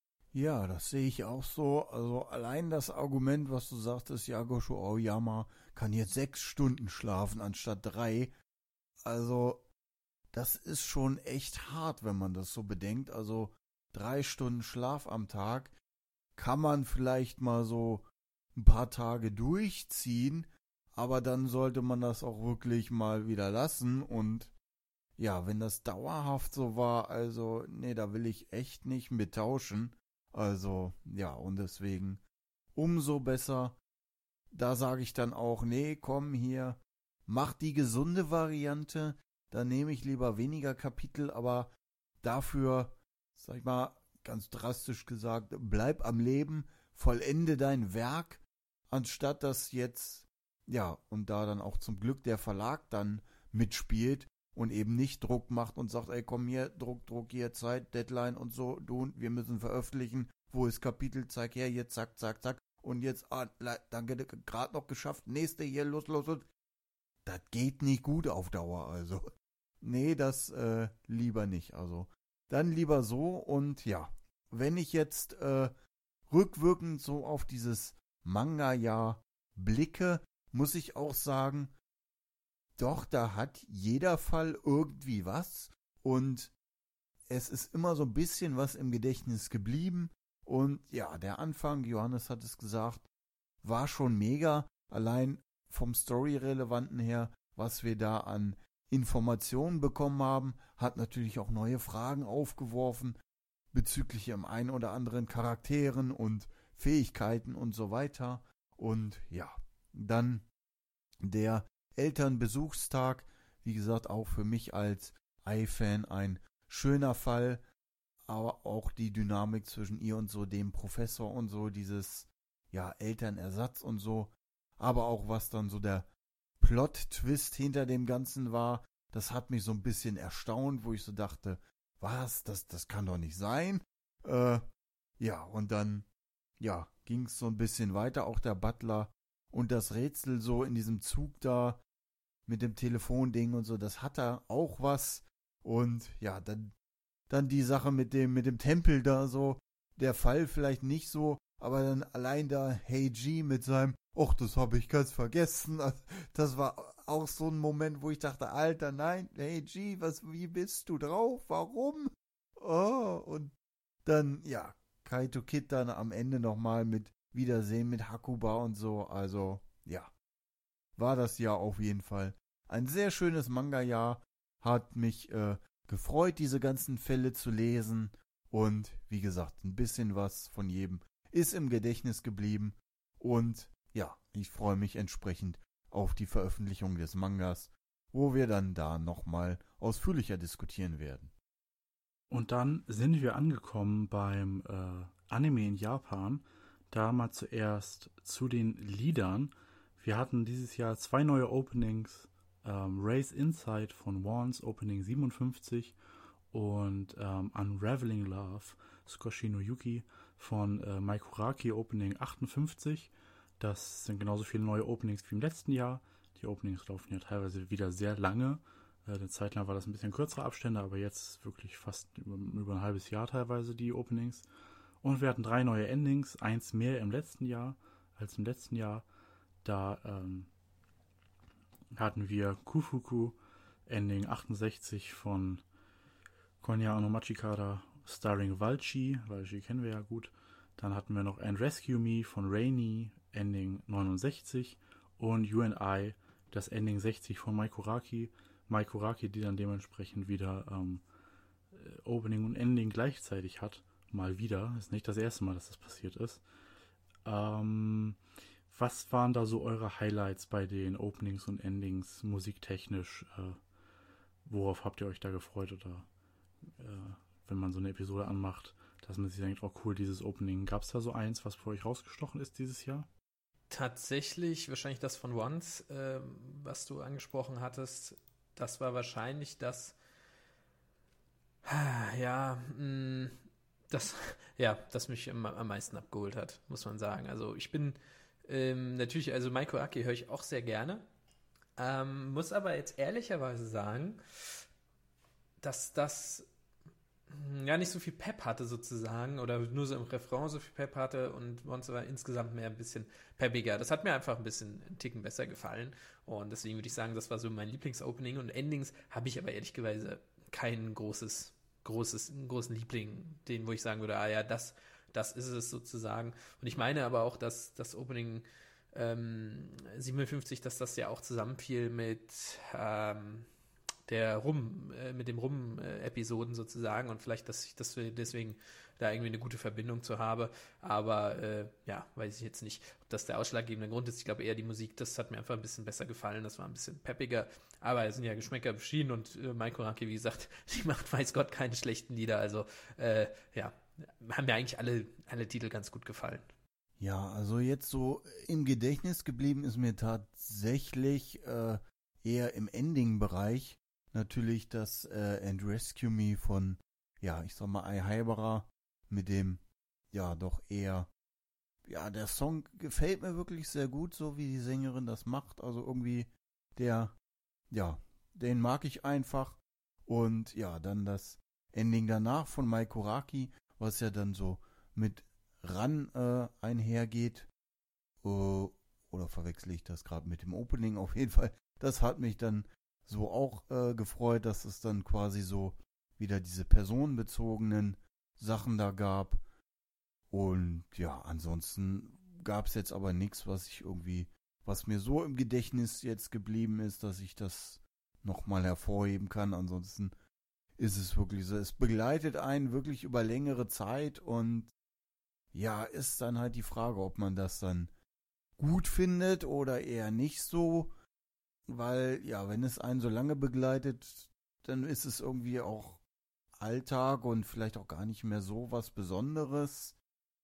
Ja, das sehe ich auch so. Also allein das Argument, was du sagtest, ja, Gosho Aoyama kann jetzt sechs Stunden schlafen anstatt drei. Also das ist schon echt hart, wenn man das so bedenkt. Also drei Stunden Schlaf am Tag kann man vielleicht mal so ein paar Tage durchziehen, aber dann sollte man das auch wirklich mal wieder lassen. Und ja, wenn das dauerhaft so war, also nee, da will ich echt nicht mit tauschen. Also ja, und deswegen umso besser. Da sage ich dann auch, nee, komm hier, mach die gesunde Variante. Dann nehme ich lieber weniger Kapitel, aber dafür, sag ich mal, ganz drastisch gesagt, bleib am Leben, vollende dein Werk, anstatt dass jetzt, ja, und da dann auch zum Glück der Verlag dann mitspielt und eben nicht Druck macht und sagt, ey, komm hier, Druck, Druck, hier, Zeit, Deadline und so, du, wir müssen veröffentlichen, wo ist Kapitel, zeig her, jetzt, zack, zack, zack, und jetzt, ah, danke, gerade noch geschafft, nächste, hier, los, los, los. Das geht nicht gut auf Dauer, also. Nee, das äh, lieber nicht. Also dann lieber so und ja, wenn ich jetzt äh, rückwirkend so auf dieses Manga-Jahr blicke, muss ich auch sagen, doch, da hat jeder Fall irgendwie was und es ist immer so ein bisschen was im Gedächtnis geblieben Und ja, der Anfang, Johannes hat es gesagt, war schon mega. Allein vom Story-Relevanten her, was wir da an Informationen bekommen haben, hat natürlich auch neue Fragen aufgeworfen bezüglich dem einen oder anderen Charakteren und Fähigkeiten und so weiter. Und ja, dann der Elternbesuchstag, wie gesagt, auch für mich als Ei-Fan ein schöner Fall, aber auch die Dynamik zwischen ihr und so dem Professor und so, dieses ja Elternersatz und so, aber auch was dann so der Plot-Twist hinter dem Ganzen war, das hat mich so ein bisschen erstaunt, wo ich so dachte, was, das, das kann doch nicht sein. Äh, ja, und dann, ja, ging es so ein bisschen weiter, auch der Butler und das Rätsel so in diesem Zug da mit dem Telefonding und so, das hat da auch was. Und ja, dann, dann die Sache mit dem, mit dem Tempel da so, der Fall vielleicht nicht so, aber dann allein da Hey G mit seinem, ach, das habe ich ganz vergessen. Das war auch so ein Moment, wo ich dachte, Alter, nein, Hey G, was, wie bist du drauf? Warum? Oh, und dann, ja, Kaito Kid dann am Ende nochmal mit Wiedersehen mit Hakuba und so. Also, ja, war das Jahr auf jeden Fall ein sehr schönes Manga-Jahr. Hat mich äh, gefreut, diese ganzen Fälle zu lesen. Und wie gesagt, ein bisschen was von jedem ist im Gedächtnis geblieben. Und ja, ich freue mich entsprechend auf die Veröffentlichung des Mangas, wo wir dann da nochmal ausführlicher diskutieren werden. Und dann sind wir angekommen beim äh, Anime in Japan. Da mal zuerst zu den Liedern. Wir hatten dieses Jahr zwei neue Openings. Ähm, Race Inside von Wands, Opening siebenundfünfzig. Und ähm, Unraveling Love, Skoshi no Yuki von äh, Maikuraki, Opening achtundfünfzig. Das sind genauso viele neue Openings wie im letzten Jahr. Die Openings laufen ja teilweise wieder sehr lange. Äh, eine Zeit lang war das ein bisschen kürzere Abstände, aber jetzt wirklich fast über, über ein halbes Jahr teilweise die Openings. Und wir hatten drei neue Endings, eins mehr im letzten Jahr als im letzten Jahr. Da ähm, hatten wir Kufuku, Ending achtundsechzig von Konya Onomachikara, starring Valchi. Valchi kennen wir ja gut. Dann hatten wir noch And Rescue Me von Rainy, Ending neunundsechzig. Und You and I, das Ending sechzig von Maikuraki. Maikuraki, die dann dementsprechend wieder ähm, Opening und Ending gleichzeitig hat. Mal wieder. Ist nicht das erste Mal, dass das passiert ist. Ähm, was waren da so eure Highlights bei den Openings und Endings musiktechnisch? Äh, worauf habt ihr euch da gefreut? Oder äh, wenn man so eine Episode anmacht, dass man sich denkt, oh cool, dieses Opening. Gab es da so eins, was für euch rausgestochen ist dieses Jahr? Tatsächlich, wahrscheinlich das von Once, äh, was du angesprochen hattest. Das war wahrscheinlich das, ja, mh, das, ja, das mich am, am meisten abgeholt hat, muss man sagen. Also ich bin ähm, natürlich, also Maikuraki höre ich auch sehr gerne, ähm, muss aber jetzt ehrlicherweise sagen, dass das ja nicht so viel Pep hatte sozusagen oder nur so im Refrain so viel Pep hatte und Once war insgesamt mehr ein bisschen peppiger. Das hat mir einfach ein bisschen einen Ticken besser gefallen und deswegen würde ich sagen, das war so mein Lieblingsopening und Endings habe ich aber ehrlicherweise kein großes, großes, einen großen Liebling, den, wo ich sagen würde, ah ja, das, das ist es sozusagen. Und ich meine aber auch, dass das Opening ähm, siebenundfünfzig, dass das ja auch zusammenfiel mit ähm, der Rum, äh, mit dem Rum-Episoden äh, sozusagen und vielleicht, dass ich das deswegen da irgendwie eine gute Verbindung zu habe, aber äh, ja, weiß ich jetzt nicht, ob das der ausschlaggebende Grund ist. Ich glaube eher die Musik, das hat mir einfach ein bisschen besser gefallen, das war ein bisschen peppiger, aber es sind ja Geschmäcker verschieden und äh, Maikuraki, wie gesagt, die macht weiß Gott keine schlechten Lieder, also äh, ja, haben mir eigentlich alle, alle Titel ganz gut gefallen. Ja, also jetzt so im Gedächtnis geblieben ist mir tatsächlich äh, eher im Ending-Bereich natürlich das äh, And Rescue Me von, ja, ich sag mal, Ai Haibara mit dem, ja, doch eher, ja, der Song gefällt mir wirklich sehr gut, so wie die Sängerin das macht, also irgendwie der, ja, den mag ich einfach und ja, dann das Ending danach von Maikuraki, was ja dann so mit Ran äh, einhergeht, uh, oder verwechsel ich das gerade mit dem Opening, auf jeden Fall, das hat mich dann so auch äh, gefreut, dass es dann quasi so wieder diese personenbezogenen Sachen da gab. Und ja, ansonsten gab es jetzt aber nichts, was ich irgendwie, was mir so im Gedächtnis jetzt geblieben ist, dass ich das nochmal hervorheben kann. Ansonsten ist es wirklich so, es begleitet einen wirklich über längere Zeit und ja, ist dann halt die Frage, ob man das dann gut findet oder eher nicht so, weil ja, wenn es einen so lange begleitet, dann ist es irgendwie auch Alltag und vielleicht auch gar nicht mehr so was Besonderes.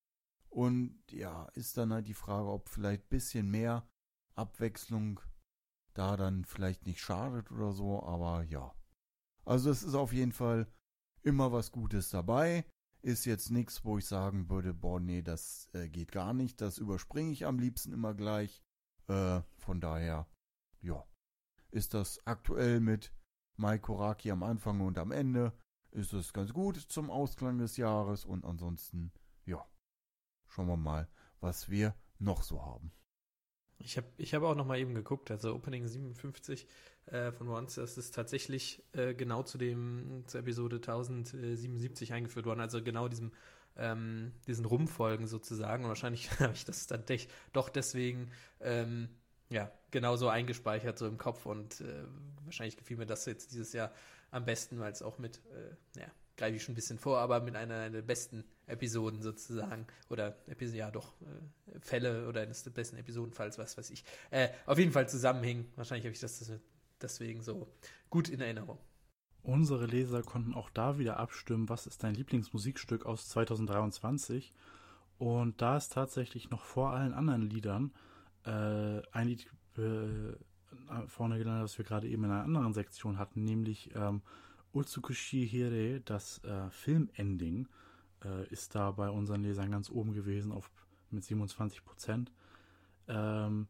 Und ja, ist dann halt die Frage, ob vielleicht ein bisschen mehr Abwechslung da dann vielleicht nicht schadet oder so, aber ja. Also es ist auf jeden Fall immer was Gutes dabei. Ist jetzt nichts, wo ich sagen würde, boah, nee, das äh, geht gar nicht. Das überspringe ich am liebsten immer gleich. Äh, von daher, ja, ist das aktuell mit Mai Koraki am Anfang und am Ende, ist es ganz gut zum Ausklang des Jahres. Und ansonsten, ja, schauen wir mal, was wir noch so haben. Ich habe ich hab auch noch mal eben geguckt, also Opening siebenundfünfzig äh, von Once, das ist tatsächlich äh, genau zu dem, zur Episode tausendsiebenundsiebzig eingeführt worden, also genau diesem, ähm, diesen Rumfolgen sozusagen, und wahrscheinlich habe ich das dann de- doch deswegen, ähm, ja, genauso eingespeichert, so im Kopf, und äh, wahrscheinlich gefiel mir das jetzt dieses Jahr am besten, weil es auch mit, äh, ja, greife ich schon ein bisschen vor, aber mit einer der besten Episoden sozusagen, oder Episode, ja doch, äh, Fälle oder eines der besten Episodenfalls, was weiß ich, äh, auf jeden Fall zusammenhing. Wahrscheinlich habe ich das deswegen so gut in Erinnerung. Unsere Leser konnten auch da wieder abstimmen, was ist dein Lieblingsmusikstück aus zweitausenddreiundzwanzig, und da ist tatsächlich noch vor allen anderen Liedern äh, ein Lied äh, vorne gelandet, das wir gerade eben in einer anderen Sektion hatten, nämlich ähm, Utsukushi Hire, das äh, Filmending, äh, ist da bei unseren Lesern ganz oben gewesen, auf, mit siebenundzwanzig Prozent. Ähm,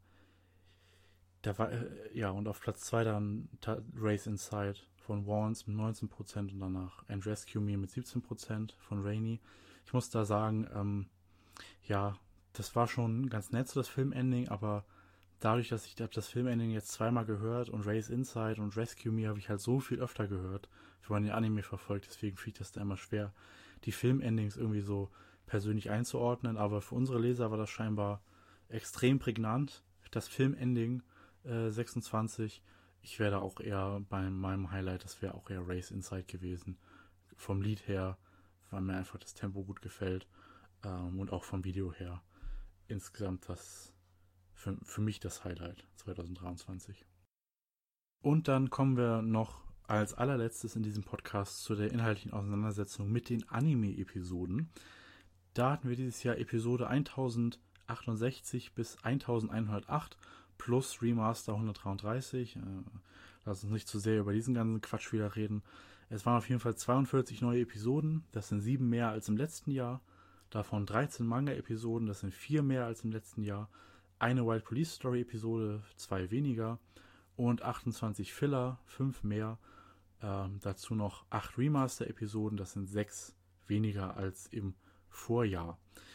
da war, äh, ja, und auf Platz zwei dann Ta- Race Inside von Warrens mit neunzehn Prozent und danach And Rescue Me mit siebzehn Prozent von Rainy. Ich muss da sagen, ähm, ja, das war schon ganz nett, so das Filmending, aber dadurch, dass ich das Filmending jetzt zweimal gehört und Race Inside und Rescue Me habe ich halt so viel öfter gehört, wenn man den Anime verfolgt, deswegen fiel das da immer schwer, die Filmendings irgendwie so persönlich einzuordnen, aber für unsere Leser war das scheinbar extrem prägnant, das Filmending äh, sechsundzwanzig. Ich wäre da auch eher bei meinem Highlight, das wäre auch eher Race Inside gewesen, vom Lied her, weil mir einfach das Tempo gut gefällt, ähm, und auch vom Video her insgesamt das Für, für mich das Highlight zweitausenddreiundzwanzig. Und dann kommen wir noch als allerletztes in diesem Podcast zu der inhaltlichen Auseinandersetzung mit den Anime-Episoden. Da hatten wir dieses Jahr Episode tausendachtsundsechzig bis elfhundertacht plus Remaster hundertdreiunddreißig. Äh, lass uns nicht zu sehr über diesen ganzen Quatsch wieder reden. Es waren auf jeden Fall zweiundvierzig neue Episoden. Das sind sieben mehr als im letzten Jahr. Davon dreizehn Manga-Episoden. Das sind vier mehr als im letzten Jahr. Eine Wild Police Story Episode, zwei weniger, und achtundzwanzig Filler, fünf mehr. Ähm, dazu noch acht Remaster Episoden, das sind sechs weniger als im Vorjahr.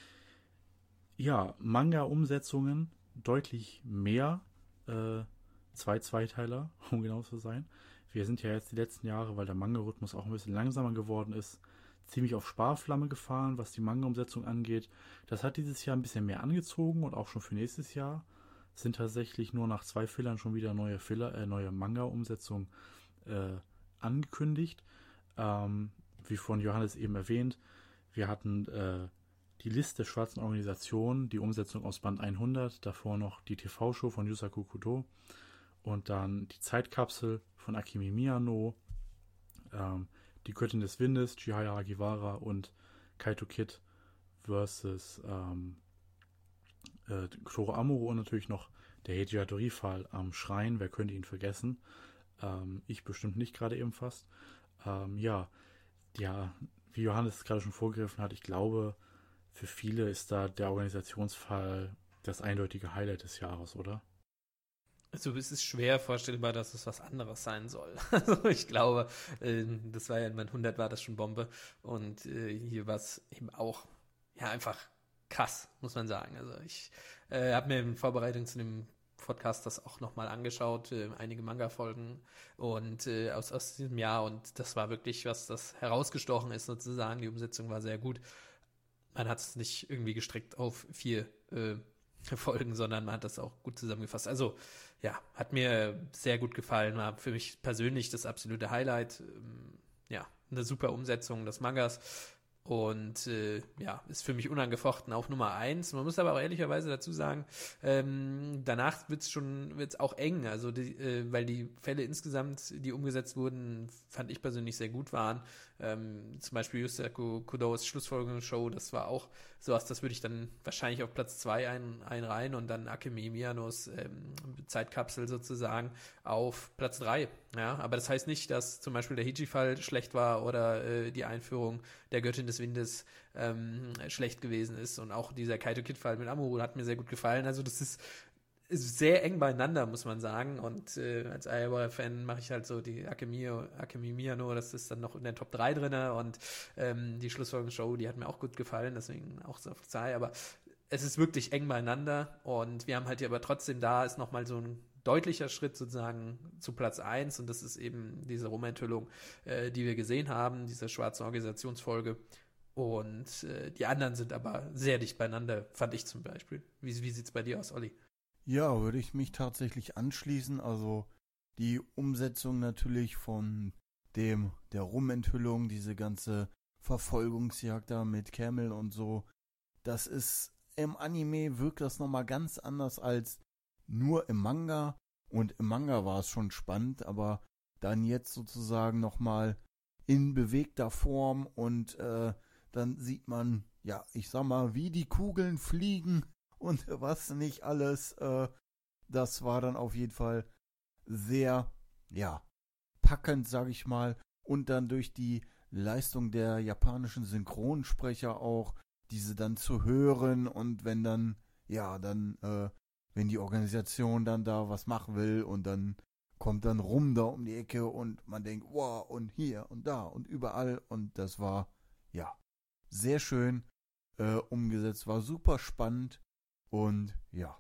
Ja, Manga-Umsetzungen deutlich mehr, äh, zwei Zweiteiler, um genau zu sein. Wir sind ja jetzt die letzten Jahre, weil der Manga-Rhythmus auch ein bisschen langsamer geworden ist, ziemlich auf Sparflamme gefahren, was die Manga-Umsetzung angeht. Das hat dieses Jahr ein bisschen mehr angezogen und auch schon für nächstes Jahr sind tatsächlich nur nach zwei Fillern schon wieder neue Filler, äh, neue Manga-Umsetzungen äh, angekündigt. Ähm, wie von Johannes eben erwähnt, wir hatten äh, die Liste der schwarzen Organisationen, die Umsetzung aus Band hundert, davor noch die T V-Show von Yusaku Kudo und dann die Zeitkapsel von Akimi Miyano, ähm, die Göttin des Windes, Chihaya Hagiwara, und Kaito Kid versus ähm, äh, Koro Amuro, und natürlich noch der Heiji Hattori-Fall am Schrein. Wer könnte ihn vergessen? Ähm, ich bestimmt nicht, gerade eben fast. Ähm, ja, ja, wie Johannes gerade schon vorgegriffen hat, ich glaube, für viele ist da der Organisationsfall das eindeutige Highlight des Jahres, oder? Also es ist schwer vorstellbar, dass es was anderes sein soll. Also ich glaube, äh, das war ja in Band hundert war das schon Bombe, und äh, hier war es eben auch, ja, einfach krass, muss man sagen. Also ich äh, habe mir in Vorbereitung zu dem Podcast das auch nochmal angeschaut, äh, einige Manga-Folgen und äh, aus, aus diesem Jahr, und das war wirklich was, das herausgestochen ist sozusagen. Die Umsetzung war sehr gut. man hat es nicht irgendwie gestreckt auf vier äh, Folgen, sondern man hat das auch gut zusammengefasst. Also ja, hat mir sehr gut gefallen, war für mich persönlich das absolute Highlight. Ähm, ja, eine super Umsetzung des Mangas. Und äh, ja, ist für mich unangefochten auf Nummer eins. Man muss aber auch ehrlicherweise dazu sagen, ähm, danach wird es schon wird's auch eng. Also die, äh, weil die Fälle insgesamt, die umgesetzt wurden, fand ich persönlich sehr gut waren. Ähm, zum Beispiel Yusaku Kudos Schlussfolgerungsshow, das war auch sowas, das würde ich dann wahrscheinlich auf Platz zwei ein, einreihen und dann Akemi Miyanos ähm, Zeitkapsel sozusagen auf Platz drei. Ja, aber das heißt nicht, dass zum Beispiel der Hiji-Fall schlecht war oder äh, die Einführung der Göttin des Windes ähm, schlecht gewesen ist. Und auch dieser Kaito-Kid-Fall mit Amuro hat mir sehr gut gefallen. Also das ist, ist sehr eng beieinander, muss man sagen. Und äh, als Aiwa-Fan mache ich halt so die Akemi, Akemi Miyano, das ist dann noch in der Top drei drin. Und ähm, die Schlussfolgerungsshow, die hat mir auch gut gefallen, deswegen auch so auf zwei. Aber es ist wirklich eng beieinander. Und wir haben halt hier aber trotzdem, da ist nochmal so ein deutlicher Schritt sozusagen zu Platz eins und das ist eben diese Rumenthüllung, äh, die wir gesehen haben, diese schwarze Organisationsfolge und äh, die anderen sind aber sehr dicht beieinander, fand ich zum Beispiel. Wie, wie sieht es bei dir aus, Olli? Ja, würde ich mich tatsächlich anschließen, also die Umsetzung natürlich von dem, der Rumenthüllung, diese ganze Verfolgungsjagd da mit Camel und so, das ist, im Anime wirkt das nochmal ganz anders als nur im Manga, und im Manga war es schon spannend, aber dann jetzt sozusagen nochmal in bewegter Form und äh, dann sieht man, ja, ich sag mal, wie die Kugeln fliegen und was nicht alles. Äh, das war dann auf jeden Fall sehr, ja, packend, sag ich mal, und dann durch die Leistung der japanischen Synchronsprecher auch, diese dann zu hören und wenn dann, ja, dann, äh, wenn die Organisation dann da was machen will und dann kommt dann rum da um die Ecke und man denkt, wow, und hier und da und überall und das war, ja, sehr schön äh, umgesetzt, war super spannend und ja,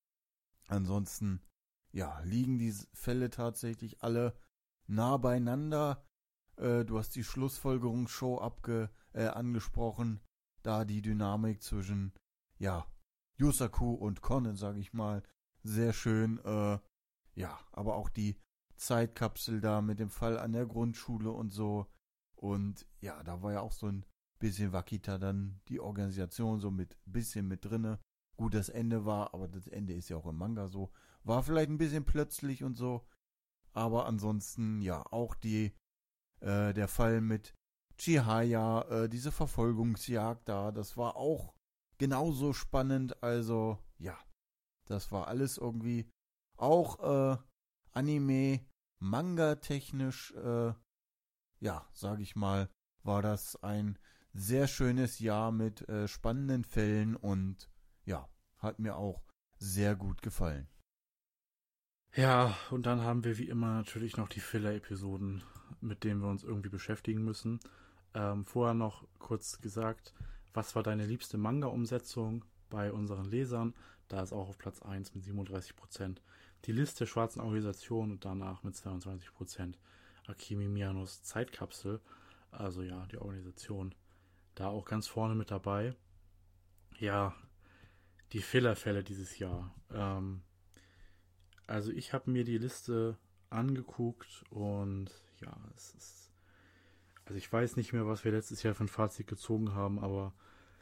ansonsten, ja, liegen die Fälle tatsächlich alle nah beieinander. Äh, du hast die Schlussfolgerungsshow abge, äh, angesprochen, da die Dynamik zwischen, ja, Yusaku und Conan, sage ich mal, sehr schön. Äh, ja, aber auch die Zeitkapsel da mit dem Fall an der Grundschule und so. Und ja, da war ja auch so ein bisschen Wakita dann die Organisation so mit bisschen mit drinne. Gut, das Ende war, aber das Ende ist ja auch im Manga so. War vielleicht ein bisschen plötzlich und so. Aber ansonsten, ja, auch die, äh, der Fall mit Chihaya, äh, diese Verfolgungsjagd da, das war auch genauso spannend, also ja, das war alles irgendwie auch äh, Anime, Manga-technisch, äh, ja, sag ich mal, war das ein sehr schönes Jahr mit äh, spannenden Fällen und ja, hat mir auch sehr gut gefallen. Ja, und dann haben wir wie immer natürlich noch die Filler-Episoden, mit denen wir uns irgendwie beschäftigen müssen. Ähm, vorher noch kurz gesagt, was war deine liebste Manga-Umsetzung bei unseren Lesern? Da ist auch auf Platz eins mit siebenunddreißig Prozent die Liste der schwarzen Organisation und danach mit zweiundzwanzig Prozent Akemi Miyanos Zeitkapsel. Also ja, die Organisation da auch ganz vorne mit dabei. Ja, die Filler-Fälle dieses Jahr. Ähm, also ich habe mir die Liste angeguckt und ja, es ist... Also ich weiß nicht mehr, was wir letztes Jahr für ein Fazit gezogen haben, aber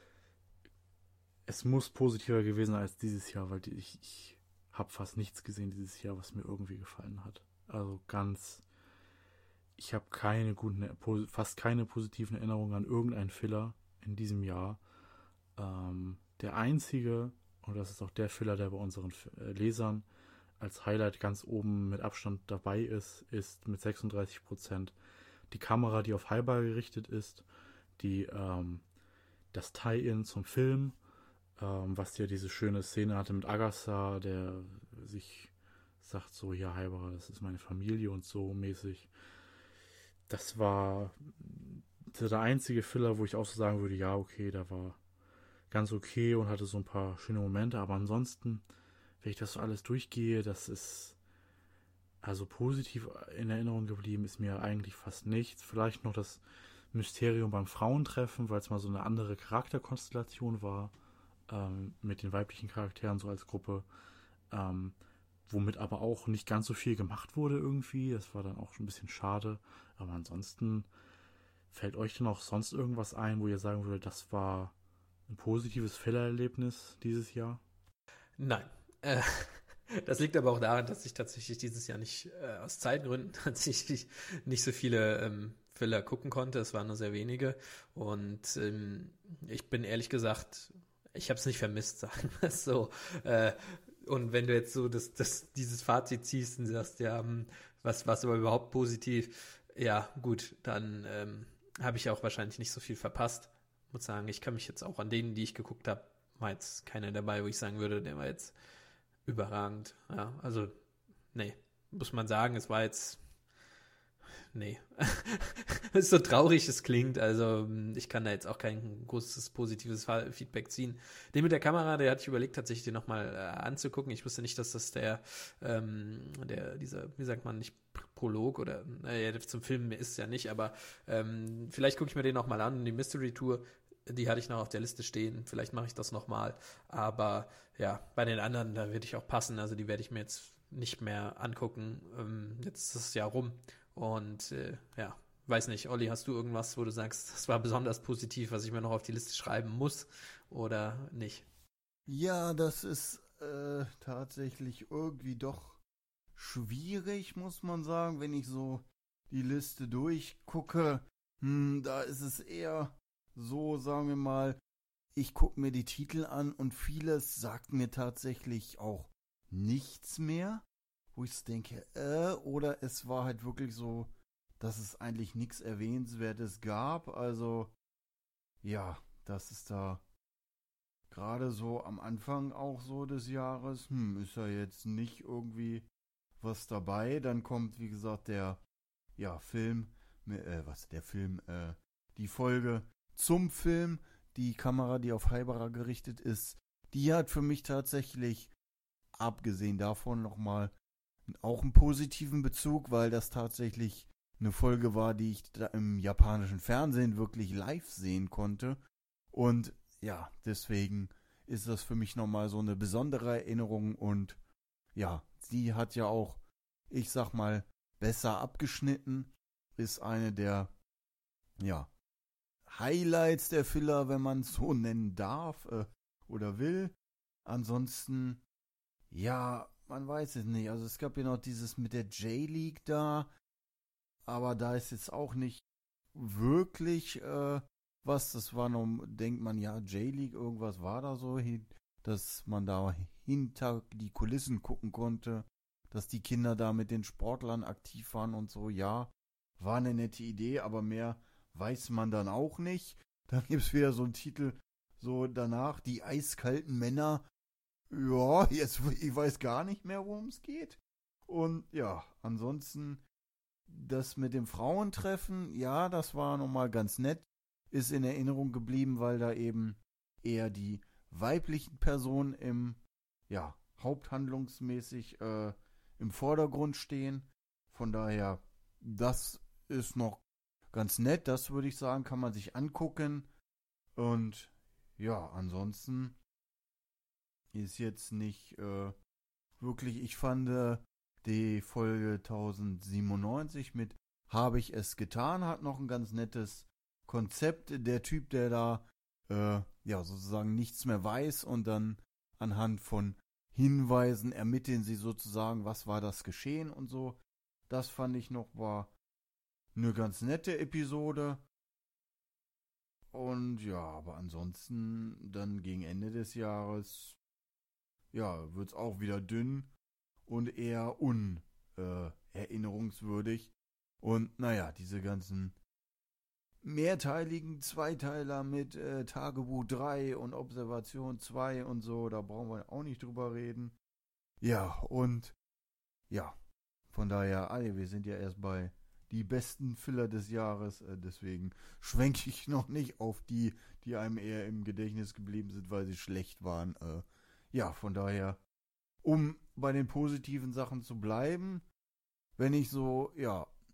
es muss positiver gewesen sein als dieses Jahr, weil ich, ich habe fast nichts gesehen dieses Jahr, was mir irgendwie gefallen hat. Also ganz, ich habe keine guten, fast keine positiven Erinnerungen an irgendeinen Filler in diesem Jahr. Ähm, der einzige, und das ist auch der Filler, der bei unseren Lesern als Highlight ganz oben mit Abstand dabei ist, ist mit sechsunddreißig Prozent die Kamera, die auf Hyper gerichtet ist, die ähm, das Tie-In zum Film, ähm, was ja diese schöne Szene hatte mit Agasa, der sich sagt so, ja, Hyper, das ist meine Familie und so mäßig. Das war der einzige Filler, wo ich auch so sagen würde, ja, okay, der war ganz okay und hatte so ein paar schöne Momente, aber ansonsten, wenn ich das so alles durchgehe, das ist also positiv in Erinnerung geblieben ist mir eigentlich fast nichts. Vielleicht noch das Mysterium beim Frauentreffen, weil es mal so eine andere Charakterkonstellation war, ähm, mit den weiblichen Charakteren so als Gruppe, ähm, womit aber auch nicht ganz so viel gemacht wurde irgendwie. Das war dann auch schon ein bisschen schade. Aber ansonsten fällt euch denn auch sonst irgendwas ein, wo ihr sagen würdet, das war ein positives Filler-Erlebnis dieses Jahr? Nein. Äh, das liegt aber auch daran, dass ich tatsächlich dieses Jahr nicht, äh, aus Zeitgründen tatsächlich nicht so viele ähm, Filler gucken konnte. Es waren nur sehr wenige. Und ähm, ich bin ehrlich gesagt, ich habe es nicht vermisst, sagen wir es so. Äh, und wenn du jetzt so das, das, dieses Fazit ziehst und sagst, ja, hm, was war aber überhaupt positiv, ja, gut, dann ähm, habe ich auch wahrscheinlich nicht so viel verpasst. Ich muss sagen, ich kann mich jetzt auch an denen, die ich geguckt habe, war jetzt keiner dabei, wo ich sagen würde, der war jetzt überragend. Ja, also, nee, muss man sagen, es war jetzt, nee. Es ist so traurig, es klingt, also ich kann da jetzt auch kein großes positives Feedback ziehen. Den mit der Kamera, der hatte ich überlegt, tatsächlich den nochmal äh, anzugucken. Ich wusste nicht, dass das der, ähm, der, dieser, wie sagt man, nicht Prolog oder, naja, zum Film ist es ja nicht, aber ähm, vielleicht gucke ich mir den nochmal an. Die Mystery Tour, die hatte ich noch auf der Liste stehen. Vielleicht mache ich das nochmal. Aber ja, bei den anderen, da werde ich auch passen. Also die werde ich mir jetzt nicht mehr angucken. Ähm, jetzt ist das Jahr rum. Und äh, ja, weiß nicht. Olli, hast du irgendwas, wo du sagst, das war besonders positiv, was ich mir noch auf die Liste schreiben muss oder nicht? Ja, das ist äh, tatsächlich irgendwie doch schwierig, muss man sagen, wenn ich so die Liste durchgucke. Hm, da ist es eher so, sagen wir mal, ich gucke mir die Titel an und vieles sagt mir tatsächlich auch nichts mehr, wo ich denke, äh, oder es war halt wirklich so, dass es eigentlich nichts Erwähnenswertes gab. Also, ja, das ist da gerade so am Anfang auch so des Jahres, hm, ist ja jetzt nicht irgendwie was dabei. Dann kommt, wie gesagt, der, ja, Film, äh, was, der Film, äh, die Folge zum Film, die Kamera, die auf Haibara gerichtet ist, die hat für mich tatsächlich, abgesehen davon nochmal, auch einen positiven Bezug, weil das tatsächlich eine Folge war, die ich da im japanischen Fernsehen wirklich live sehen konnte. Und ja, deswegen ist das für mich nochmal so eine besondere Erinnerung. Und ja, sie hat ja auch, ich sag mal, besser abgeschnitten, ist eine der, ja, Highlights der Filler, wenn man es so nennen darf äh, oder will. Ansonsten, ja, man weiß es nicht. Also es gab ja noch dieses mit der J-League da, aber da ist jetzt auch nicht wirklich äh, was. Das war noch, denkt man, ja, J-League, irgendwas war da so, dass man da hinter die Kulissen gucken konnte, dass die Kinder da mit den Sportlern aktiv waren und so. Ja, war eine nette Idee, aber mehr weiß man dann auch nicht. Dann gibt es wieder so einen Titel, so danach, die eiskalten Männer. Ja, jetzt, ich weiß gar nicht mehr, worum es geht. Und ja, ansonsten, das mit dem Frauentreffen, ja, das war nochmal ganz nett. Ist in Erinnerung geblieben, weil da eben eher die weiblichen Personen im, ja, haupthandlungsmäßig äh, im Vordergrund stehen. Von daher, das ist noch ganz nett, das würde ich sagen, kann man sich angucken. Und ja, ansonsten ist jetzt nicht äh, wirklich, ich fand äh, die Folge tausendsiebenundneunzig mit Habe ich es getan, hat noch ein ganz nettes Konzept. Der Typ, der da äh, ja sozusagen nichts mehr weiß und dann anhand von Hinweisen ermitteln sie sozusagen, was war das Geschehen und so. Das fand ich noch, war eine ganz nette Episode. Und ja, aber ansonsten dann gegen Ende des Jahres, ja, wird es auch wieder dünn und eher unerinnerungswürdig. Äh, und naja, diese ganzen mehrteiligen Zweiteiler mit äh, Tagebuch drei und Observation zwei und so, da brauchen wir auch nicht drüber reden. Ja, und ja, von daher, alle, wir sind ja erst bei die besten Filler des Jahres, äh, deswegen schwenke ich noch nicht auf die, die einem eher im Gedächtnis geblieben sind, weil sie schlecht waren. Äh, ja, von daher, um bei den positiven Sachen zu bleiben, wenn ich so, ja,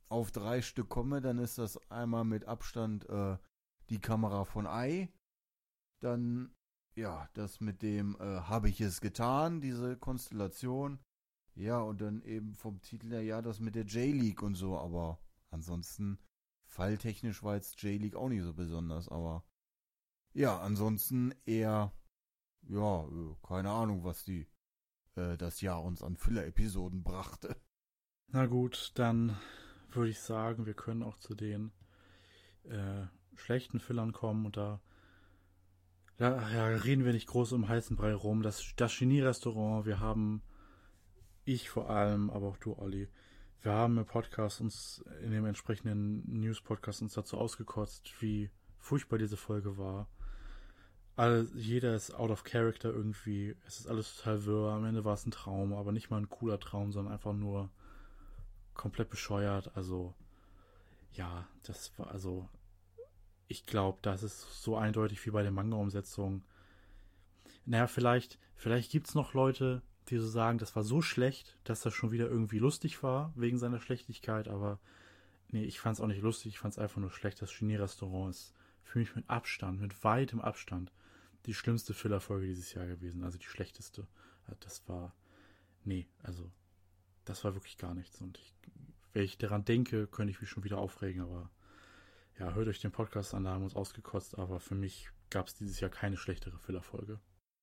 auf drei Stück komme, dann ist das einmal mit Abstand äh, die Kamera von Ei. Dann, ja, das mit dem äh, habe ich es getan, diese Konstellation. Ja, und dann eben vom Titel her, ja, das mit der J-League und so, aber ansonsten, falltechnisch war jetzt J-League auch nicht so besonders, aber ja, ansonsten eher, ja, keine Ahnung, was die, äh, das Jahr uns an Filler-Episoden brachte. Na gut, dann würde ich sagen, wir können auch zu den äh, schlechten Fillern kommen und da ja, ja, reden wir nicht groß um heißen Brei rum. Das, das Genie-Restaurant, wir haben, ich vor allem, aber auch du, Olli, wir haben im Podcast uns, in dem entsprechenden News-Podcast uns dazu ausgekotzt, wie furchtbar diese Folge war. Alle, jeder ist out of character irgendwie, es ist alles total wirr, am Ende war es ein Traum, aber nicht mal ein cooler Traum, sondern einfach nur komplett bescheuert, also ja, das war, also ich glaube, das ist so eindeutig wie bei der Manga-Umsetzung. Naja, vielleicht, vielleicht gibt es noch Leute, die so sagen, das war so schlecht, dass das schon wieder irgendwie lustig war, wegen seiner Schlechtigkeit, aber nee, ich fand es auch nicht lustig, ich fand es einfach nur schlecht. Das Genie-Restaurant ist für mich mit Abstand, mit weitem Abstand, die schlimmste Filler-Folge dieses Jahr gewesen, also die schlechteste. Das war, nee, also, das war wirklich gar nichts und ich, wenn ich daran denke, könnte ich mich schon wieder aufregen, aber ja, hört euch den Podcast an, da haben wir uns ausgekotzt, aber für mich gab es dieses Jahr keine schlechtere Filler-Folge.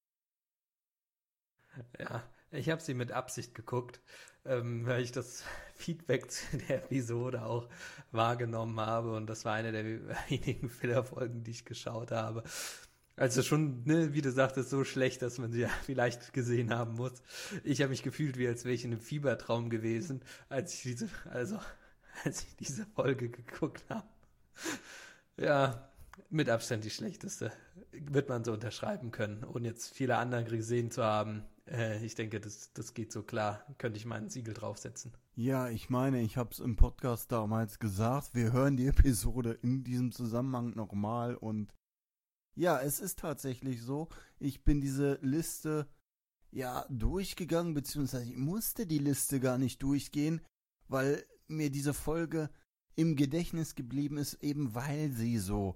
Ja, ich habe sie mit Absicht geguckt, ähm, weil ich das Feedback zu der Episode auch wahrgenommen habe und das war eine der wenigen Filler-Folgen, die ich geschaut habe. Also schon, ne, wie du sagtest, so schlecht, dass man sie ja vielleicht gesehen haben muss. Ich habe mich gefühlt, wie als wäre ich in einem Fiebertraum gewesen, als ich diese, also als ich diese Folge geguckt habe. Ja, mit Abstand die schlechteste. Wird man so unterschreiben können, ohne jetzt viele andere gesehen zu haben. Äh, ich denke, das, das geht so klar. Könnte ich mal ein Siegel draufsetzen. Ja, ich meine, ich habe es im Podcast damals gesagt, wir hören die Episode in diesem Zusammenhang nochmal und ja, es ist tatsächlich so, ich bin diese Liste ja durchgegangen, beziehungsweise ich musste die Liste gar nicht durchgehen, weil mir diese Folge im Gedächtnis geblieben ist, eben weil sie so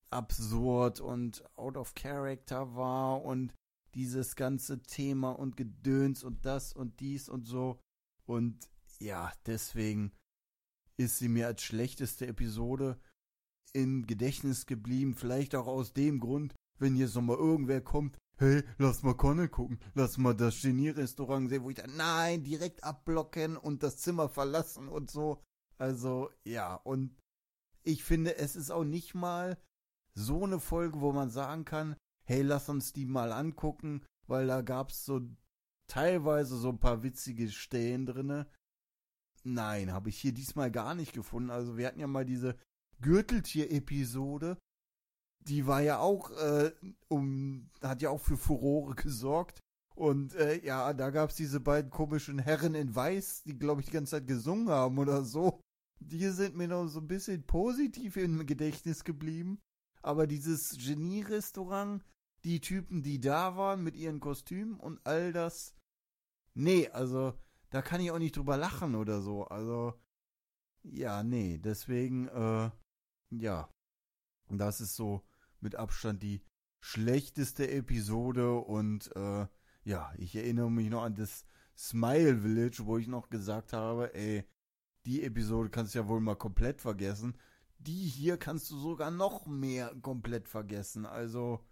absurd und out of character war und dieses ganze Thema und Gedöns und das und dies und so. Und ja, deswegen ist sie mir als schlechteste Episode im Gedächtnis geblieben. Vielleicht auch aus dem Grund, wenn jetzt nochmal irgendwer kommt, hey, lass mal Conne gucken, lass mal das Genie-Restaurant sehen, wo ich dann, nein, direkt abblocken und das Zimmer verlassen und so. Also, ja, und ich finde, es ist auch nicht mal so eine Folge, wo man sagen kann, hey, lass uns die mal angucken, weil da gab es so teilweise so ein paar witzige Stellen drinne. Nein, habe ich hier diesmal gar nicht gefunden. Also wir hatten ja mal diese Gürteltier-Episode, die war ja auch, äh, um, hat ja auch für Furore gesorgt. Und äh, ja, da gab es diese beiden komischen Herren in Weiß, die, glaube ich, die ganze Zeit gesungen haben oder so. Die sind mir noch so ein bisschen positiv im Gedächtnis geblieben. Aber dieses Genie-Restaurant, die Typen, die da waren mit ihren Kostümen und all das, nee, also da kann ich auch nicht drüber lachen oder so. Also, ja, nee, deswegen, äh, ja, das ist so mit Abstand die schlechteste Episode und, äh, ja, ich erinnere mich noch an das Smile Village, wo ich noch gesagt habe, ey, die Episode kannst du ja wohl mal komplett vergessen. Die hier kannst du sogar noch mehr komplett vergessen. Also,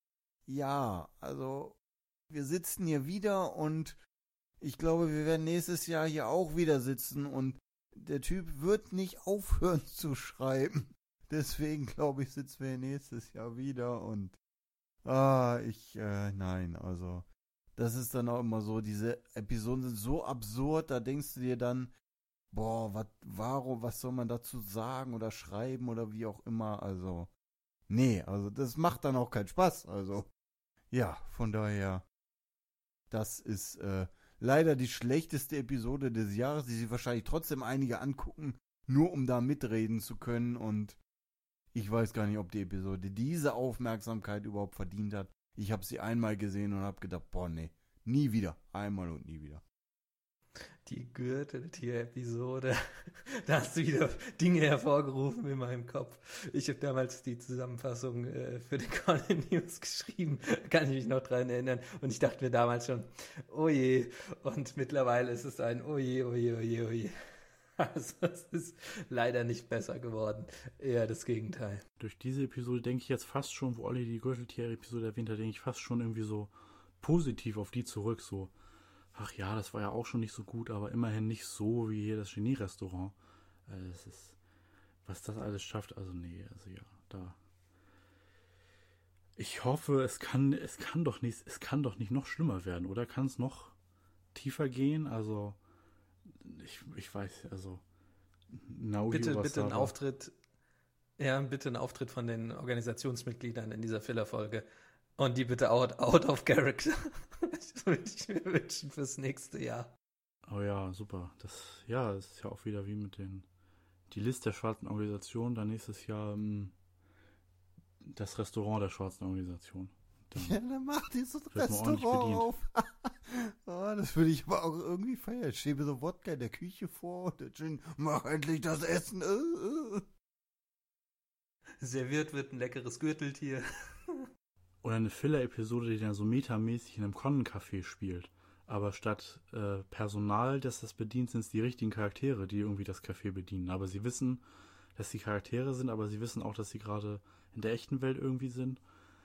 ja, also, wir sitzen hier wieder und ich glaube, wir werden nächstes Jahr hier auch wieder sitzen und der Typ wird nicht aufhören zu schreiben. Deswegen, glaube ich, sitzen wir nächstes Jahr wieder und, ah, ich, äh, nein, also, das ist dann auch immer so, diese Episoden sind so absurd, da denkst du dir dann, boah, wat, warum, was soll man dazu sagen oder schreiben oder wie auch immer, also, nee, also das macht dann auch keinen Spaß, also, ja, von daher, das ist äh, leider die schlechteste Episode des Jahres, die sich wahrscheinlich trotzdem einige angucken, nur um da mitreden zu können und ich weiß gar nicht, ob die Episode diese Aufmerksamkeit überhaupt verdient hat. Ich habe sie einmal gesehen und habe gedacht, boah, nee, nie wieder, einmal und nie wieder. Die Gürteltier-Episode. Da hast du wieder Dinge hervorgerufen in meinem Kopf. Ich habe damals die Zusammenfassung äh, für die Conan News geschrieben. Kann ich mich noch dran erinnern. Und ich dachte mir damals schon, oh je. Und mittlerweile ist es ein oh je, oh je, oh je, oh je. Also es ist leider nicht besser geworden. Eher das Gegenteil. Durch diese Episode denke ich jetzt fast schon, wo Olli die Gürteltier-Episode erwähnt hat, denke ich fast schon irgendwie so positiv auf die zurück. So, ach ja, das war ja auch schon nicht so gut, aber immerhin nicht so wie hier das Genie-Restaurant. Äh, das ist, was das alles schafft, also nee, also ja, da. Ich hoffe, es kann, es kann doch nicht, es kann doch nicht noch schlimmer werden, oder? Kann es noch tiefer gehen? Also Ich, ich weiß, also Naoki Bitte, Urasawa. bitte einen Auftritt, ja, bitte einen Auftritt von den Organisationsmitgliedern in dieser Filler-Folge. Und die bitte out, out of character. Das würde ich mir wünschen fürs nächste Jahr. Oh ja, super. Das, ja, das ist ja auch wieder wie mit den, die Liste der schwarzen Organisation, dann nächstes Jahr um, das Restaurant der schwarzen Organisation. Dann Ja, dann macht dieses wird man ordentlich Restaurant bedient. auf. Oh, das würde ich aber auch irgendwie feiern. Jetzt steht mir so Wodka in der Küche vor und der Gin, mach endlich das Essen. Äh, äh. Serviert wird ein leckeres Gürteltier. Oder eine Filler-Episode, die dann so metamäßig in einem Konnencafé spielt. Aber statt äh, Personal, das das bedient, sind es die richtigen Charaktere, die irgendwie das Café bedienen. Aber sie wissen, dass sie Charaktere sind, aber sie wissen auch, dass sie gerade in der echten Welt irgendwie sind.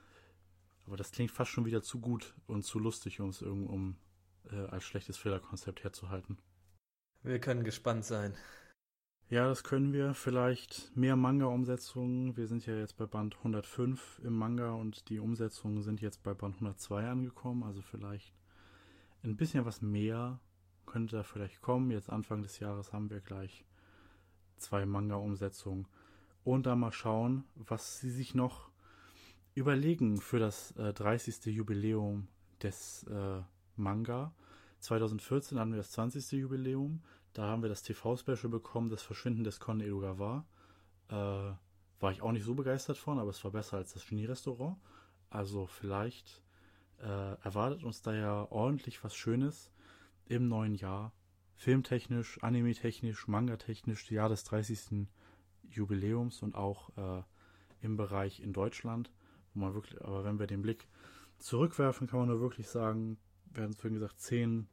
Aber das klingt fast schon wieder zu gut und zu lustig, um es irgendwie um äh, als schlechtes Filler-Konzept herzuhalten. Wir können gespannt sein. Ja, das können wir. Vielleicht mehr Manga-Umsetzungen. Wir sind ja jetzt bei Band hundertfünf im Manga und die Umsetzungen sind jetzt bei Band hundertzwei angekommen. Also vielleicht ein bisschen was mehr könnte da vielleicht kommen. Jetzt Anfang des Jahres haben wir gleich zwei Manga-Umsetzungen. Und da mal schauen, was sie sich noch überlegen für das äh, dreißigste Jubiläum des äh, Manga. zweitausendvierzehn hatten wir das zwanzigste Jubiläum. Da haben wir das T V-Special bekommen, das Verschwinden des Kon Edogawa. Äh, war ich auch nicht so begeistert von, aber es war besser als das Genie-Restaurant. Also vielleicht äh, erwartet uns da ja ordentlich was Schönes im neuen Jahr. Filmtechnisch, anime-technisch, manga-technisch, Jahr des dreißigsten Jubiläums und auch äh, im Bereich in Deutschland. Wo man wirklich, aber wenn wir den Blick zurückwerfen, kann man nur wirklich sagen, wir hatten es vorhin gesagt, zehn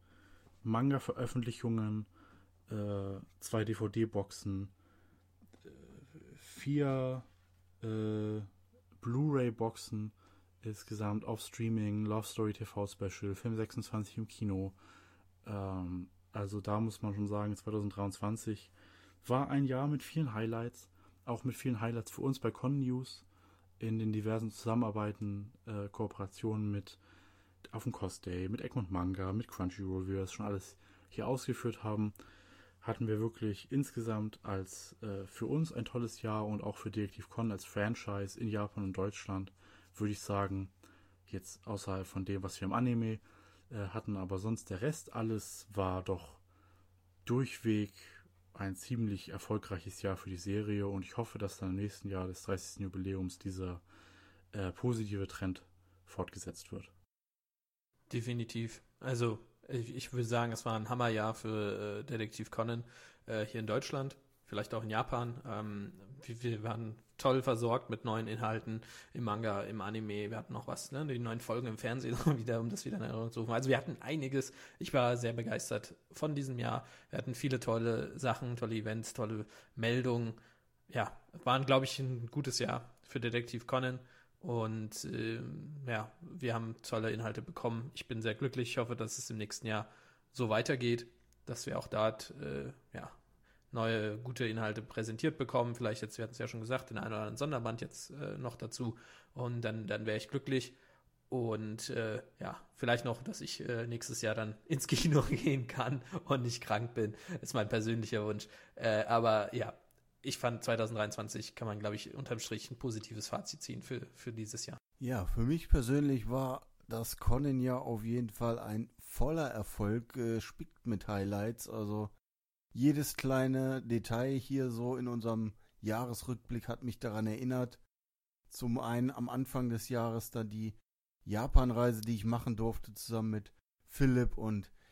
Manga-Veröffentlichungen, äh, zwei D V D-Boxen, äh, vier äh, Blu-ray-Boxen insgesamt auf Streaming, Love Story T V-Special, Film sechsundzwanzig im Kino. Ähm, also da muss man schon sagen, zweitausenddreiundzwanzig war ein Jahr mit vielen Highlights, auch mit vielen Highlights für uns bei Con News, in den diversen Zusammenarbeiten, äh, Kooperationen mit auf dem Cost Day, mit Egmont Manga, mit Crunchyroll, wie wir das schon alles hier ausgeführt haben, hatten wir wirklich insgesamt als äh, für uns ein tolles Jahr und auch für Detektiv Con als Franchise in Japan und Deutschland, würde ich sagen, jetzt außerhalb von dem, was wir im Anime äh, hatten, aber sonst der Rest alles war doch durchweg ein ziemlich erfolgreiches Jahr für die Serie und ich hoffe, dass dann im nächsten Jahr des dreißigsten Jubiläums dieser äh, positive Trend fortgesetzt wird. Definitiv. Also ich, ich würde sagen, es war ein Hammerjahr für äh, Detektiv Conan äh, hier in Deutschland, vielleicht auch in Japan. Ähm, wir, wir waren toll versorgt mit neuen Inhalten im Manga, im Anime. Wir hatten noch was, ne, die neuen Folgen im Fernsehen, wieder, um das wieder in Erinnerung zu rufen. Also wir hatten einiges. Ich war sehr begeistert von diesem Jahr. Wir hatten viele tolle Sachen, tolle Events, tolle Meldungen. Ja, waren, glaube ich, ein gutes Jahr für Detektiv Conan. Und ähm, ja, wir haben tolle Inhalte bekommen. Ich bin sehr glücklich. Ich hoffe, dass es im nächsten Jahr so weitergeht, dass wir auch dort äh, ja, neue, gute Inhalte präsentiert bekommen. Vielleicht jetzt, wir hatten es ja schon gesagt, den einen oder anderen Sonderband jetzt äh, noch dazu. Und dann, dann wäre ich glücklich. Und äh, ja, vielleicht noch, dass ich äh, nächstes Jahr dann ins Kino gehen kann und nicht krank bin. Das ist mein persönlicher Wunsch. Äh, aber ja, ich fand zweitausenddreiundzwanzig kann man, glaube ich, unterm Strich ein positives Fazit ziehen für, für dieses Jahr. Ja, für mich persönlich war das Conan-Jahr auf jeden Fall ein voller Erfolg, gespickt mit Highlights. Also jedes kleine Detail hier so in unserem Jahresrückblick hat mich daran erinnert. Zum einen am Anfang des Jahres dann die Japanreise, die ich machen durfte, zusammen mit Philipp und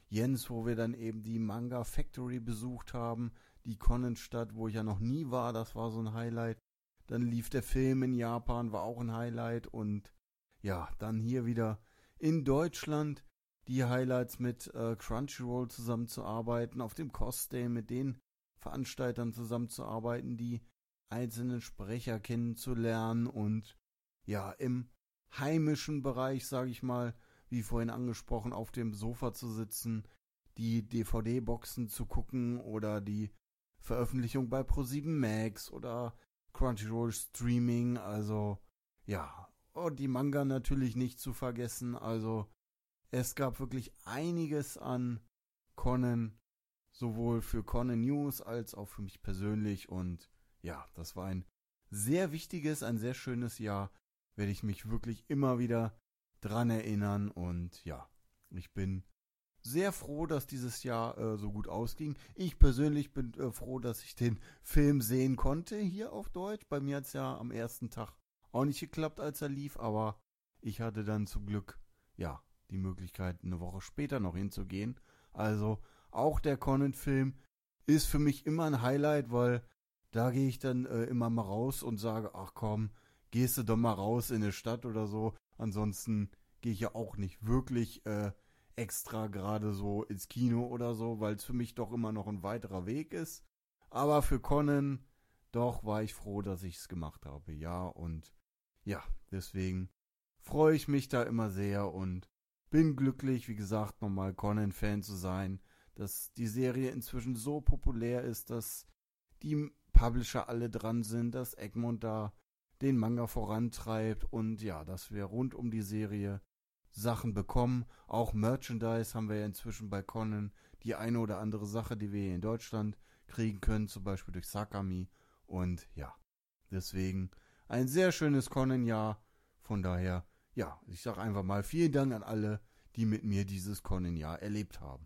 Jens, wo wir dann eben die Manga Factory besucht haben, die Conan-Stadt, wo ich ja noch nie war, das war so ein Highlight. Dann lief der Film in Japan, war auch ein Highlight. Und ja, dann hier wieder in Deutschland die Highlights mit äh, Crunchyroll zusammenzuarbeiten, auf dem Cos-Day mit den Veranstaltern zusammenzuarbeiten, die einzelnen Sprecher kennenzulernen und ja, im heimischen Bereich, sage ich mal, wie vorhin angesprochen, auf dem Sofa zu sitzen, die D V D-Boxen zu gucken oder die Veröffentlichung bei ProSieben Max oder Crunchyroll Streaming, also ja, und die Manga natürlich nicht zu vergessen, also es gab wirklich einiges an Conan, sowohl für Conan News als auch für mich persönlich und ja, das war ein sehr wichtiges, ein sehr schönes Jahr, werde ich mich wirklich immer wieder dran erinnern und ja, ich bin sehr froh, dass dieses Jahr äh, so gut ausging. Ich persönlich bin äh, froh, dass ich den Film sehen konnte hier auf Deutsch. Bei mir hat es ja am ersten Tag auch nicht geklappt, als er lief, aber ich hatte dann zum Glück, ja, die Möglichkeit, eine Woche später noch hinzugehen. Also auch der Conan-Film ist für mich immer ein Highlight, weil da gehe ich dann äh, immer mal raus und sage, ach komm, gehst du doch mal raus in eine Stadt oder so. Ansonsten gehe ich ja auch nicht wirklich äh, extra gerade so ins Kino oder so, weil es für mich doch immer noch ein weiterer Weg ist. Aber für Conan, doch war ich froh, dass ich es gemacht habe. Ja, und ja, deswegen freue ich mich da immer sehr und bin glücklich, wie gesagt, nochmal Conan-Fan zu sein, dass die Serie inzwischen so populär ist, dass die Publisher alle dran sind, dass Egmont da den Manga vorantreibt und ja, dass wir rund um die Serie Sachen bekommen. Auch Merchandise haben wir ja inzwischen bei Conan, die eine oder andere Sache, die wir hier in Deutschland kriegen können, zum Beispiel durch Sakami. Und ja, deswegen ein sehr schönes Conan-Jahr. Von daher, ja, ich sage einfach mal vielen Dank an alle, die mit mir dieses Conan-Jahr erlebt haben.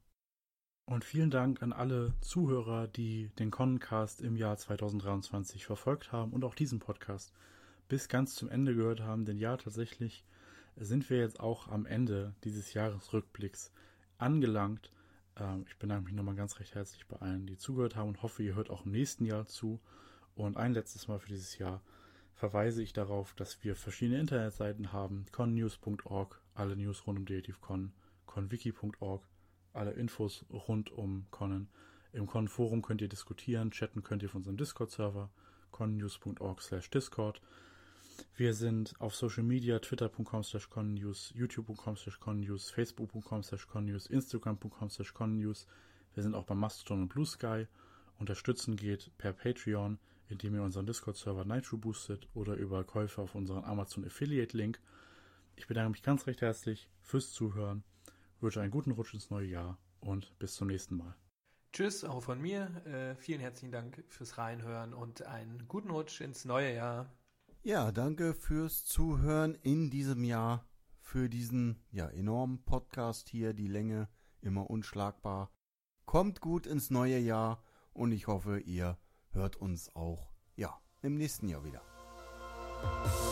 Und vielen Dank an alle Zuhörer, die den Conancast im Jahr zweitausenddreiundzwanzig verfolgt haben und auch diesen Podcast bis ganz zum Ende gehört haben. Denn ja, tatsächlich sind wir jetzt auch am Ende dieses Jahresrückblicks angelangt. Ähm, ich bedanke mich nochmal ganz recht herzlich bei allen, die zugehört haben und hoffe, ihr hört auch im nächsten Jahr zu. Und ein letztes Mal für dieses Jahr verweise ich darauf, dass wir verschiedene Internetseiten haben. connews punkt org, alle News rund um DeletiveCon, conwiki punkt org, alle Infos rund um Conan. Im Con-Forum könnt ihr diskutieren, chatten könnt ihr auf unserem Discord-Server, connews punkt org slash discord. Wir sind auf Social Media, twitter punkt com slash connews, youtube punkt com slash connews, facebook punkt com slash connews, instagram punkt com slash connews. Wir sind auch bei Mastodon und Blue Sky. Unterstützen geht per Patreon, indem ihr unseren Discord-Server Nitro boostet oder über Käufe auf unseren Amazon Affiliate-Link. Ich bedanke mich ganz recht herzlich fürs Zuhören, wünsche einen guten Rutsch ins neue Jahr und bis zum nächsten Mal. Tschüss, auch von mir. Äh, vielen herzlichen Dank fürs Reinhören und einen guten Rutsch ins neue Jahr. Ja, danke fürs Zuhören in diesem Jahr, für diesen ja enormen Podcast hier, die Länge immer unschlagbar. Kommt gut ins neue Jahr und ich hoffe, ihr hört uns auch ja im nächsten Jahr wieder.